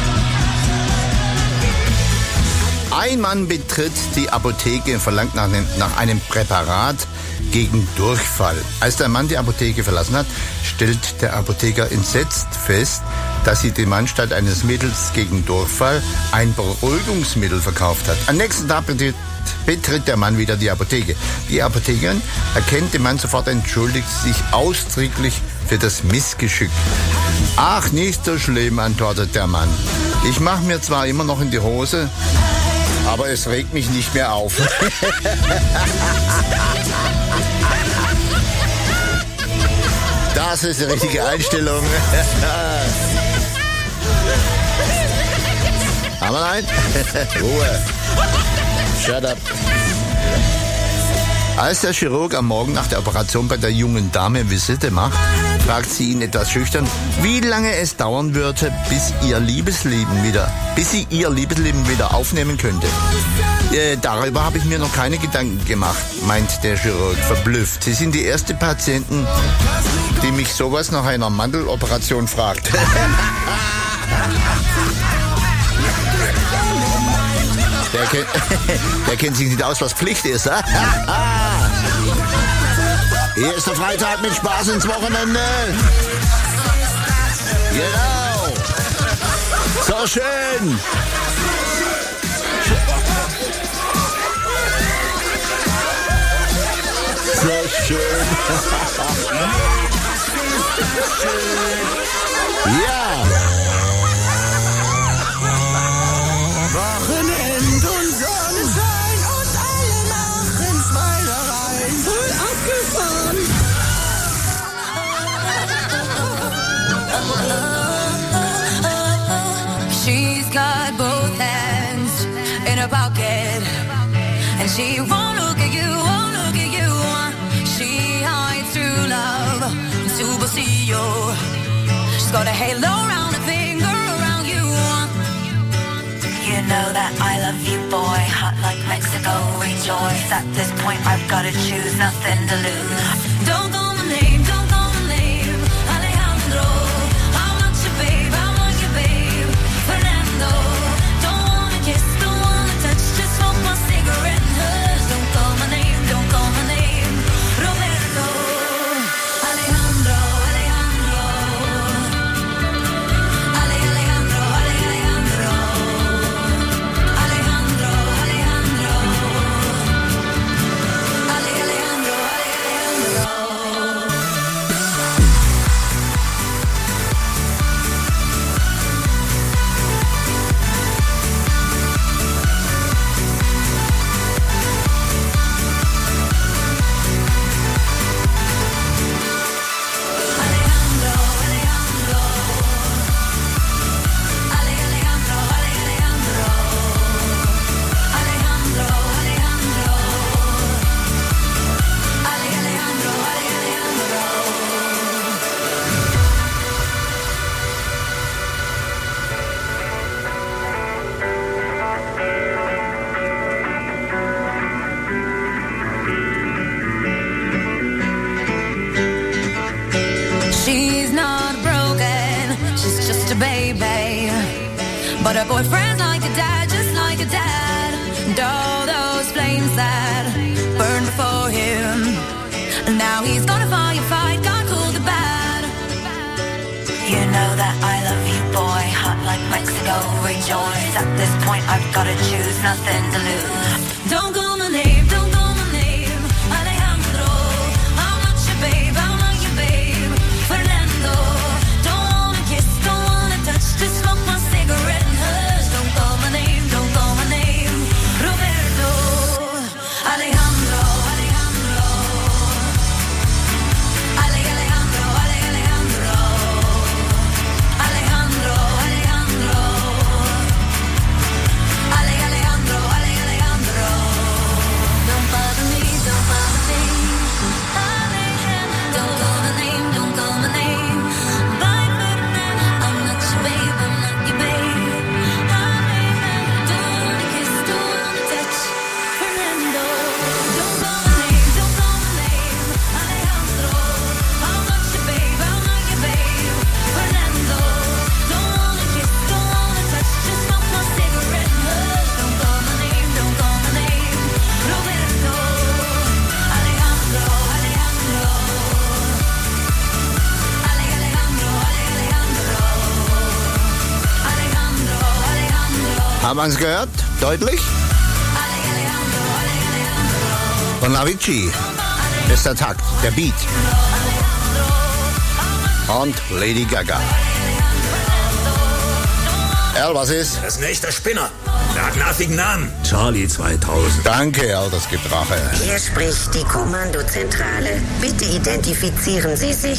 Ein Mann betritt die Apotheke und verlangt nach einem Präparat gegen Durchfall. Als der Mann die Apotheke verlassen hat, stellt der Apotheker entsetzt fest, dass sie dem Mann statt eines Mittels gegen Durchfall ein Beruhigungsmittel verkauft hat. Am nächsten Tag betritt der Mann wieder die Apotheke. Die Apothekerin erkennt den Mann sofort, entschuldigt sich ausdrücklich für das Missgeschick. Ach, nicht so schlimm, antwortet der Mann. Ich mache mir zwar immer noch in die Hose, aber es regt mich nicht mehr auf. Das ist die richtige Einstellung. Aber nein, Ruhe. Shut up. Als der Chirurg am Morgen nach der Operation bei der jungen Dame Visite macht, fragt sie ihn etwas schüchtern, wie lange es dauern würde, bis sie ihr Liebesleben wieder aufnehmen könnte. Darüber habe ich mir noch keine Gedanken gemacht, meint der Chirurg verblüfft. Sie sind die erste Patientin, die mich sowas nach einer Mandeloperation fragt. Der kennt sich nicht aus, was Pflicht ist. Hier ist der Freitag mit Spaß ins Wochenende. Genau. So schön. So schön. Ja. Wochenend und Sonnenschein und alle machen Schmeinereien. Voll abgefahren. And she won't look at you, won't look at you. She hides through love, superseo. She's got a halo around her finger around you. You know that I love you, boy, hot like Mexico, rejoice. At this point I've gotta choose, nothing to lose. Don't call my name, don't call my name, Alejandro. I'm not your babe, I'm not your babe, Fernando. Don't wanna kiss, don't wanna touch, just smoke my cigarette and hush. Don't call my name, don't call my name, Roberto. Alejandro, Alejandro. Alejandro, Alejandro. Alejandro, Alejandro. Alejandro, Alejandro. She's not broken, she's just a baby. But her boyfriend's like a dad, just like a dad. And all those flames that burned before him, and now he's gonna firefight, God cool the bad. You know that I love you, boy, hot like Mexico, rejoice. At this point I've gotta choose, nothing to lose. Don't call my name, don't call my name, Alejandro. I'm not your babe, I'm not your babe, Fernando. Don't wanna kiss, don't wanna touch, just smoke my cigarette and hush. Don't call my name, don't call my name, Roberto. Alejandro, Alejandro. Alejandro, Alejandro. Alejandro, Alejandro. Alejandro, Alejandro. Don't bother me, don't bother me. Don't call my name, don't call my name. Bye, Ferdinand. I'm not your babe, I'm not your babe. Don't wanna kiss, don't wanna touch, Fernando. Don't call my name, don't call my name, Alejandro. I'm not your babe, I'm not your babe, Fernando. Don't wanna kiss, don't wanna touch, just smoke my cigarette and hush. Don't call my name, don't call my name, Roberto. Alejandro, Alejandro. Alejandro, Alejandro. Alejandro, Haben wir es gehört? Deutlich? Von Avicii ist der Takt, der Beat. Und Lady Gaga. Al, was ist? Das ist ein echter Spinner. Der hat einen affigen Namen. Charlie 2000. Danke, Al, das gibt Rache. Hier spricht die Kommandozentrale. Bitte identifizieren Sie sich.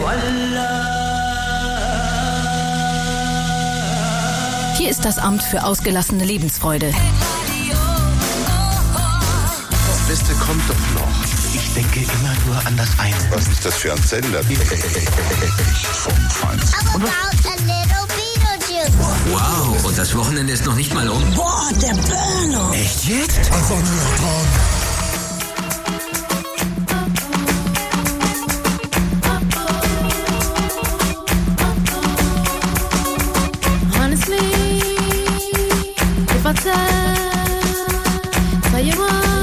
Hier ist das Amt für ausgelassene Lebensfreude. Das Beste kommt doch noch. Ich denke immer nur an das eine. Was ist das für ein Sender? Vom Feinsten. Wow, und das Wochenende ist noch nicht mal um. Boah, der Burner. Echt jetzt? Einfach nur dran. Honestly, if I tell you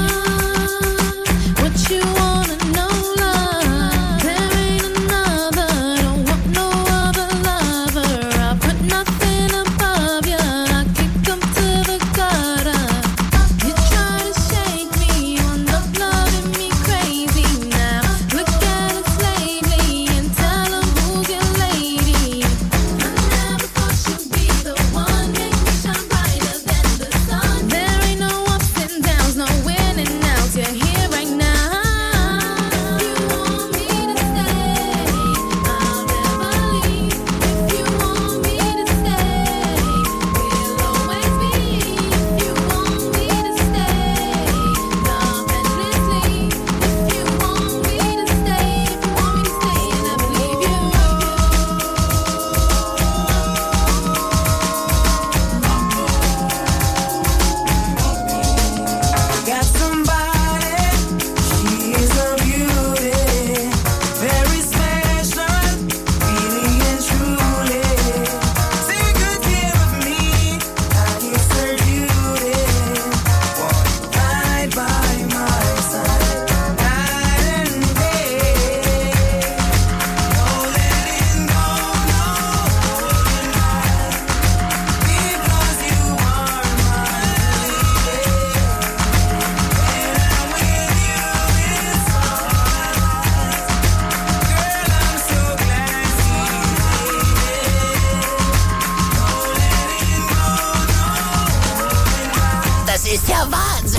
what you wanna know, love, there ain't another, don't want no other lover. I put nothing above you, I kick 'em to the gutter. You try to shake me, ist ja Wahnsinn.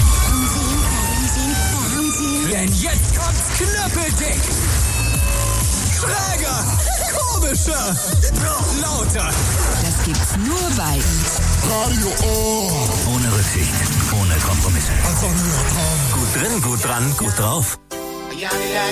Denn jetzt kommt's knüppeldick. Schräger, komischer, lauter. Das gibt's nur bei Radio O. Ohne Rücksicht, ohne Kompromisse. Einfach nur Traum. Gut drin, gut dran, gut drauf. Yeah.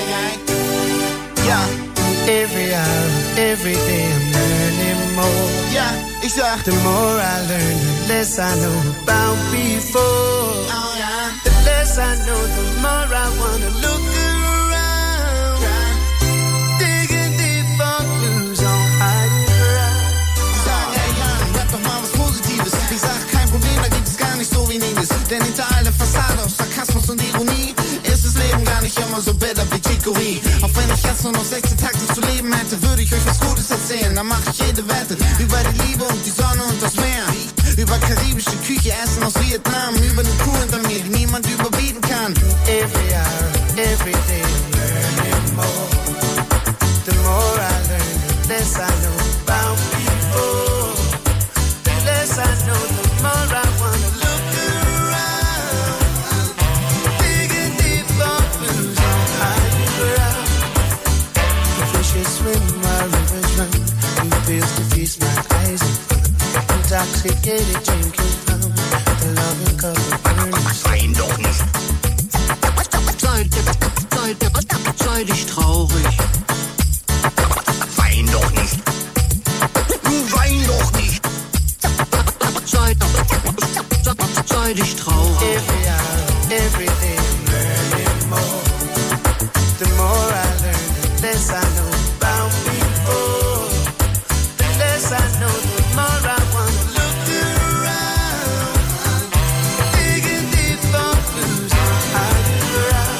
Every hour, every day I'm learning more. Yeah, ich sag, the more I learn, the less I know about before. Oh yeah. The less I know, the more I wanna look around. Digging deep for clues on hiding ground. Ich sag, hey, rap doch mal was Positives. Ich sag, kein Problem, da gibt es gar nicht so weniges. Denn hinter aller Fassade aus Sarkasmus und Ironie ist das Leben gar nicht immer so bitter wie Chicory. Auch wenn ich jetzt nur noch 16 Takte zu leben hätte, würde ich euch was Gutes erzählen. Dann mach ich jede Wette über die Liebe und die Sonne und das Meer. Über karibische Küche, Essen aus Vietnam. Über eine Kuh hinter mir, die niemand überbieten kann. Every hour, every day, learning more. The more I learn, the less I know about people. The less I know, the more I wanna look around. Digging deep for clues on hiding ground. The fishes swim while rivers run. Who feels to feast my eyes and fun? Intoxicated drinking from the loving cup of burning. Wein doch nicht. Sei dich traurig. Wein doch nicht. Du wein doch nicht. Sei dich traurig. Every hour, every day, learning more. The more I learn, the less I know about people. The less I know, the more I wanna look around. Digging deep for clues on hiding ground.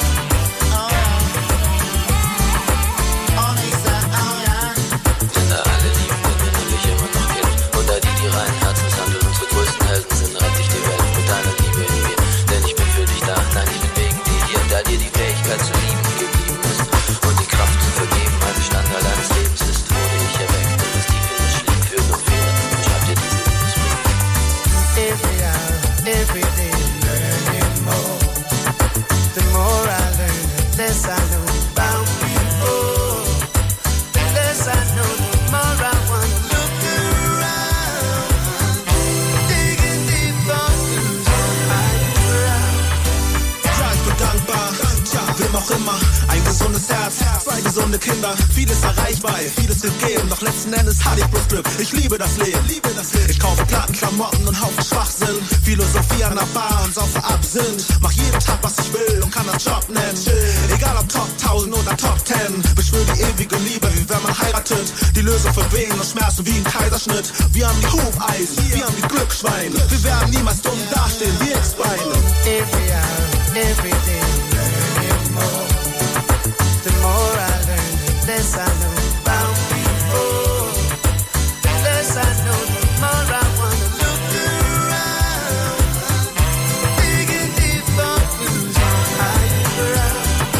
Oh, Lisa, oh ja. Denn da alle lieben Dinge, die mich immer noch kennt. Und da die reinen Herzenshandel unsere größten Helden sind, rette ich die Welt mit deiner Liebe in mir. Denn ich bin für dich da, nein, ich bin wegen dir, da dir die Fähigkeit zu lieben geblieben ist. Und die Kraft zu vergeben, ein Bestandteil deines Lebens ist, wurde ich erweckt. Und das tief in mich schlieg für so viele. Und schreib dir diese Liebesbrief. Every hour, every day, learning more. The more I learn, the less I know about people. The less I know, the more I wanna look around. Digging deep for clues on hiding ground. Ja, ich bin dankbar, tja, wem auch immer. Ein gesundes Herz, zwei gesunde Kinder. Vieles erreichbar, vieles gegeben. Doch letzten Endes hatte ich bloß Glück. Ich liebe das Leben. Ich kaufe Platten, Klamotten und Haufen Schwachsinn. Philosophie an der Bar und saufe Absinth. Mach jeden Tag, was ich will und kann das Job nennen. Egal ob Top 1000 oder Top 10. Beschwör die ewige Liebe, wie wenn man heiratet. Die Lösung für Wehen und Schmerzen wie ein Kaiserschnitt. Wir haben die Hufeisen, wir haben die Glücksschweine. Wir werden niemals dumm dastehen wie X-Beine. Every hour, every day, learning more. The more I learn, the less I know about people. The less I know, the more I wanna look around. Digging deep for clues on hiding ground.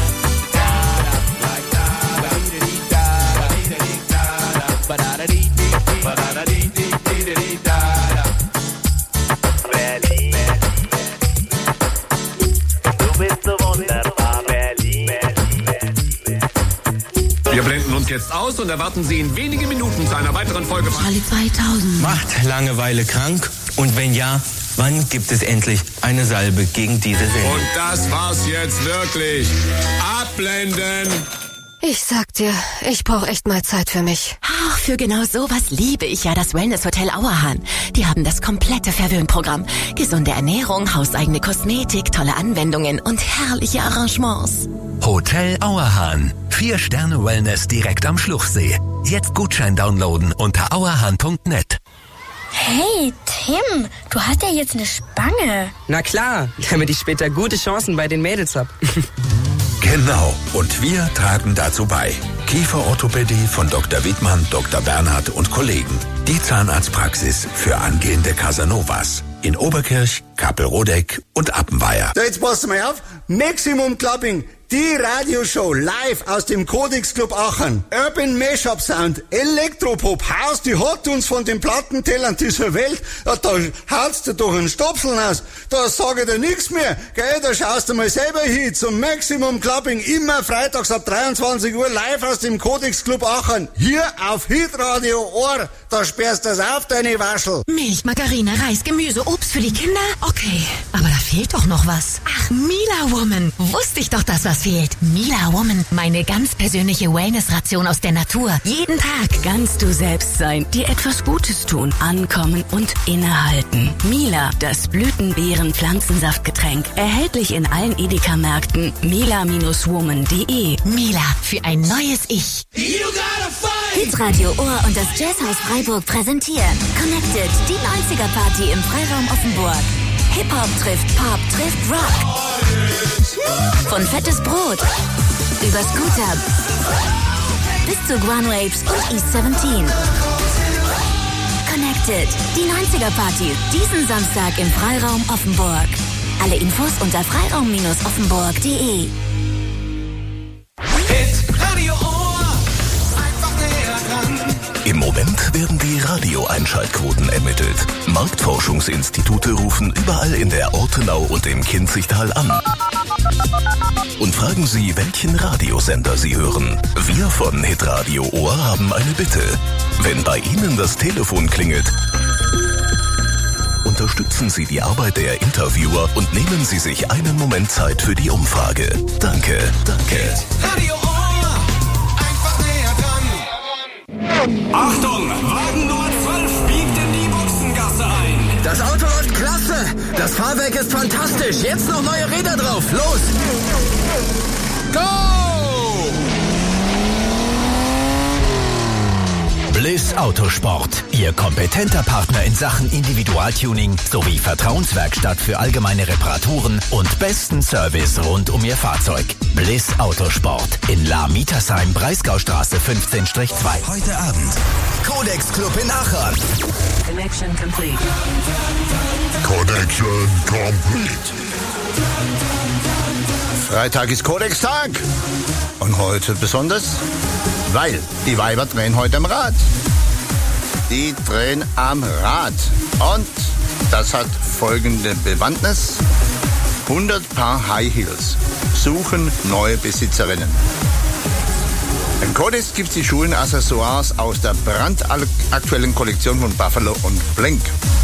Berlin, du bist so wunderbar, Berlin. Wir blenden uns jetzt aus und erwarten Sie in wenigen Minuten zu einer weiteren Folge von Charlie 2000. Macht Langeweile krank? Und wenn ja, wann gibt es endlich eine Salbe gegen diese Sendung? Und das war's jetzt wirklich. Abblenden! Ich sag dir, ich brauche echt mal Zeit für mich. Ach, für genau sowas liebe ich ja das Wellness-Hotel Auerhahn. Die haben das komplette Verwöhnprogramm. Gesunde Ernährung, hauseigene Kosmetik, tolle Anwendungen und herrliche Arrangements. Hotel Auerhahn. 4-Sterne-Wellness direkt am Schluchsee. Jetzt Gutschein downloaden unter auerhahn.net. Hey, Tim, du hast ja jetzt eine Spange. Na klar, damit ich später gute Chancen bei den Mädels hab. Genau, und wir tragen dazu bei. Kieferorthopädie von Dr. Wiedmann, Dr. Bernhard und Kollegen. Die Zahnarztpraxis für angehende Casanovas. In Oberkirch, Kappelrodeck und Appenweier. So, jetzt passt mal auf. Maximum Clubbing. Die Radioshow live aus dem Codex Club Aachen. Urban Mashup Sound, Elektropop, Haus, die hat uns von den Plattentellern dieser Welt. Ja, da hautst du doch einen Stopseln aus. Da sag ich dir nix mehr. Gell, da schaust du mal selber hin zum Maximum Clubbing. Immer freitags ab 23 Uhr live aus dem Codex Club Aachen. Hier auf Hitradio Ohr. Da sperrst du das auf, deine Waschel. Milch, Margarine, Reis, Gemüse, Obst für die Kinder? Okay, aber da fehlt doch noch was. Ach, Mila Woman. Wusste ich doch, dass was fehlt. Mila Woman, meine ganz persönliche Wellness-Ration aus der Natur. Jeden Tag ganz du selbst sein, dir etwas Gutes tun, ankommen und innehalten. Mila, das Blütenbeeren-Pflanzensaftgetränk. Erhältlich in allen Edeka-Märkten. Mila-woman.de. Mila, für ein neues Ich. Hitradio Ohr und das Jazzhaus Freiburg präsentieren Connected, die 90er-Party im Freiraum Offenburg. Hip-Hop trifft Pop, trifft Rock. Von Fettes Brot über Scooter bis zu Guan Rapes und East 17. Connected, die 90er-Party, diesen Samstag im Freiraum Offenburg. Alle Infos unter freiraum-offenburg.de. Hitradio Ohr. Einfach näher dran. Im Moment werden die Radioeinschaltquoten ermittelt. Marktforschungsinstitute rufen überall in der Ortenau und im Kinzigtal an und fragen Sie, welchen Radiosender Sie hören. Wir von Hitradio Ohr haben eine Bitte. Wenn bei Ihnen das Telefon klingelt, unterstützen Sie die Arbeit der Interviewer und nehmen Sie sich einen Moment Zeit für die Umfrage. Danke, danke. Radio Ohr, einfach näher dran. Achtung, Wagen Nummer 12 biegt in die Boxengasse ein. Das Auto läuft klasse. Das Fahrwerk ist fantastisch. Jetzt noch neue Räder drauf. Los. Go! Bliss Autosport, Ihr kompetenter Partner in Sachen Individualtuning sowie Vertrauenswerkstatt für allgemeine Reparaturen und besten Service rund um Ihr Fahrzeug. Bliss Autosport in La Mietersheim, Breisgaustraße 15-2. Heute Abend Codex Club in Aachen. Connection complete. Connection complete. Freitag ist Codex-Tag. Und heute besonders, weil die Weiber drehen heute am Rad. Die drehen am Rad. Und das hat folgende Bewandtnis. 100 Paar High Heels suchen neue Besitzerinnen. Im Codex gibt es die Schuhe und Accessoires aus der brandaktuellen Kollektion von Buffalo und Blink.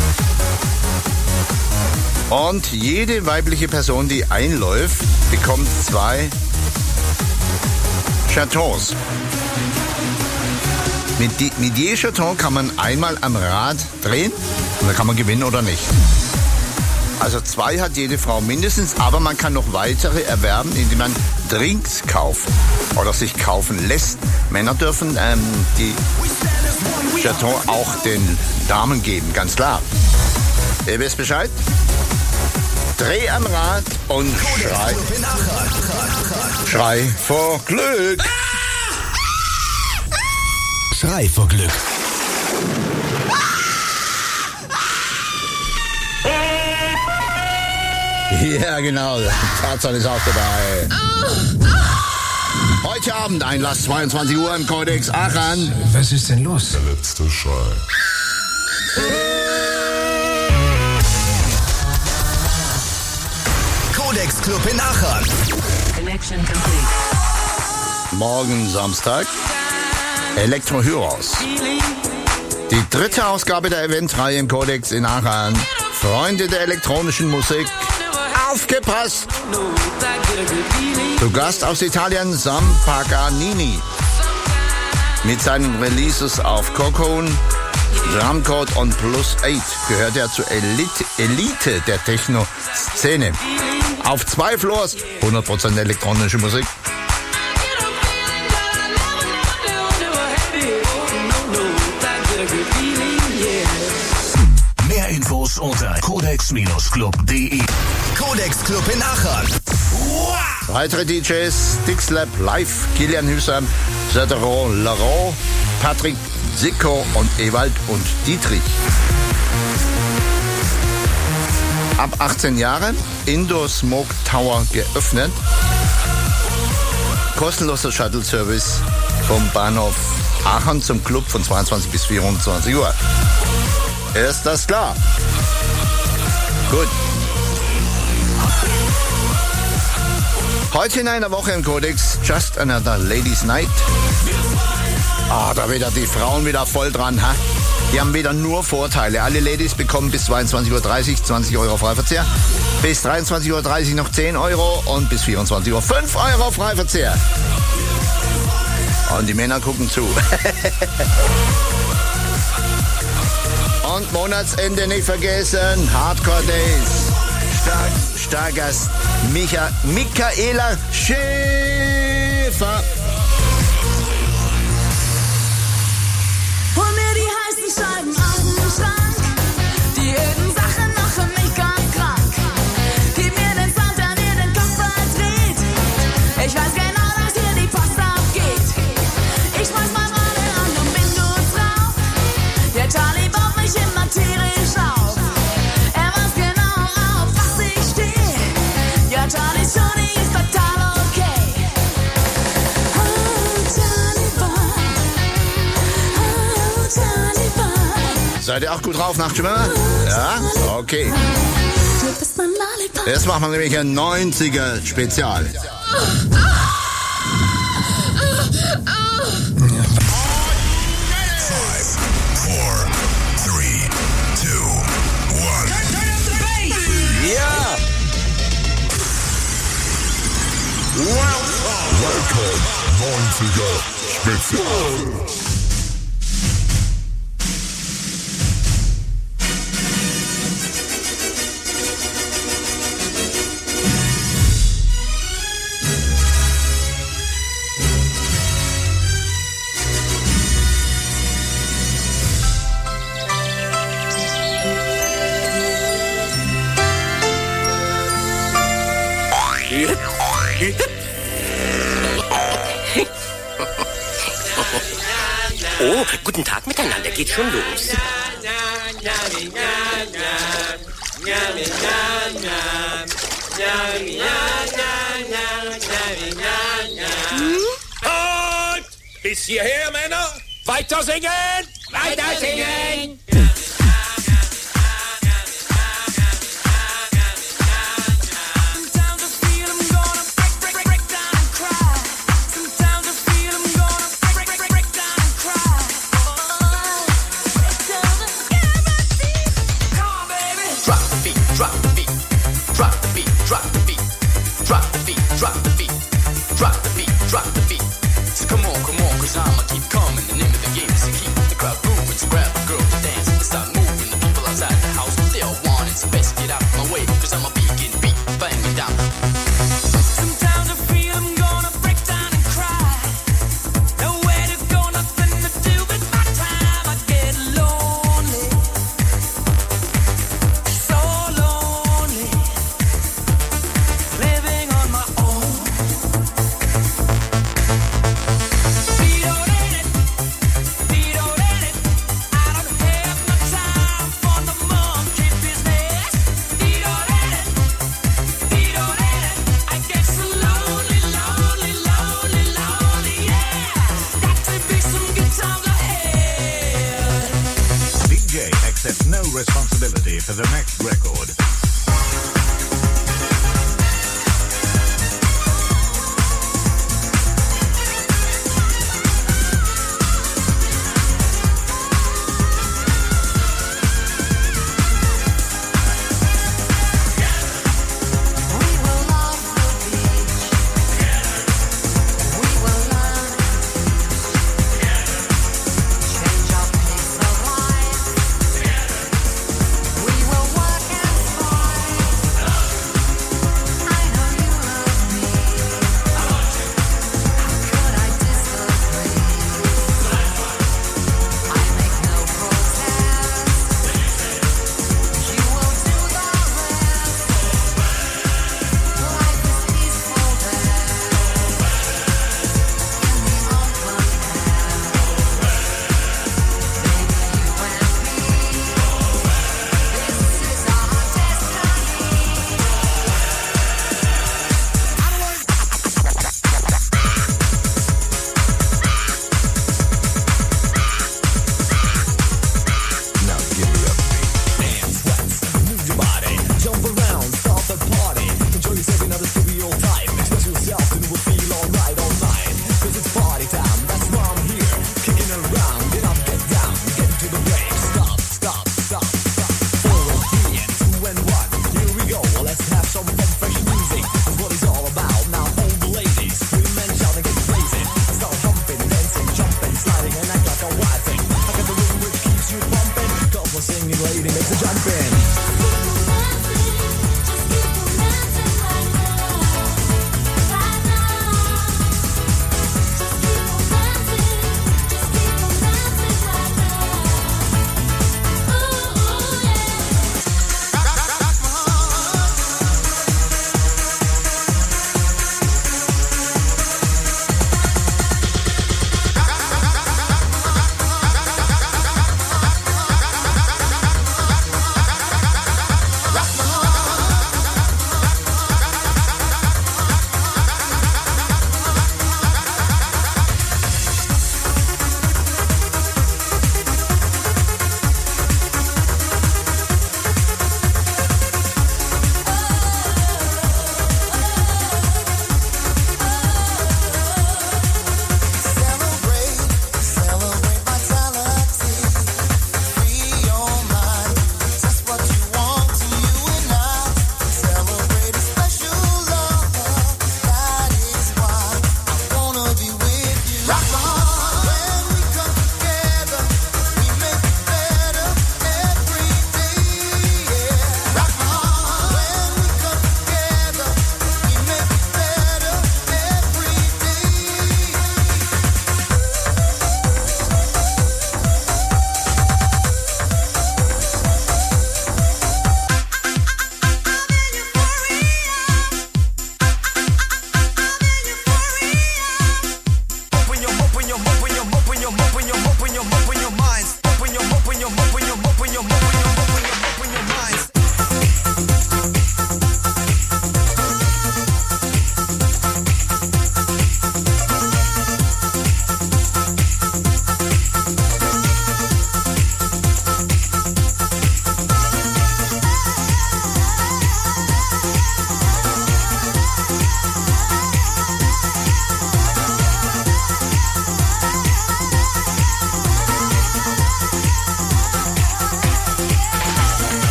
Und jede weibliche Person, die einläuft, bekommt 2 Chatons. Mit je Chaton kann man einmal am Rad drehen und dann kann man gewinnen oder nicht. Also 2 hat jede Frau mindestens, aber man kann noch weitere erwerben, indem man Drinks kauft oder sich kaufen lässt. Männer dürfen die Chaton auch den Damen geben, ganz klar. Ihr wisst Bescheid? Dreh am Rad und schrei vor Glück. Schrei vor Glück. Ja, genau. Tarzan ist auch dabei. Heute Abend Einlass 22 Uhr im Codex Aachen. Was ist denn los? Der letzte Schrei. Codex Club in Aachen. Connection complete. Morgen Samstag. Elektro Heroes. Die 3. Ausgabe der Eventreihe im Codex in Aachen. Freunde der elektronischen Musik. Aufgepasst! Zu Gast aus Italien Sam Paganini. Mit seinen Releases auf Cocoon, Drumcode und Plus 8 gehört er zur Elite der Techno-Szene. Auf 2 Floors, 100% elektronische Musik. Mehr Infos unter codex-club.de. Codex Club in Aachen. Weitere DJs, Dixlab Live, Kilian Hüsam, Zedero Laurent, Patrick Sicko und Ewald und Dietrich. ab 18 Jahre. Indoor Smoke Tower geöffnet. Kostenloser Shuttle-Service vom Bahnhof Aachen zum Club von 22 bis 24 Uhr. Ist das klar? Gut. Heute in einer Woche im Kodex Just Another Ladies Night. Da wieder die Frauen wieder voll dran, ha? Die haben wieder nur Vorteile. Alle Ladies bekommen bis 22.30 Uhr 20 Euro Freiverzehr. Bis 23.30 Uhr noch 10 Euro und bis 24 Uhr 5 Euro Freiverzehr. Und die Männer gucken zu. Und Monatsende nicht vergessen. Hardcore Days. Stargast Michaela Schäfer. Hol mir die heißen Scheiben aus dem Schrank. Die öden Sachen machen mich ganz krank. Gib mir den Sound, der mir den Kopf verdreht. Ich weiß genau, dass hier die Post abgeht. Ich schmeiß mein Radio an und bin gut drauf. Der Charlie baut mich immer tierisch auf. Er weiß genau, auf was ich stehe. Ja, Charlie's Johnny ist total okay. Oh, Charlie Boy. Oh, Charlie Boy. Seid ihr auch gut drauf nach Schwimmer? Ja? Okay. Du bist mein Lollipop. Jetzt machen wir nämlich ein 90er Spezial. Ja! Welcome, 90er Spezial. Oh, guten Tag miteinander, geht schon los. Und bis hierher, Männer. Weiter singen! Weiter singen! responsibility for the next record. We will work and singing lady makes a jump in.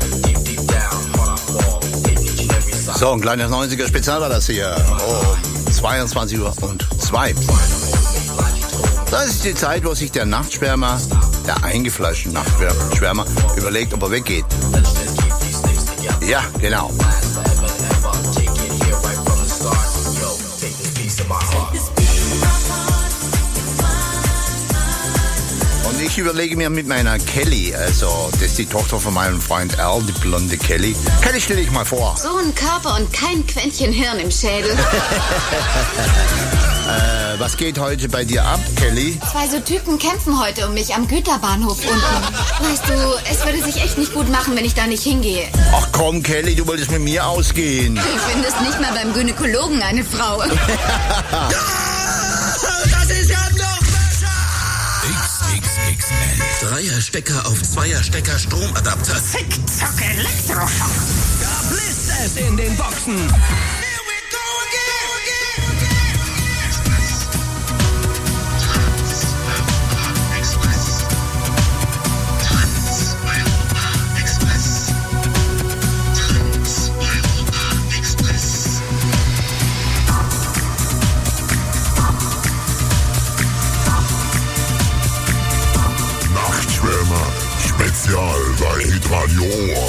So, ein kleines 90er Spezial war das hier. Um 22:02 Uhr. Das ist die Zeit, wo sich der Nachtschwärmer, der eingefleischte Nachtschwärmer, überlegt, ob er weggeht. Ja, genau. Und ich überlege mir mit meiner Kelly, also das ist die Tochter von meinem Freund Al, die blonde Kelly. Kelly, stell dich mal vor. So ein Körper und kein Quäntchen Hirn im Schädel. Was geht heute bei dir ab, Kelly? 2 so Typen kämpfen heute um mich am Güterbahnhof unten. Weißt du, es würde sich echt nicht gut machen, wenn ich da nicht hingehe. Ach komm, Kelly, du wolltest mit mir ausgehen. Du findest nicht mal beim Gynäkologen eine Frau. Das ist ja noch besser! XXXL. 3er-Stecker auf 2er-Stecker Stromadapter. Zick-Zack Elektroschock. Da blisst es in den Boxen. Spezial bei Hitradio Ohr.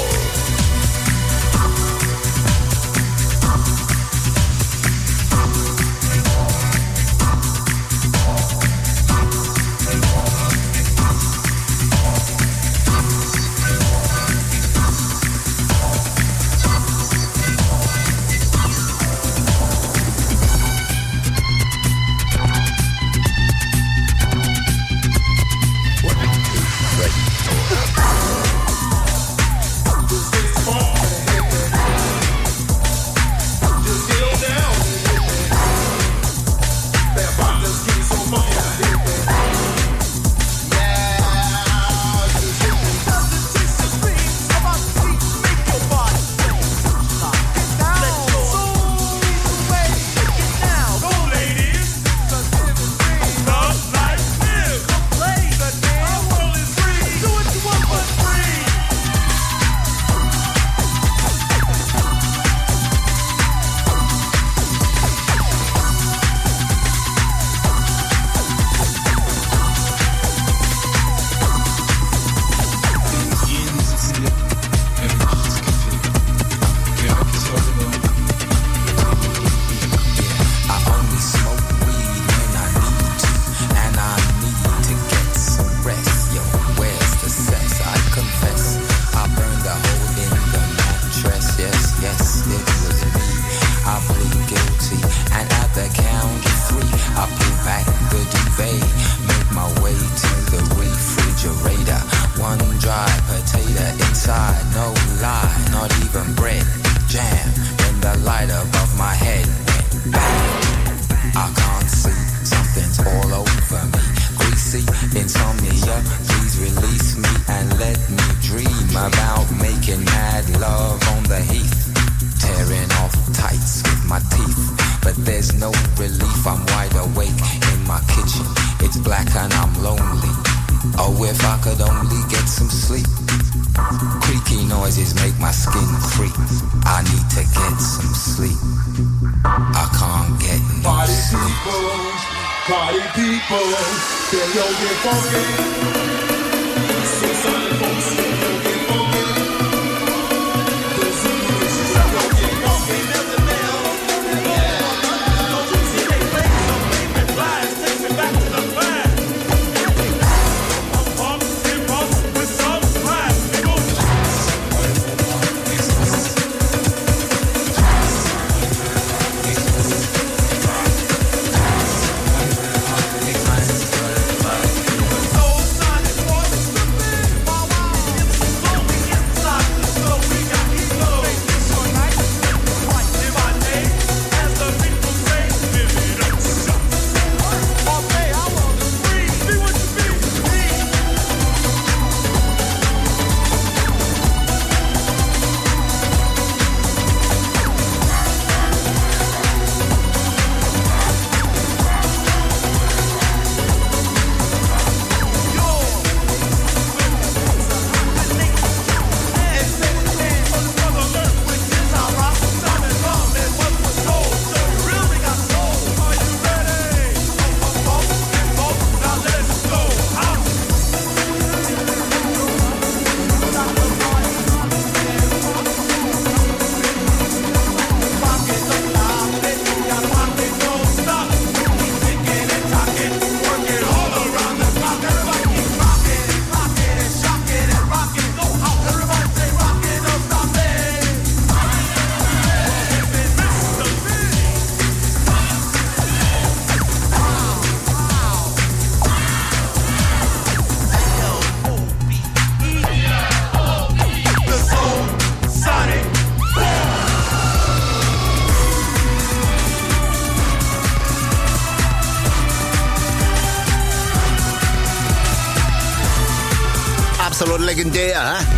absolut legendär, hä?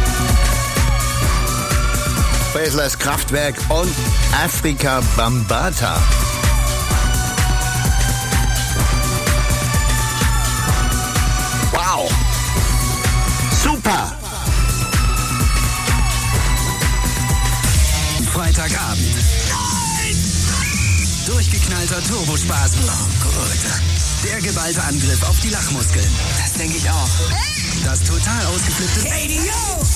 Faceless Kraftwerk und Afrika Bambata. Wow! Super! Freitagabend. Durchgeknallter Turbospaß. Oh gut. Der geballte Angriff auf die Lachmuskeln. Das denke ich auch. Das total ausgeflippte Radio.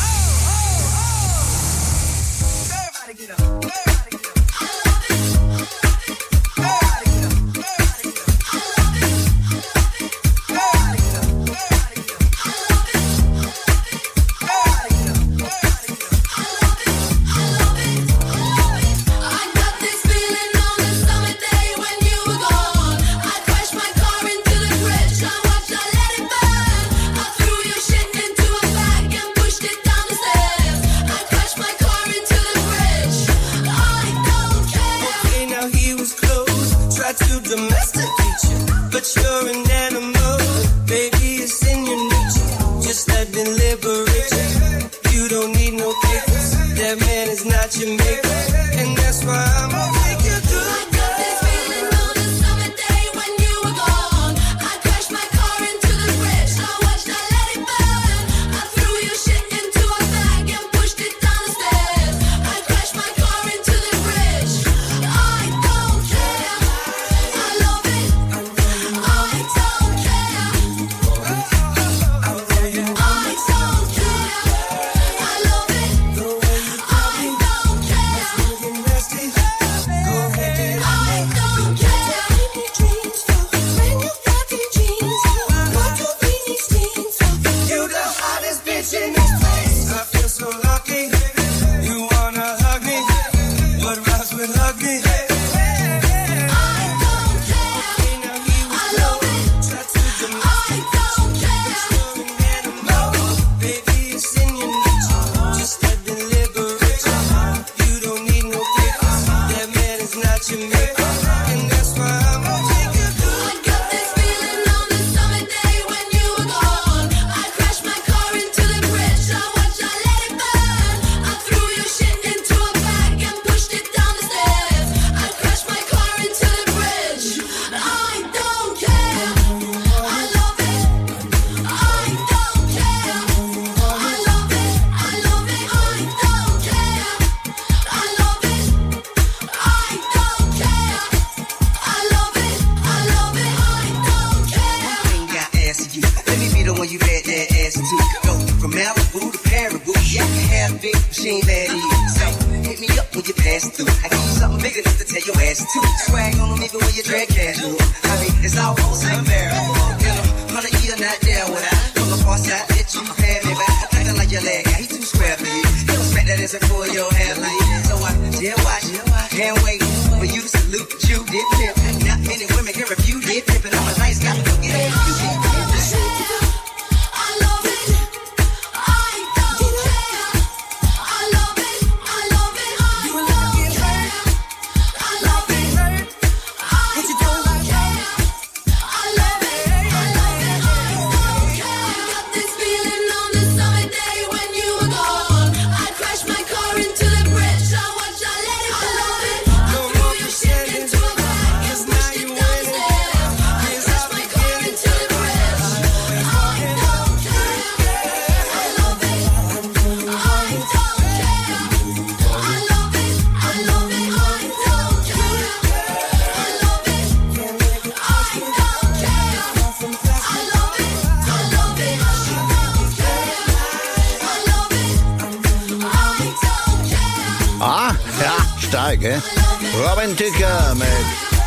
Robin Thicke mit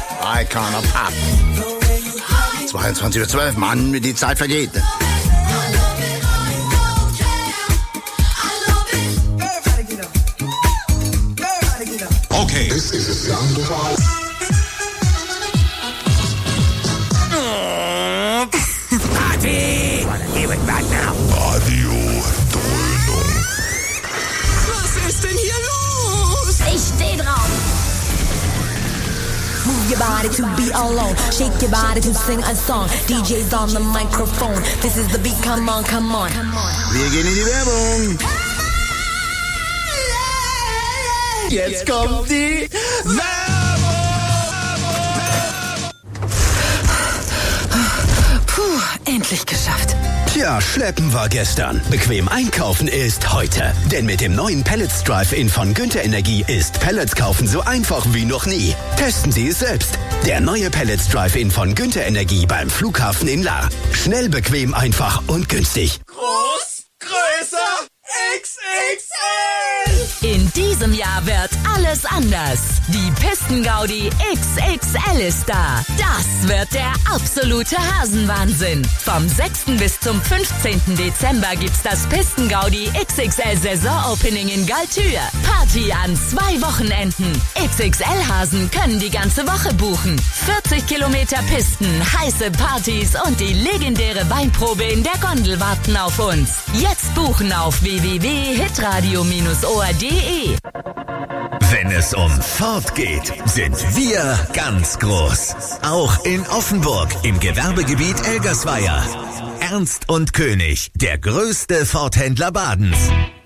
Icon of Pop. 22:12 Uhr, Mann, wie die Zeit vergeht. Okay. This is the sound of our... Party! Here with that now. Radio Dröhnung. Was ist denn hier los? Ich steh drauf. Move your body to be alone. Shake your body to sing a song. DJ's on the microphone. This is the beat, come on, come on. Wir gehen in die Werbung. Jetzt kommt die Werbung. Puh, endlich geschafft. Tja, schleppen war gestern. Bequem einkaufen ist heute. Denn mit dem neuen Pellets Drive-In von Günther Energie ist Pellets kaufen so einfach wie noch nie. Testen Sie es selbst. Der neue Pellets Drive-In von Günther Energie beim Flughafen in Lahr. Schnell, bequem, einfach und günstig. Groß, größer, XXL! In diesem Jahr wird alles anders. Die Pistengaudi XXL ist da. Das wird der absolute Hasenwahnsinn. Vom 6. bis zum 15. Dezember gibt's das Pistengaudi XXL Saisonopening in Galtür. Party an 2 Wochenenden. XXL-Hasen können die ganze Woche buchen. 40 Kilometer Pisten, heiße Partys und die legendäre Weinprobe in der Gondel warten auf uns. Jetzt buchen auf www.hitradio-or.de. Wenn es um Ford geht, sind wir ganz groß. Auch in Offenburg im Gewerbegebiet Elgersweier. Ernst und König, der größte Ford-Händler Badens.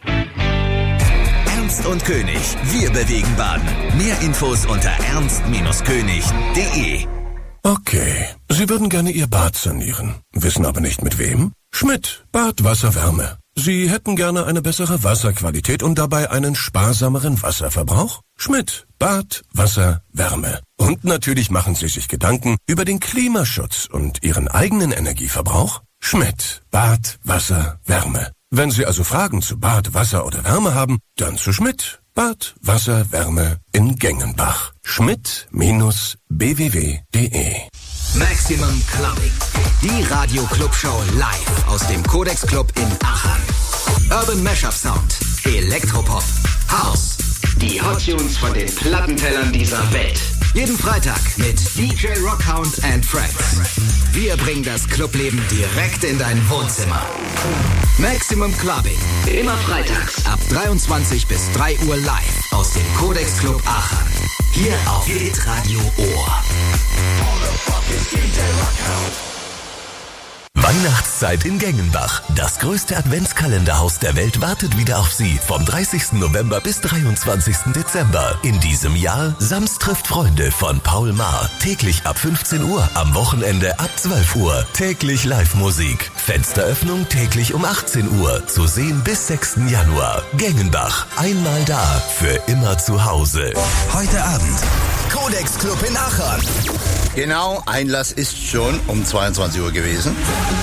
Ernst und König, wir bewegen Baden. Mehr Infos unter ernst-könig.de. Okay, Sie würden gerne Ihr Bad sanieren, wissen aber nicht mit wem? Schmidt, Bad Wasserwärme. Sie hätten gerne eine bessere Wasserqualität und dabei einen sparsameren Wasserverbrauch? Schmidt, Bad, Wasser, Wärme. Und natürlich machen Sie sich Gedanken über den Klimaschutz und Ihren eigenen Energieverbrauch? Schmidt, Bad, Wasser, Wärme. Wenn Sie also Fragen zu Bad, Wasser oder Wärme haben, dann zu Schmidt, Bad, Wasser, Wärme in Gengenbach. Schmidt-bww.de. Maximum Clubbing. Die Radio-Club-Show live aus dem Codex Club in Aachen. Urban Mashup Sound, Elektropop, House. Die Hot Tunes von den Plattentellern dieser Welt. Jeden Freitag mit DJ Rockhound and Friends. Wir bringen das Clubleben direkt in dein Wohnzimmer. Maximum Clubbing. Immer freitags ab 23 bis 3 Uhr live aus dem Codex Club Aachen. Hier auf Hitradio Ohr. Weihnachtszeit in Gengenbach. Das größte Adventskalenderhaus der Welt wartet wieder auf Sie vom 30. November bis 23. Dezember. In diesem Jahr Sams trifft Freunde von Paul Maar. Täglich ab 15 Uhr, am Wochenende ab 12 Uhr. Täglich Live-Musik. Fensteröffnung täglich um 18 Uhr. Zu sehen bis 6. Januar. Gengenbach. Einmal da, für immer zu Hause. Heute Abend Codex Club in Aachen. Genau, Einlass ist schon um 22 Uhr gewesen.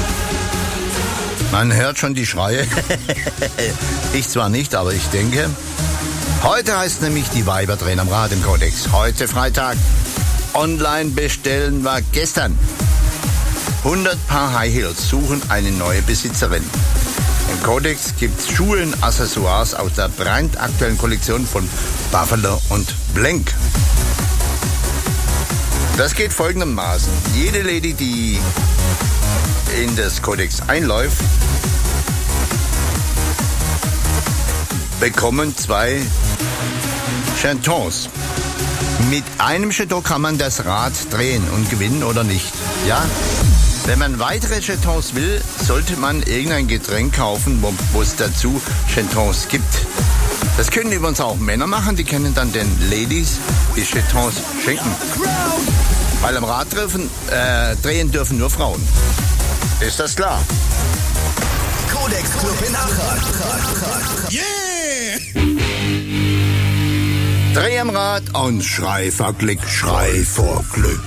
Man hört schon die Schreie. Ich zwar nicht, aber ich denke. Heute heißt nämlich die Weiber drehen am Rad im Codex. Heute Freitag. Online bestellen war gestern. 100 Paar High Heels suchen eine neue Besitzerin. Im Codex gibt's Schuhe und Accessoires aus der brandaktuellen Kollektion von Buffalo und Blank. Das geht folgendermaßen. Jede Lady, die in das Codex einläuft, bekommen 2 Jetons. Mit einem Jeton kann man das Rad drehen und gewinnen oder nicht. Ja? Wenn man weitere Jetons will, sollte man irgendein Getränk kaufen, wo es dazu Jetons gibt. Das können übrigens auch Männer machen, die können dann den Ladies die Jetons schenken. Weil am Rad drehen dürfen nur Frauen. Ist das klar? Codex Club in Aachen. Yeah! Dreh am Rad und schrei vor Glück, schrei vor Glück.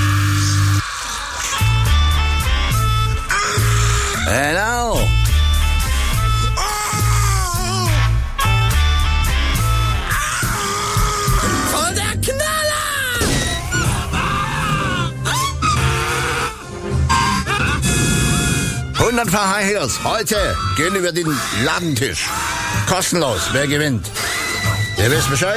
Hello! Und der Knaller! 100 Paar High Heels. Heute gehen über den Ladentisch. Kostenlos. Wer gewinnt? Ihr wisst Bescheid?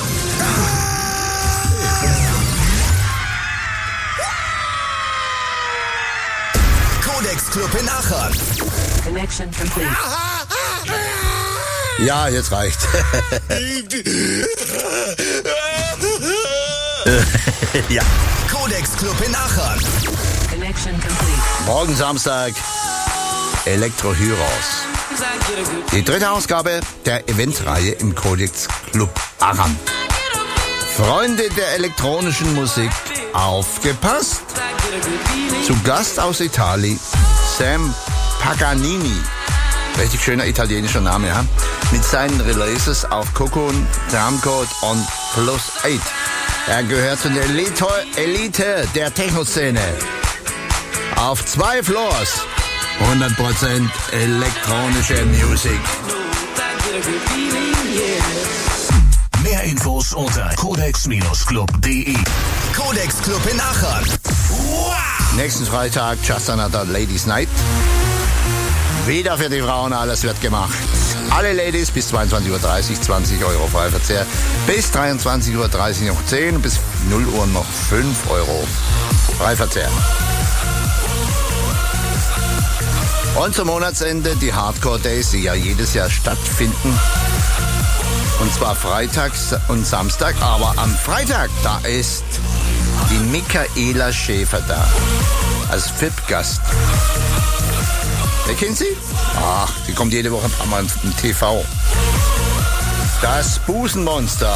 Codex Club in Aachen. Connection complete. Ja, jetzt reicht. Ja. Codex Club in Aachen. Connection complete. Morgen Samstag, Elektro Heroes. Die 3. Ausgabe der Eventreihe im Codex Club Aachen. Freunde der elektronischen Musik, aufgepasst! Zu Gast aus Italien, Sam Paganini. Richtig schöner italienischer Name, ja? Mit seinen Releases auf Cocoon, Drumcode und Plus 8. Er gehört zu der Elite der Techno-Szene. Auf 2 Floors, 100% elektronische Musik. Mehr Infos unter codex-club.de. Codex Club in Aachen. Nächsten Freitag, Just Another Ladies Night. Wieder für die Frauen, alles wird gemacht. Alle Ladies bis 22.30 Uhr, 20 € Freiverzehr. Bis 23.30 Uhr noch 10, bis 0 Uhr noch 5 € Freiverzehr. Und zum Monatsende die Hardcore Days, die ja jedes Jahr stattfinden. Und zwar Freitag und Samstag. Aber am Freitag, da ist die Michaela Schäfer da. Als VIP-Gast. Wer kennt sie? Ach, die kommt jede Woche ein paar Mal im TV. Das Busenmonster.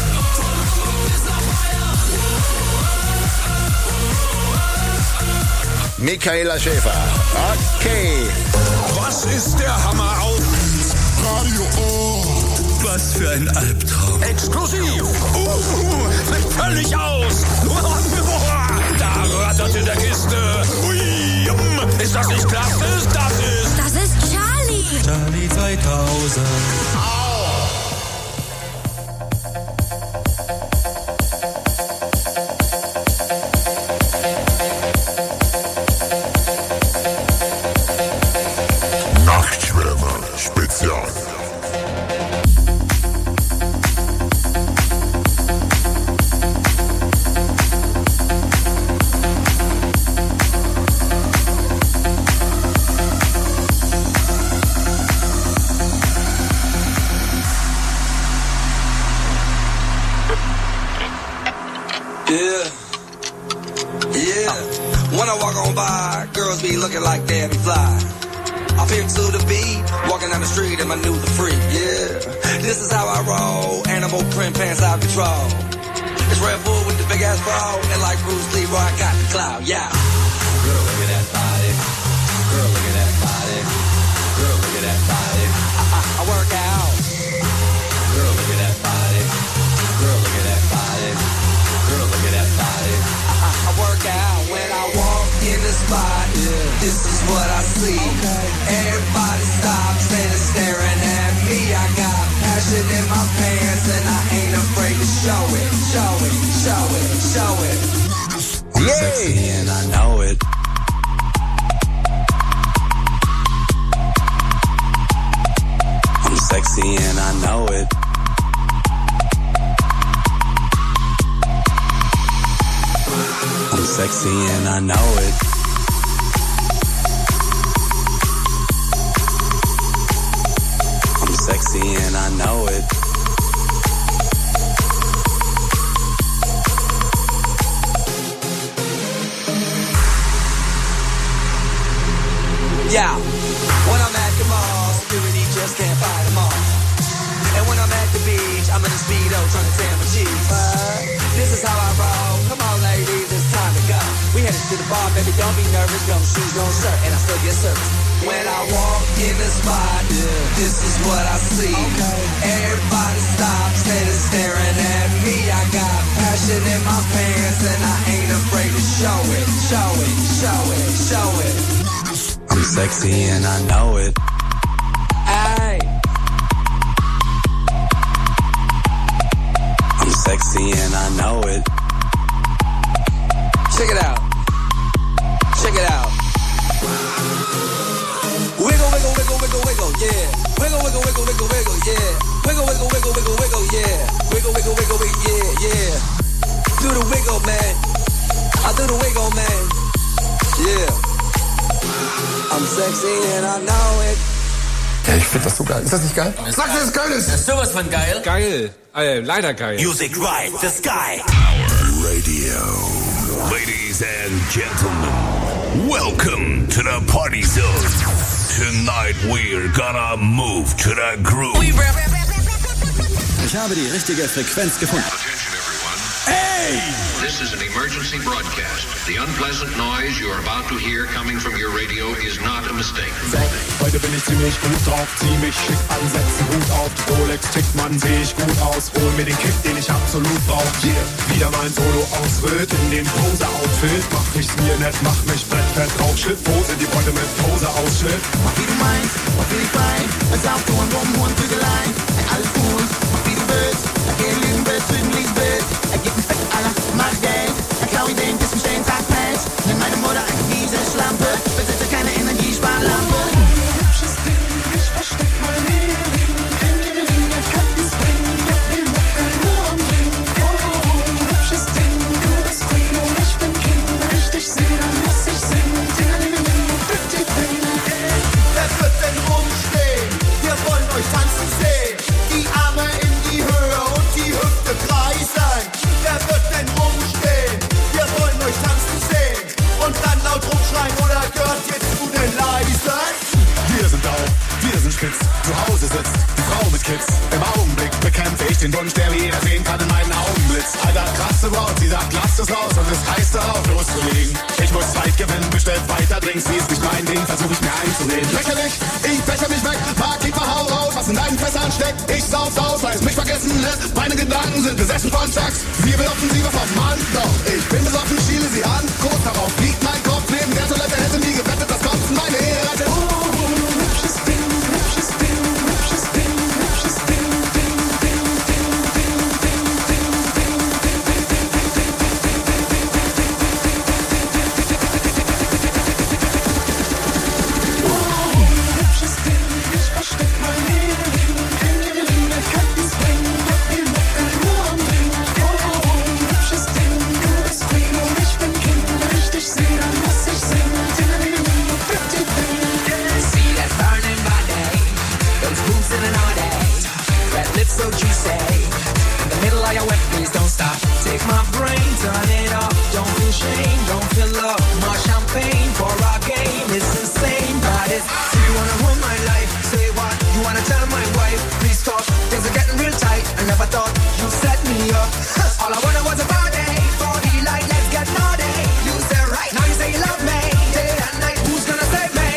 Michaela Schäfer. Okay. Was ist der Hammer auf Radio O? Was für ein Albtraum. Exklusiv. Fliegt völlig aus. Da rattert in der Kiste. Ui, ist das nicht klasse? Das ist Charlie. Charlie 2000. Nachtschwärmer Spezial. When I walk on by, girls be looking like Debbie Fly. I pimp to the beat, walking down the street in my new The Freak, yeah. This is how I roll, animal print pants out control. It's Red Bull with the big ass bra, and like Bruce Lee, I got the clout, yeah. Girl, look at that body. Girl, look at that body. Girl, look at that body. I work out. Girl, look at that body. Girl, look at that body. Girl, look at that body. I work out when I walk in the spot. Yeah. This is what I see. Okay. Everybody stops and is staring at me. I got passion in my pants and I ain't afraid to show it. Show it, show it, show it. I'm sexy and I know it. I'm sexy and I know it. I'm sexy and I know it. I'm sexy and I know it. Yeah, when I'm at the mall, security just can't fight them all. And when I'm at the beach, I'm in a Speedo trying to tan my cheeks. This is how I roll. Come on, ladies, it's time to go. We headed to the bar, baby, don't be nervous. No shoes, no shirt, and I still get service. When I walk in the spot, this is what I see. Okay. Everybody stops and is staring at me. I got passion in my pants, and I ain't afraid to show it. Show it, show it, show it. I'm sexy and I know it. Ay. I'm sexy and I know it. Check it out. Check it out. Wiggle, wiggle, wiggle, wiggle, wiggle, yeah. Wiggle, wiggle, wiggle, wiggle, wiggle, yeah. Wiggle, wiggle, wiggle, wiggle, wiggle, yeah. Wiggle, wiggle, wiggle, wiggle, yeah, yeah. Do the wiggle, man. I do the wiggle, man. Yeah. I'm sexy and I know it. Ja, ich finde das so geil. Ist das nicht geil? Sag, dass es geil ist. Das ist sowas von geil. Geil. Leider geil. Music right the sky. Power Radio. Ladies and gentlemen, welcome to the party zone. Tonight we're gonna move to the groove. Ich habe die richtige Frequenz gefunden. Hey! This is an emergency broadcast. The unpleasant noise you are about to hear coming from your radio is not a mistake. Heute bin ich ziemlich gut drauf, zieh mich schick an, setz den Hut auf. Rolex tickt, man, seh ich gut aus. Hol mir den Kick, den ich absolut brauch. Yeah, wieder mein Solo-Ausritt in dem Pose-Outfit. Mach ich's mir nett, mach mich brettfett drauf. Schlittpose, die Beute mit Pose-Ausschnitt. Mach wie du meinst, mach wie ich fein. Es auf Ton, rum und Bügelein. Alles cool, mach wie du willst. Geh lügen willst, lügen liest willst. Gib ein Fett, aller, mach Geld. Klau Ideen, bis zum Stehen, Tag fällt. Nimm meine Mutter an diese Schlampe. Besitze keine Energiesparlampe. Hübsches Ding, ich versteck mal Leben. Ende Linie, kann es bringen. Doch wir muckeln nur am Ring. Hübsches Ding, du bist Queen und ich bin King. Wenn ich dich seh, dann muss ich singen. Dingelingeling, 50 Bring. Wer wird denn rumstehen? Wir wollen euch tanzen sehen. Die Arme in die Höhe und die Hüfte kreisen. Wer wird denn rumstehen? Wir wollen euch tanzen sehen. Und dann laut rumschreien oder gehört jetzt zu den Leisen? Wir sind auf, wir sind spitz. Zu Hause sitzt die Frau mit Kids. Im Augenblick bekämpfe ich den Wunsch, der wie jeder sehen kann in meinen Augen blitzt. Alter, krasse Braut, sie sagt, lasst es raus und es heißt darauf loszulegen. Ich muss Zeit gewinnen, bestellt weiter Drinks. Sie ist nicht mein Ding, versuch ich mir einzureden. Lächerlich, ich becher mich weg, Barkeeper, hau raus, was in deinen Fässern steckt. Ich sauf aus, weil es mich vergessen lässt. Meine Gedanken sind besessen von Sex. Sie will offensiver vom Mann, doch ich bin besoffen, schiele sie an. Kurz darauf liegt mein Kopf neben der Toilette, hätte nie gewettet, das Kotzen meine Ehe rettet. Hübsches Ding, hübsches Ding, hübsches Ding, hübsches Ding, Ding, Ding, Ding, Ding, Ding, Ding, Ding, hübsches Ding, ich versteck mein Leben. Ende Linie, kann es bringen. Doch wir muckeln nur am Ring. Hübsches Ding, du bist Queen und ich bin King. Wenn ich dich seh, dann muss ich singen. Dingelingeling, 50 Bring. See that burning body, those boobs in an all day, that lips so juicy, in the middle of your wet, please don't stop. Take my brain, turn it up, don't feel shame, don't feel love, more champagne for our game, it's insane, but it's, do you wanna ruin my life, say what, you wanna tell my wife, please talk, things are getting real tight, I never thought you'd set me up, all I wanted was a party, for the light, let's get naughty, you said right, now you say you love me, day and night, who's gonna save me?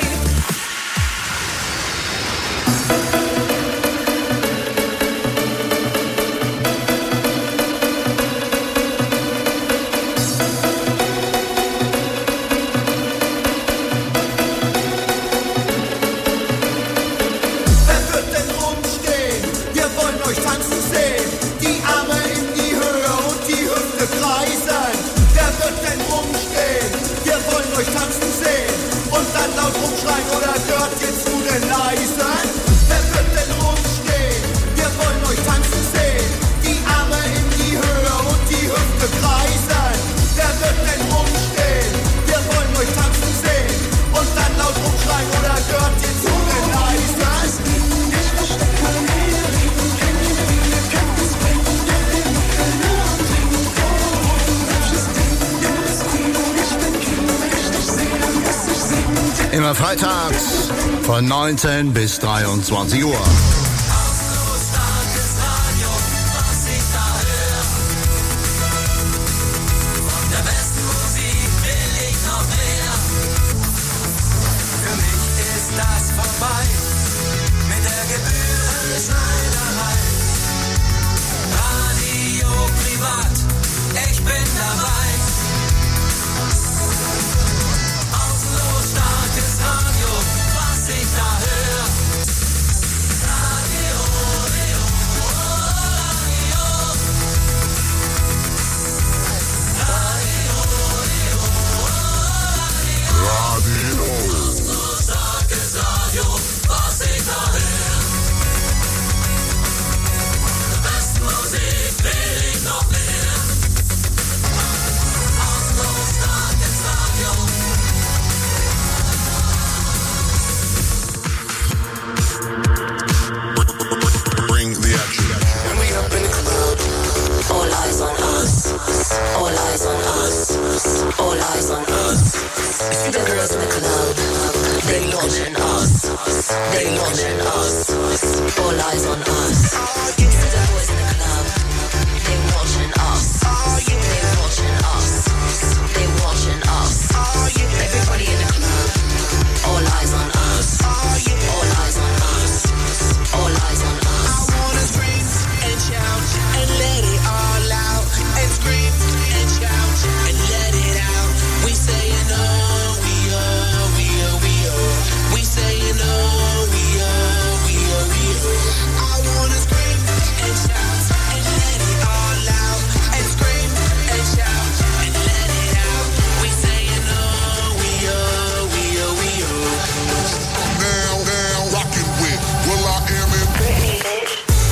Wer wird denn rumstehen? Wir wollen euch tanzen sehen. Die Arme in die Höhe und die Hüfte kreisen. Wer wird denn rumstehen? Wir wollen euch tanzen sehen. Und dann laut rumschreien oder gehört jetzt zu den Leisen? Wer wird denn rumstehen? Wir wollen euch tanzen sehen. Die Arme in die Höhe und die Hüfte kreisen. Wer wird denn rumstehen? Wir wollen euch tanzen sehen. Und dann laut rumschreien oder gehört jetzt zu den Leisen? Ich versteck mein Leben. Ende Linie, kann es bringen. Doch wir muckeln nur am Ring. Hübsches Ding, du bist Queen und ich bin King. Wenn ich dich seh, dann muss ich singen. Immer freitags von 19 bis 23 Uhr. Ich bin dabei. Außenlos starkes Radio, was ich da höre. Radio, Radio, Radio. Radio, Radio, Radio. Außenlos starkes Radio, was ich da höre. the club. They watching us. They watching us. All eyes on us. See the boys in the club. They watching us. They watching us. They watching us. Everybody in the club. All eyes on us. All eyes on us. All eyes on us. I wanna scream and shout and let it all out. And scream and shout and let it out. We saying oh, we oh, we oh, we oh. We saying oh, we oh, we oh, we oh. I wanna scream and shout and let it all out. And scream and shout and let it out. We saying oh, we oh, we oh, we oh. Now, rockin' with Will I Am in Britney, bitch.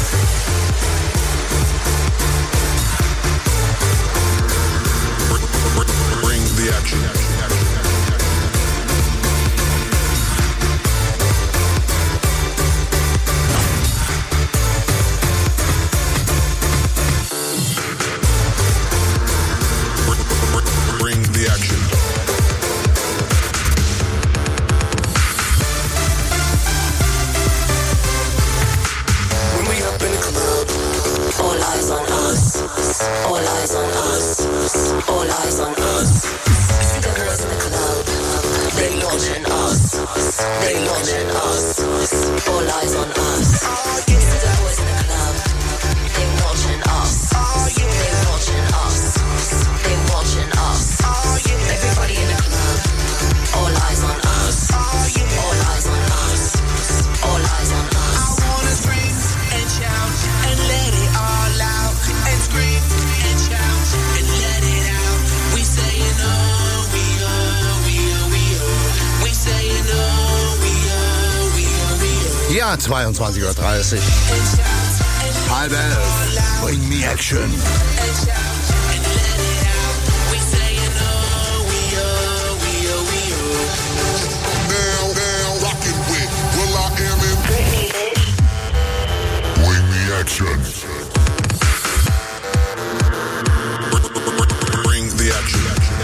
Bring the action. Bring the action. When we up in the club, all eyes on us. All eyes on us. All eyes on us. See the boys in the club. They watching us. They watching us. All eyes on us. See the boys in the club. They watching us. They watching us. They watching us. Everybody in the club. All eyes on us. All eyes on us. All eyes on us. I wanna scream and shout and let it all out. And scream and shout and let it out. We saying oh, we oh, we oh, we oh. We saying oh, we oh, we oh, we oh. Ja, 22:30 Uhr. Halb 11. Bring me action. Now, rockin' with Will I Am in Bring me action. Bring the action.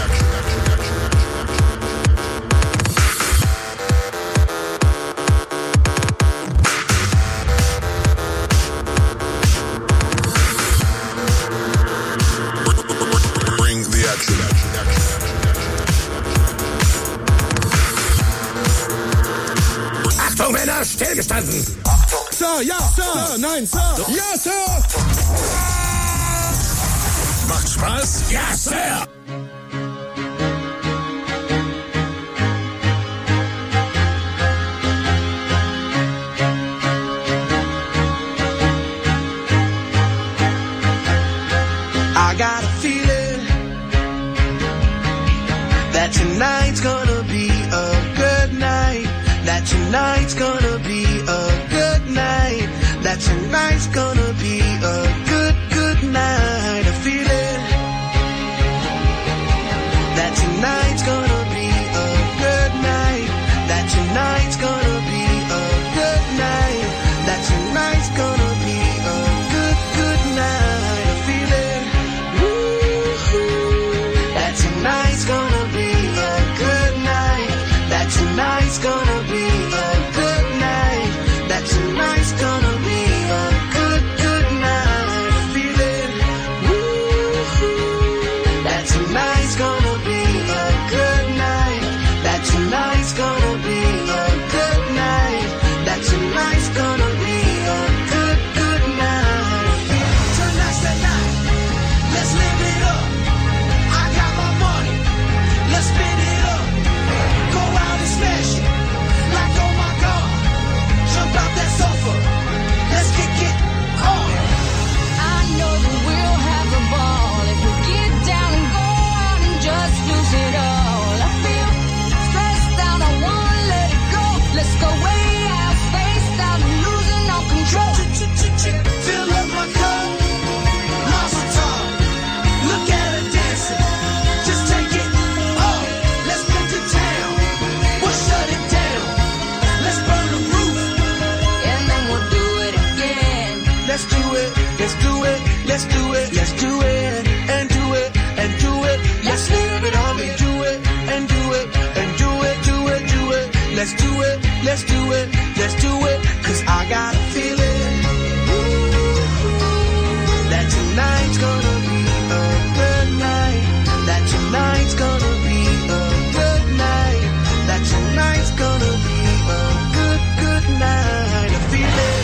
Bring the action. Achtung, Männer, stillgestanden! Sir, ja, Sir, nein, Sir. Ja, Sir. Macht Spaß? Ja, Sir! I got a feeling that tonight's gonna be a good night. That tonight's gonna be a good night. That tonight's gonna be a good night. A feeling that tonight's gonna be a good night. That tonight's gonna be a good night. That tonight's gonna be a good night. A feeling that tonight's gonna be a good night. That tonight's gonna be a good night. That tonight's gonna be a good night. let's do it, let's do it, let's do it, 'cause I got a feeling that tonight's gonna be a good night, that tonight's gonna be a good night, that tonight's gonna be a good, good night. A feeling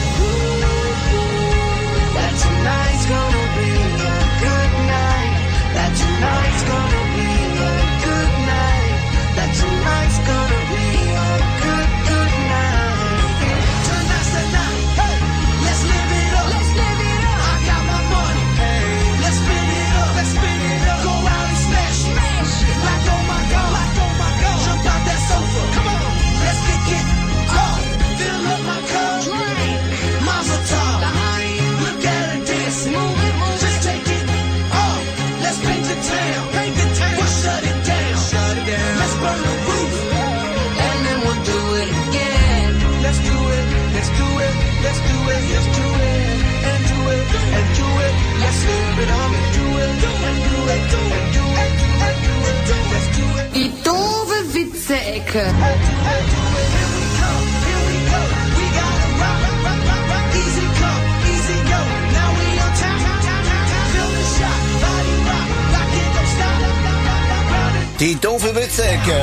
that tonight's gonna be a good night, that tonight's gonna be a good night, that tonight's gonna be a good, good night. Tonight's the night, hey, let's live it up, let's live it up. I got my money, hey, let's spin it up, let's spin it up. Go out and smash it, like oh my god, like oh my god. Jump out that sofa, come on, let's kick it up. Fill up my cup, drink, Mazel tov. Look at her dance, move it, just take it up. Let's paint the town, we'll shut it down, let's burn the roof, and then we'll do it again. Let's do it, let's do it, let's do it, let's do it, and do it, and do it. Let's live it up and do it, and do it, and do it, and do it, let's do it. Die doofe Witze-Ecke. Here we come, we gotta rock, rock, rock, rock. Easy come, easy go. Now we on time, feel the shot, body rock, rock it, don't stop. Die doofe Witze-Ecke.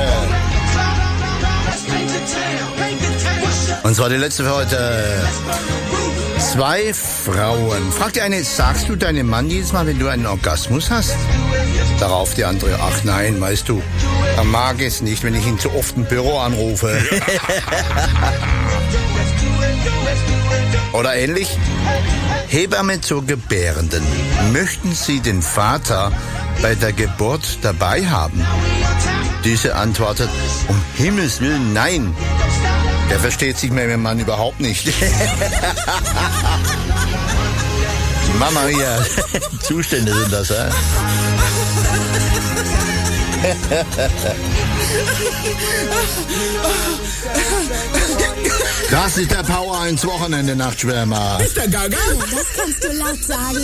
Und zwar die letzte für heute. 2 Frauen. Fragt die eine, sagst du deinem Mann jedes Mal, wenn du einen Orgasmus hast? Darauf die andere, ach nein, weißt du, er mag es nicht, wenn ich ihn zu oft im Büro anrufe. Oder ähnlich. Hebamme zur Gebärenden. Möchten Sie den Vater bei der Geburt dabei haben? Diese antwortet, um Himmels Willen, nein. Der versteht sich mit meinem Mann überhaupt nicht. Mama mia, Zustände sind das, hä? Das ist der Power 1 Wochenende Nachtschwärmer. Mr. Gaga? Das kannst du laut sagen.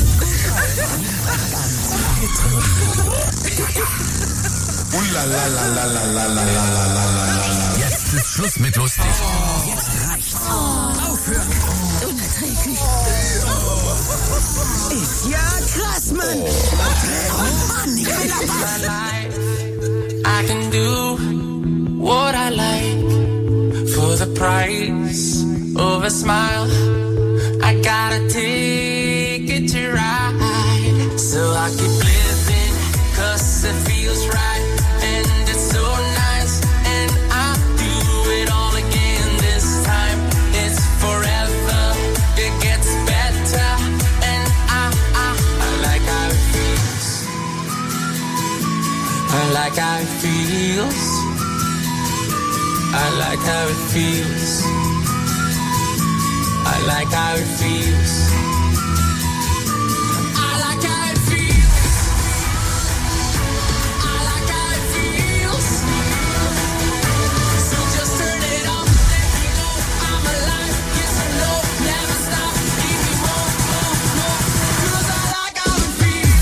Jetzt ist Schluss mit lustig. Jetzt reicht's. Aufhören. Unerträglich. Ist ja krass, Mann. Oh Mann, ich will aber. I can do what I like for the price of a smile. I gotta take it to ride, so I keep living 'cause it feels right and it's so nice, and I do it all again this time. It's forever, it gets better, and I like how it feels. I like how it feels. I like how it feels. I like how it feels. I like how it feels. I like how it feels. So just turn it on, let me know I'm alive. Yes or no, never stop. Give me more, more, more. 'Cause I like how it feels.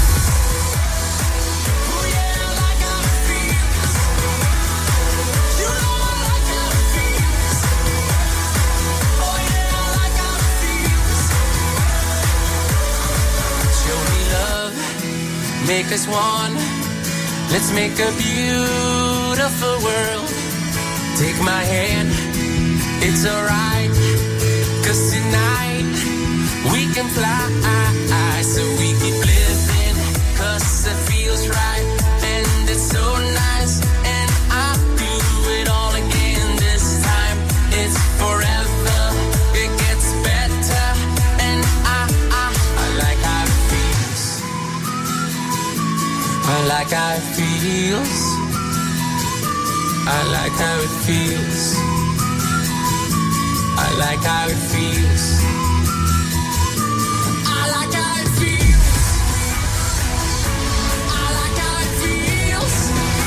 Oh yeah, I like how it feels. You know I like how it feels. Oh yeah, I like how it feels. Show me love, make us one. Let's make a beautiful world. Take my hand, it's alright. 'Cause tonight we can fly, so we keep living. 'Cause it feels right and it's so nice, and I do it all again this time. It's forever, it gets better, and I like how it feels. I like how it feels. I like how it feels. I like how it feels. I like how it feels. I like how it feels.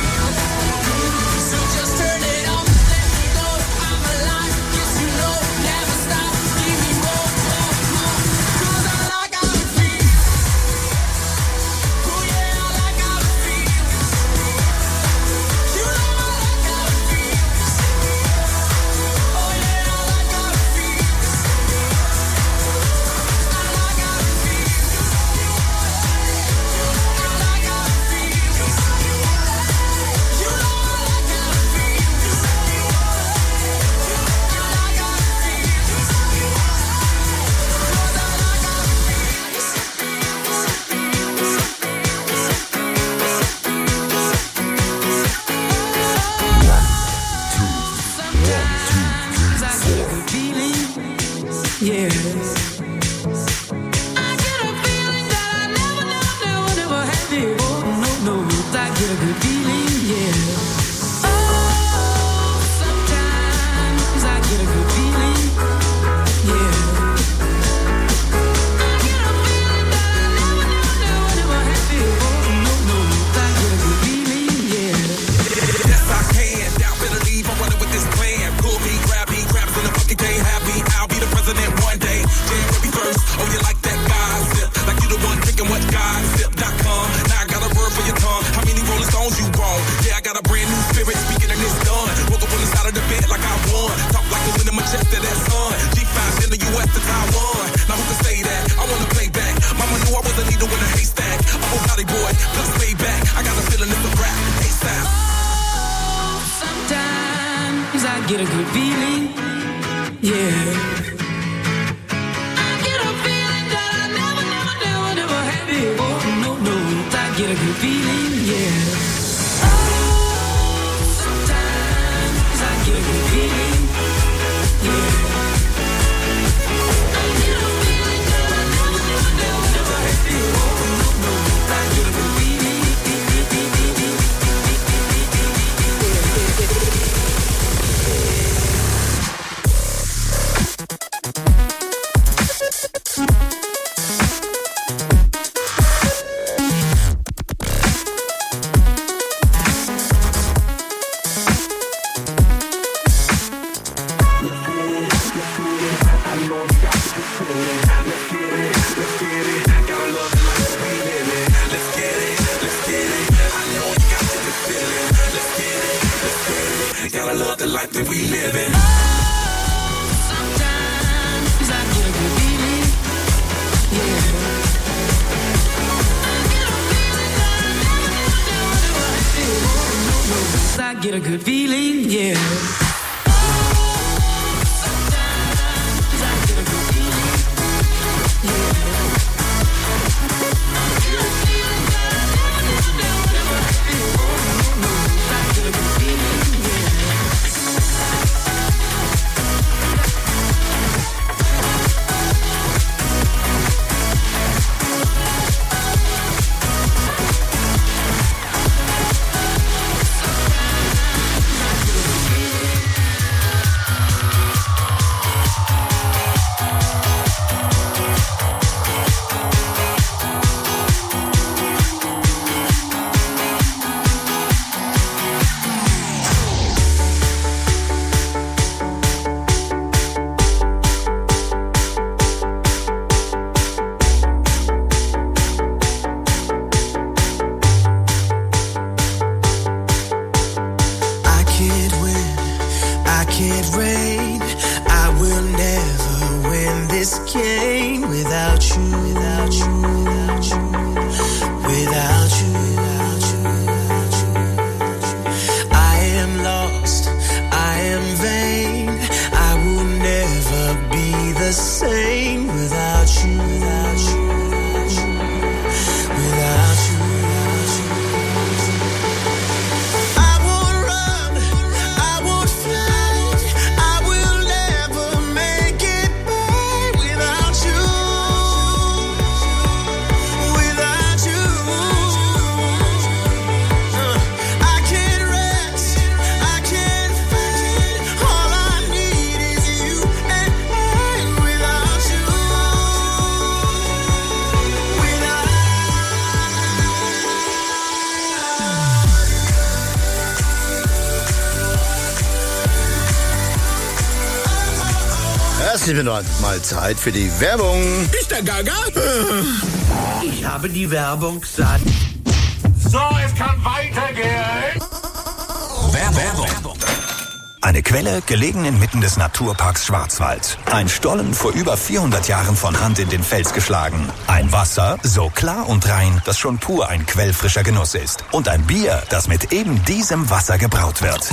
So just turn it on, let me know I'm alive. Yes, you know, never stop. Give me more, more, more. 'Cause I like how it feels. Oh yeah, I like how it feels. You know I like how it feels. Get a good feeling, yeah. I get a feeling that I never had before. No, I get a good feeling, yeah. Oh, sometimes I get a good feeling, yeah. I get a feeling that I never had before. No, I get a good feeling. Get a good feeling, yeah. Es wird mal Zeit für die Werbung. Ist der Gaga? Ich habe die Werbung satt. So, es kann weitergehen. Werbung. Eine Quelle, gelegen inmitten des Naturparks Schwarzwald. Ein Stollen vor über 400 Jahren von Hand in den Fels geschlagen. Ein Wasser, so klar und rein, dass schon pur ein quellfrischer Genuss ist. Und ein Bier, das mit eben diesem Wasser gebraut wird.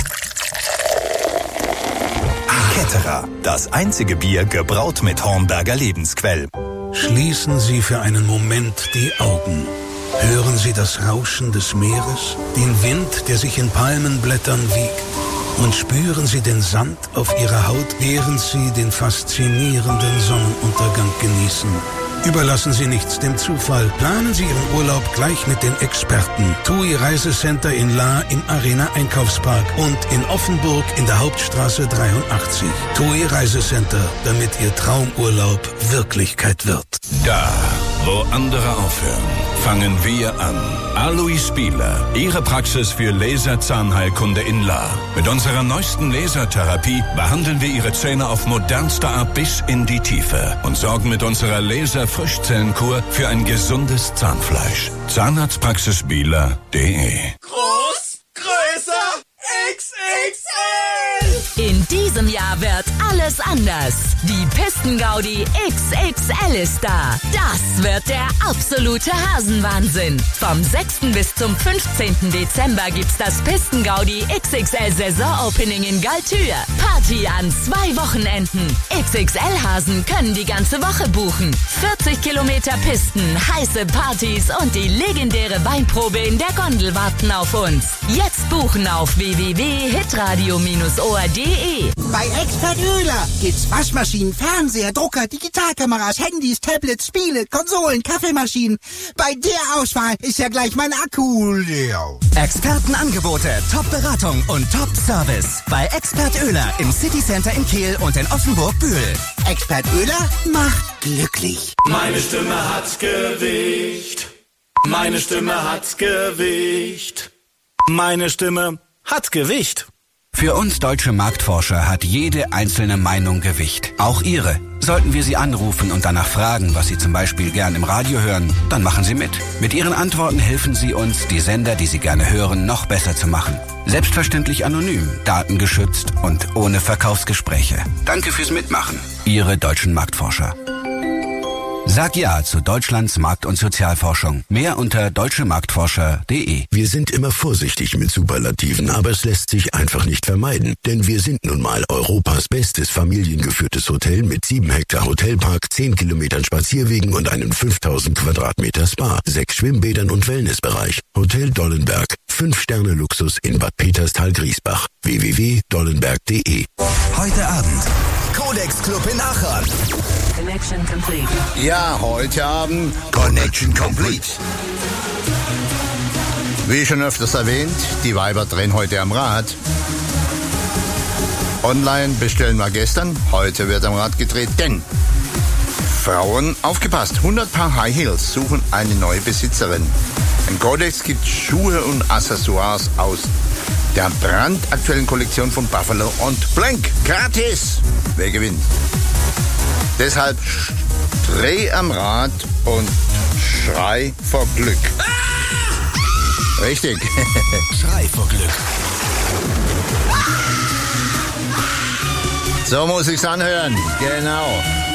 Ketterer, das einzige Bier gebraut mit Hornberger Lebensquell. Schließen Sie für einen Moment die Augen. Hören Sie das Rauschen des Meeres, den Wind, der sich in Palmenblättern wiegt. und spüren Sie den Sand auf Ihrer Haut, während Sie den faszinierenden Sonnenuntergang genießen. Überlassen Sie nichts dem Zufall. Planen Sie Ihren Urlaub gleich mit den Experten. TUI Reisecenter in Lahr im Arena Einkaufspark und in Offenburg in der Hauptstraße 83. TUI Reisecenter, damit Ihr Traumurlaub Wirklichkeit wird. Da, wo andere aufhören, fangen wir an. Alois Bieler, Ihre Praxis für Laserzahnheilkunde in Lahr. Mit unserer neuesten Lasertherapie behandeln wir Ihre Zähne auf modernste Art bis in die Tiefe und sorgen mit unserer Laser-Frischzellenkur für ein gesundes Zahnfleisch. Zahnarztpraxisbieler.de. Groß, größer, XXL! In diesem Jahr wird alles anders. Die Pistengaudi XXL ist da. Das wird der absolute Hasenwahnsinn. Vom 6. bis zum 15. Dezember gibt's das Pistengaudi XXL Saison-Opening in Galtür. Party an 2 Wochenenden. XXL-Hasen können die ganze Woche buchen. 40 Kilometer Pisten, heiße Partys und die legendäre Weinprobe in der Gondel warten auf uns. Jetzt buchen auf www.hitradio-or.de. Bei Expert Oehler gibt's Waschmaschinen, Fernseher, Drucker, Digitalkameras, Handys, Tablets, Spiele, Konsolen, Kaffeemaschinen. Bei der Auswahl ist ja gleich mein Akku leer. Expertenangebote, Top-Beratung und Top-Service. Bei Expert Oehler im City Center in Kehl und in Offenburg-Bühl. Expert Oehler macht glücklich. Meine Stimme hat Gewicht. Meine Stimme hat Gewicht. Meine Stimme hat Gewicht. Für uns deutsche Marktforscher hat jede einzelne Meinung Gewicht. Auch Ihre. Sollten wir Sie anrufen und danach fragen, was Sie zum Beispiel gern im Radio hören, dann machen Sie mit. Mit Ihren Antworten helfen Sie uns, die Sender, die Sie gerne hören, noch besser zu machen. Selbstverständlich anonym, datengeschützt und ohne Verkaufsgespräche. Danke fürs Mitmachen. Ihre deutschen Marktforscher. Sag ja zu Deutschlands Markt- und Sozialforschung. Mehr unter deutschemarktforscher.de. Wir sind immer vorsichtig mit Superlativen, aber es lässt sich einfach nicht vermeiden. Denn wir sind nun mal Europas bestes familiengeführtes Hotel mit 7 Hektar Hotelpark, 10 Kilometern Spazierwegen und einem 5000 Quadratmeter Spa, 6 Schwimmbädern und Wellnessbereich. Hotel Dollenberg. 5-Sterne-Luxus in Bad Peterstal-Griesbach. www.dollenberg.de. Heute Abend. Codex Club in Aachen. Connection complete. Ja, heute Abend Connection Complete. Wie schon öfters erwähnt, die Weiber drehen heute am Rad. Online bestellen wir gestern, heute wird am Rad gedreht, denn Frauen, aufgepasst, 100 Paar High Heels suchen eine neue Besitzerin. Im Codex gibt Schuhe und Accessoires aus der brandaktuellen Kollektion von Buffalo und Blank. Gratis! Wer gewinnt? Deshalb dreh am Rad und schrei vor Glück. Richtig. Schrei vor Glück. So muss ich's anhören. Genau.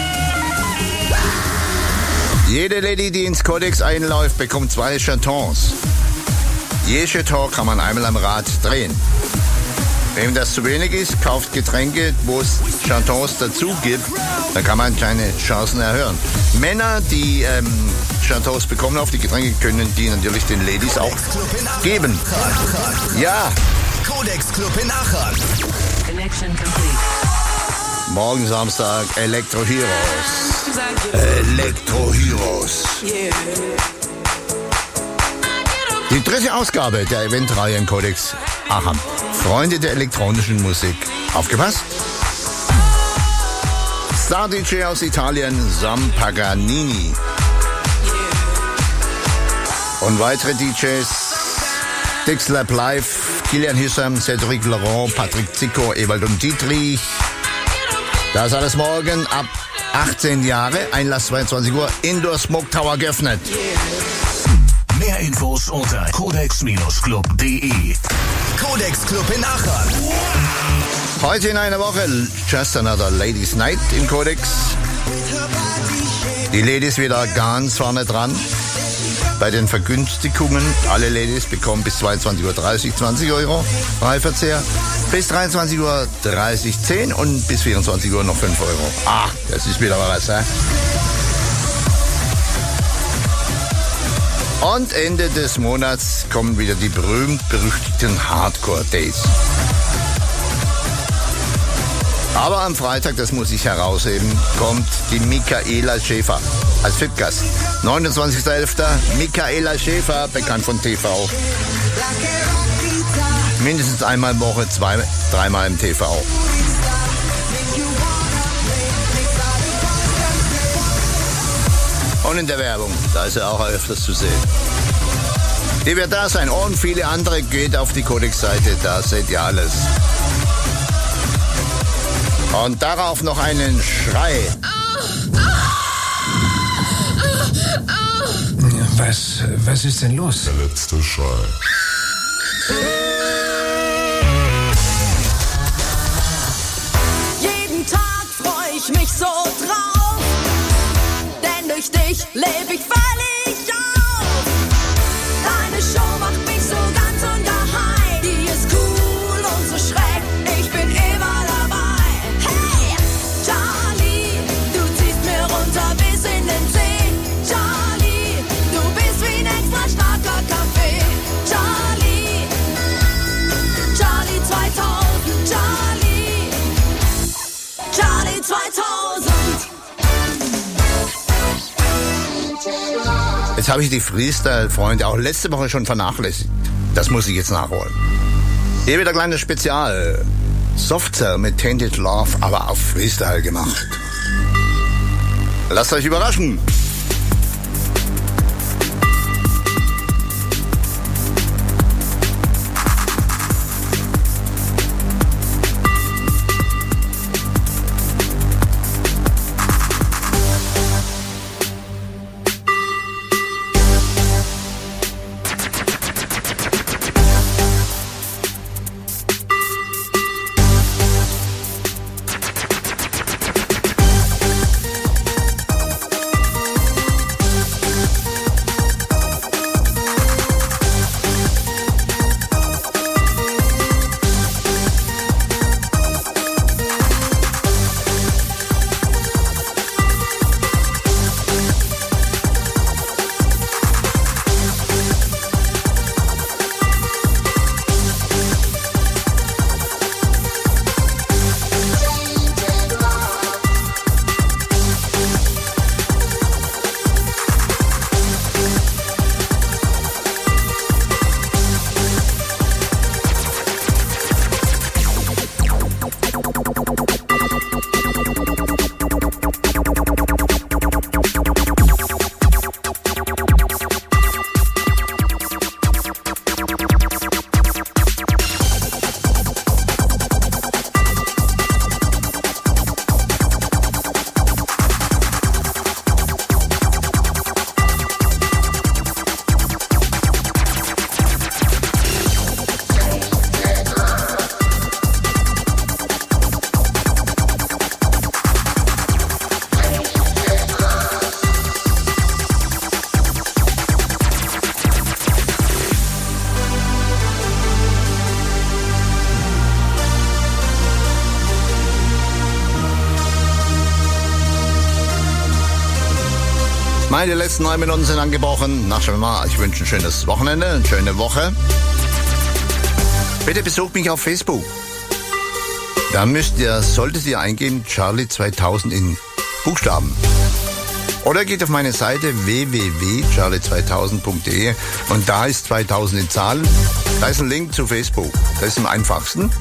Jede Lady, die ins Codex einläuft, bekommt 2 Chatons. Je Chaton kann man einmal am Rad drehen. Wem das zu wenig ist, kauft Getränke, wo es Chatons dazu gibt. Da kann man kleine Chancen erhöhen. Männer, die Chatons bekommen auf die Getränke, können die natürlich den Ladies auch geben. Ja. Codex Club in Aachen. Connection complete. Morgen Samstag Electro Heroes. Electro Heroes. Die 3. Ausgabe der Eventreihe im Codex Aachen. Freunde der elektronischen Musik. Aufgepasst! Star-DJ aus Italien, Sam Paganini. Und weitere DJs, Dixlab Live, Kilian Hissam, Cedric Laurent, Patrick Zico, Ewald und Dietrich. Das alles morgen ab 18 Jahre, Einlass 22 Uhr, Indoor Smoke Tower geöffnet. Mehr Infos unter codex-club.de. Codex Club in Aachen. Heute in einer Woche Just Another Ladies Night im Codex. Die Ladies wieder ganz vorne dran. Bei den Vergünstigungen, alle Ladies bekommen bis 22.30 Uhr 20 Euro Freiverzehr, bis 23.30 Uhr 10 und bis 24 Uhr noch 5 Euro. Ah, das ist wieder was, hä? Und Ende des Monats kommen wieder die berühmt-berüchtigten Hardcore Days. Aber am Freitag, das muss ich herausheben, kommt die Michaela Schäfer als VIP-Gast. 29.11. Michaela Schäfer, bekannt von TV. Mindestens einmal in der Woche, dreimal im TV. Und in der Werbung, da ist er auch öfters zu sehen. Die wird da sein. Und viele andere, geht auf die Codex-Seite, da seht ihr alles. Und darauf noch einen Schrei. Was ist denn los? Der letzte Schrei. Jeden Tag freu ich mich so drauf, denn durch dich lebe ich völlig auf. Deine Show macht mich so ganz ungeheim, die ist cool und so schräg, ich bin immer dabei. Hey, Charlie, du ziehst mir runter bis in den See. Charlie, du bist wie ein extra starker Kaffee. Charlie, Charlie 2000, Charlie 2000. Jetzt habe ich die Freestyle-Freunde auch letzte Woche schon vernachlässigt. Das muss ich jetzt nachholen. Hier wieder ein kleines Spezial. Softcell mit Tainted Love, aber auf Freestyle gemacht. Lasst euch überraschen. Meine letzten 9 Minuten sind angebrochen. Na, schon mal, ich wünsche ein schönes Wochenende, eine schöne Woche. Bitte besucht mich auf Facebook. Da solltet ihr eingeben, Charlie 2000 in Buchstaben. Oder geht auf meine Seite www.charlie2000.de und da ist 2000 in Zahlen. Da ist ein Link zu Facebook. Das ist am einfachsten.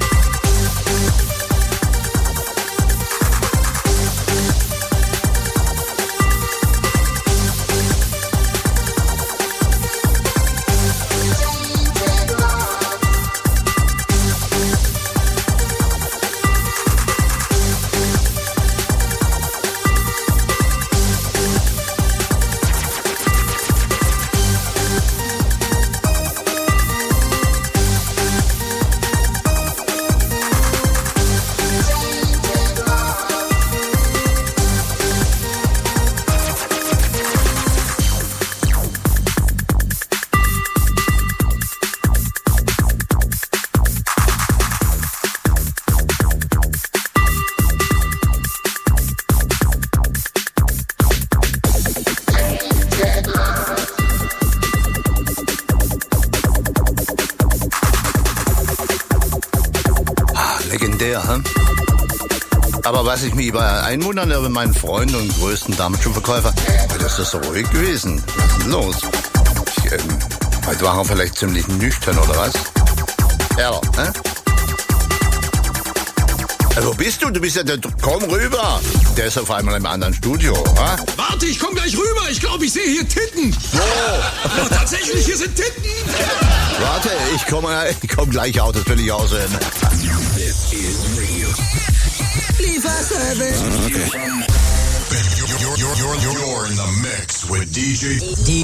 Aber was ich mich über einwundern über meinen Freund und größten Damenschuhverkäufer, das ist so ruhig gewesen. Was ist denn los? Heute war er vielleicht ziemlich nüchtern, oder was? Ja, wo bist du? Du bist ja der... Komm rüber! Der ist auf einmal im anderen Studio, ha? Warte, ich komm gleich rüber. Ich glaube, ich sehe hier Titten. Wo? Oh, tatsächlich, hier sind Titten. Warte, ich komm gleich auch, das will ich aussehen. This is real. Lieferservice. Okay. You're in the mix with DJ.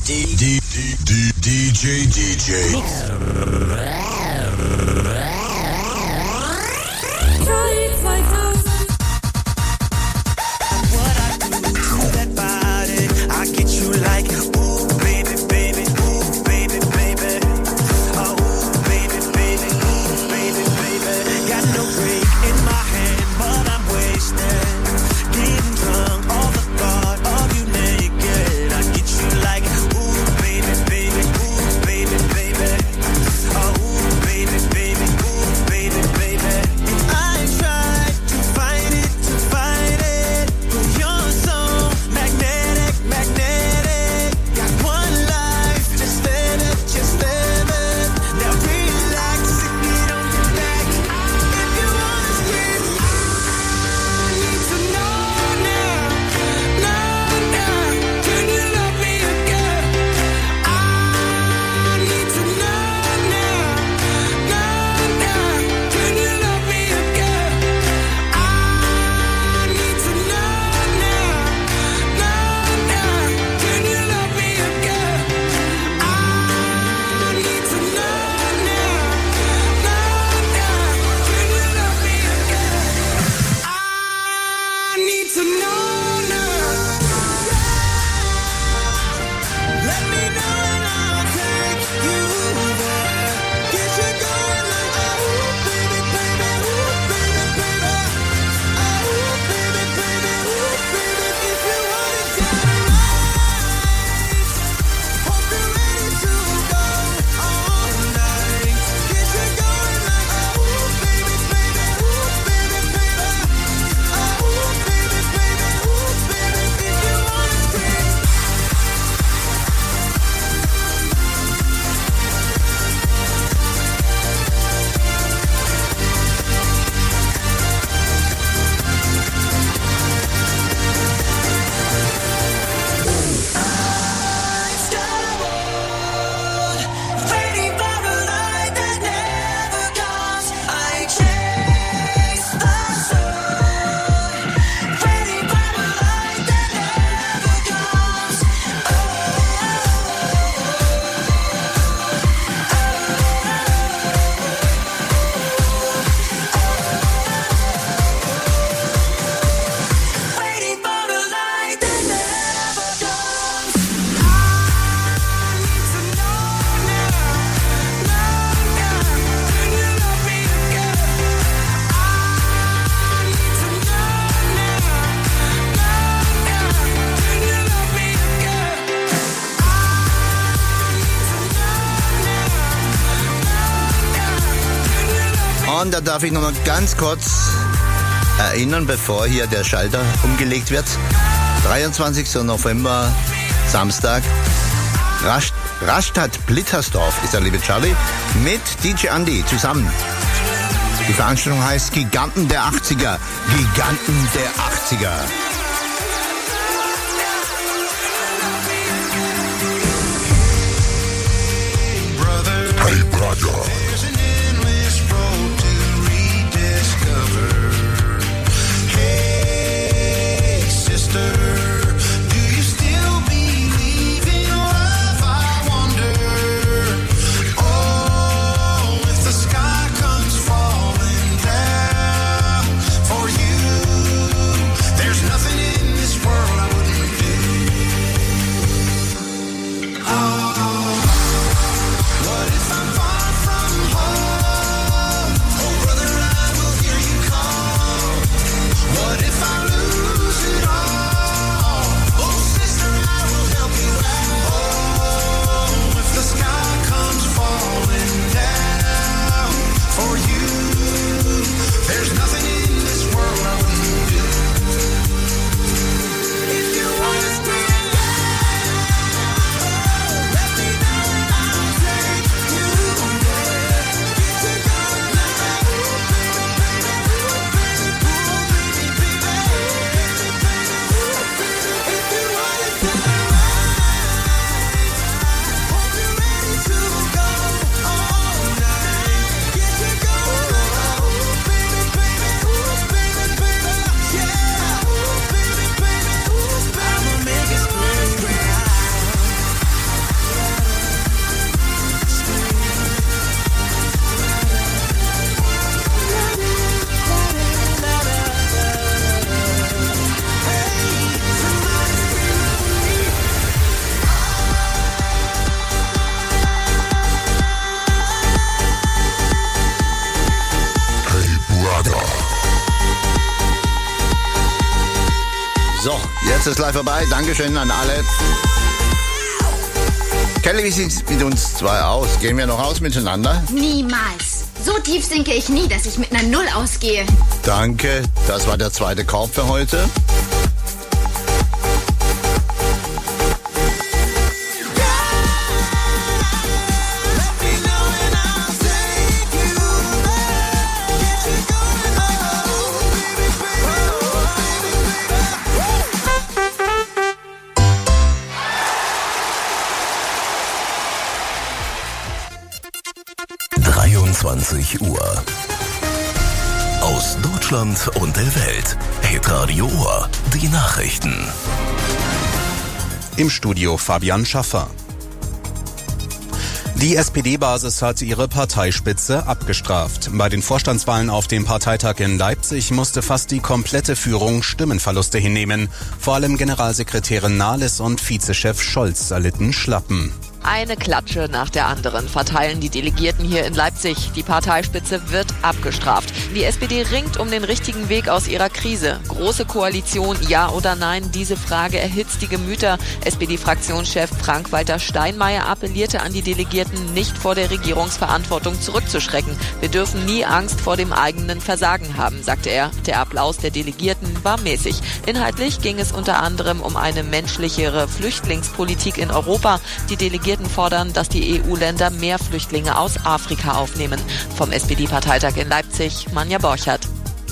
Und da darf ich noch mal ganz kurz erinnern, bevor hier der Schalter umgelegt wird. 23. November, Samstag, Rastatt-Blittersdorf ist der liebe Charlie mit DJ Andy zusammen. Die Veranstaltung heißt Giganten der 80er. Giganten der 80er. Hey, brother. What if I'm far from So, jetzt ist live vorbei. Dankeschön an alle. Kelly, wie sieht's mit uns zwei aus? Gehen wir noch aus miteinander? Niemals. So tief sinke ich nie, dass ich mit einer Null ausgehe. Danke, das war der zweite Korb für heute. Uhr. Aus Deutschland und der Welt. Hitradio Ohr. Die Nachrichten. Im Studio Fabian Schaffer. Die SPD-Basis hat ihre Parteispitze abgestraft. Bei den Vorstandswahlen auf dem Parteitag in Leipzig musste fast die komplette Führung Stimmenverluste hinnehmen. Vor allem Generalsekretärin Nahles und Vizechef Scholz erlitten Schlappen. Eine Klatsche nach der anderen verteilen die Delegierten hier in Leipzig. Die Parteispitze wird abgestraft. Die SPD ringt um den richtigen Weg aus ihrer Krise. Große Koalition, ja oder nein? Diese Frage erhitzt die Gemüter. SPD-Fraktionschef Frank-Walter Steinmeier appellierte an die Delegierten, nicht vor der Regierungsverantwortung zurückzuschrecken. Wir dürfen nie Angst vor dem eigenen Versagen haben, sagte er. Der Applaus der Delegierten war mäßig. Inhaltlich ging es unter anderem um eine menschlichere Flüchtlingspolitik in Europa. Die Delegierten fordern, dass die EU-Länder mehr Flüchtlinge aus Afrika aufnehmen. Vom SPD-Parteitag in Leipzig, Manja Borchert.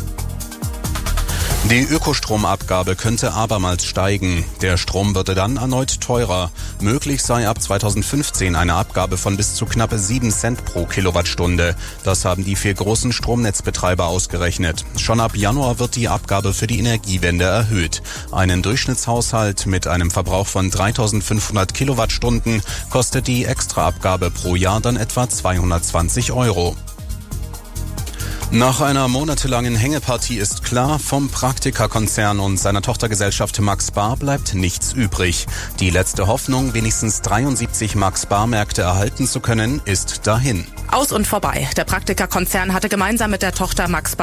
Die Ökostromabgabe könnte abermals steigen. Der Strom würde dann erneut teurer. Möglich sei ab 2015 eine Abgabe von bis zu knappe 7 Cent pro Kilowattstunde. Das haben die 4 großen Stromnetzbetreiber ausgerechnet. Schon ab Januar wird die Abgabe für die Energiewende erhöht. Einen Durchschnittshaushalt mit einem Verbrauch von 3.500 Kilowattstunden kostet die Extraabgabe pro Jahr dann etwa 220 €. Nach einer monatelangen Hängepartie ist klar, vom Praktika-Konzern und seiner Tochtergesellschaft Max Bar bleibt nichts übrig. Die letzte Hoffnung, wenigstens 73 Max Bar-Märkte erhalten zu können, ist dahin. Aus und vorbei. Der Praktika-Konzern hatte gemeinsam mit der Tochter Max Bar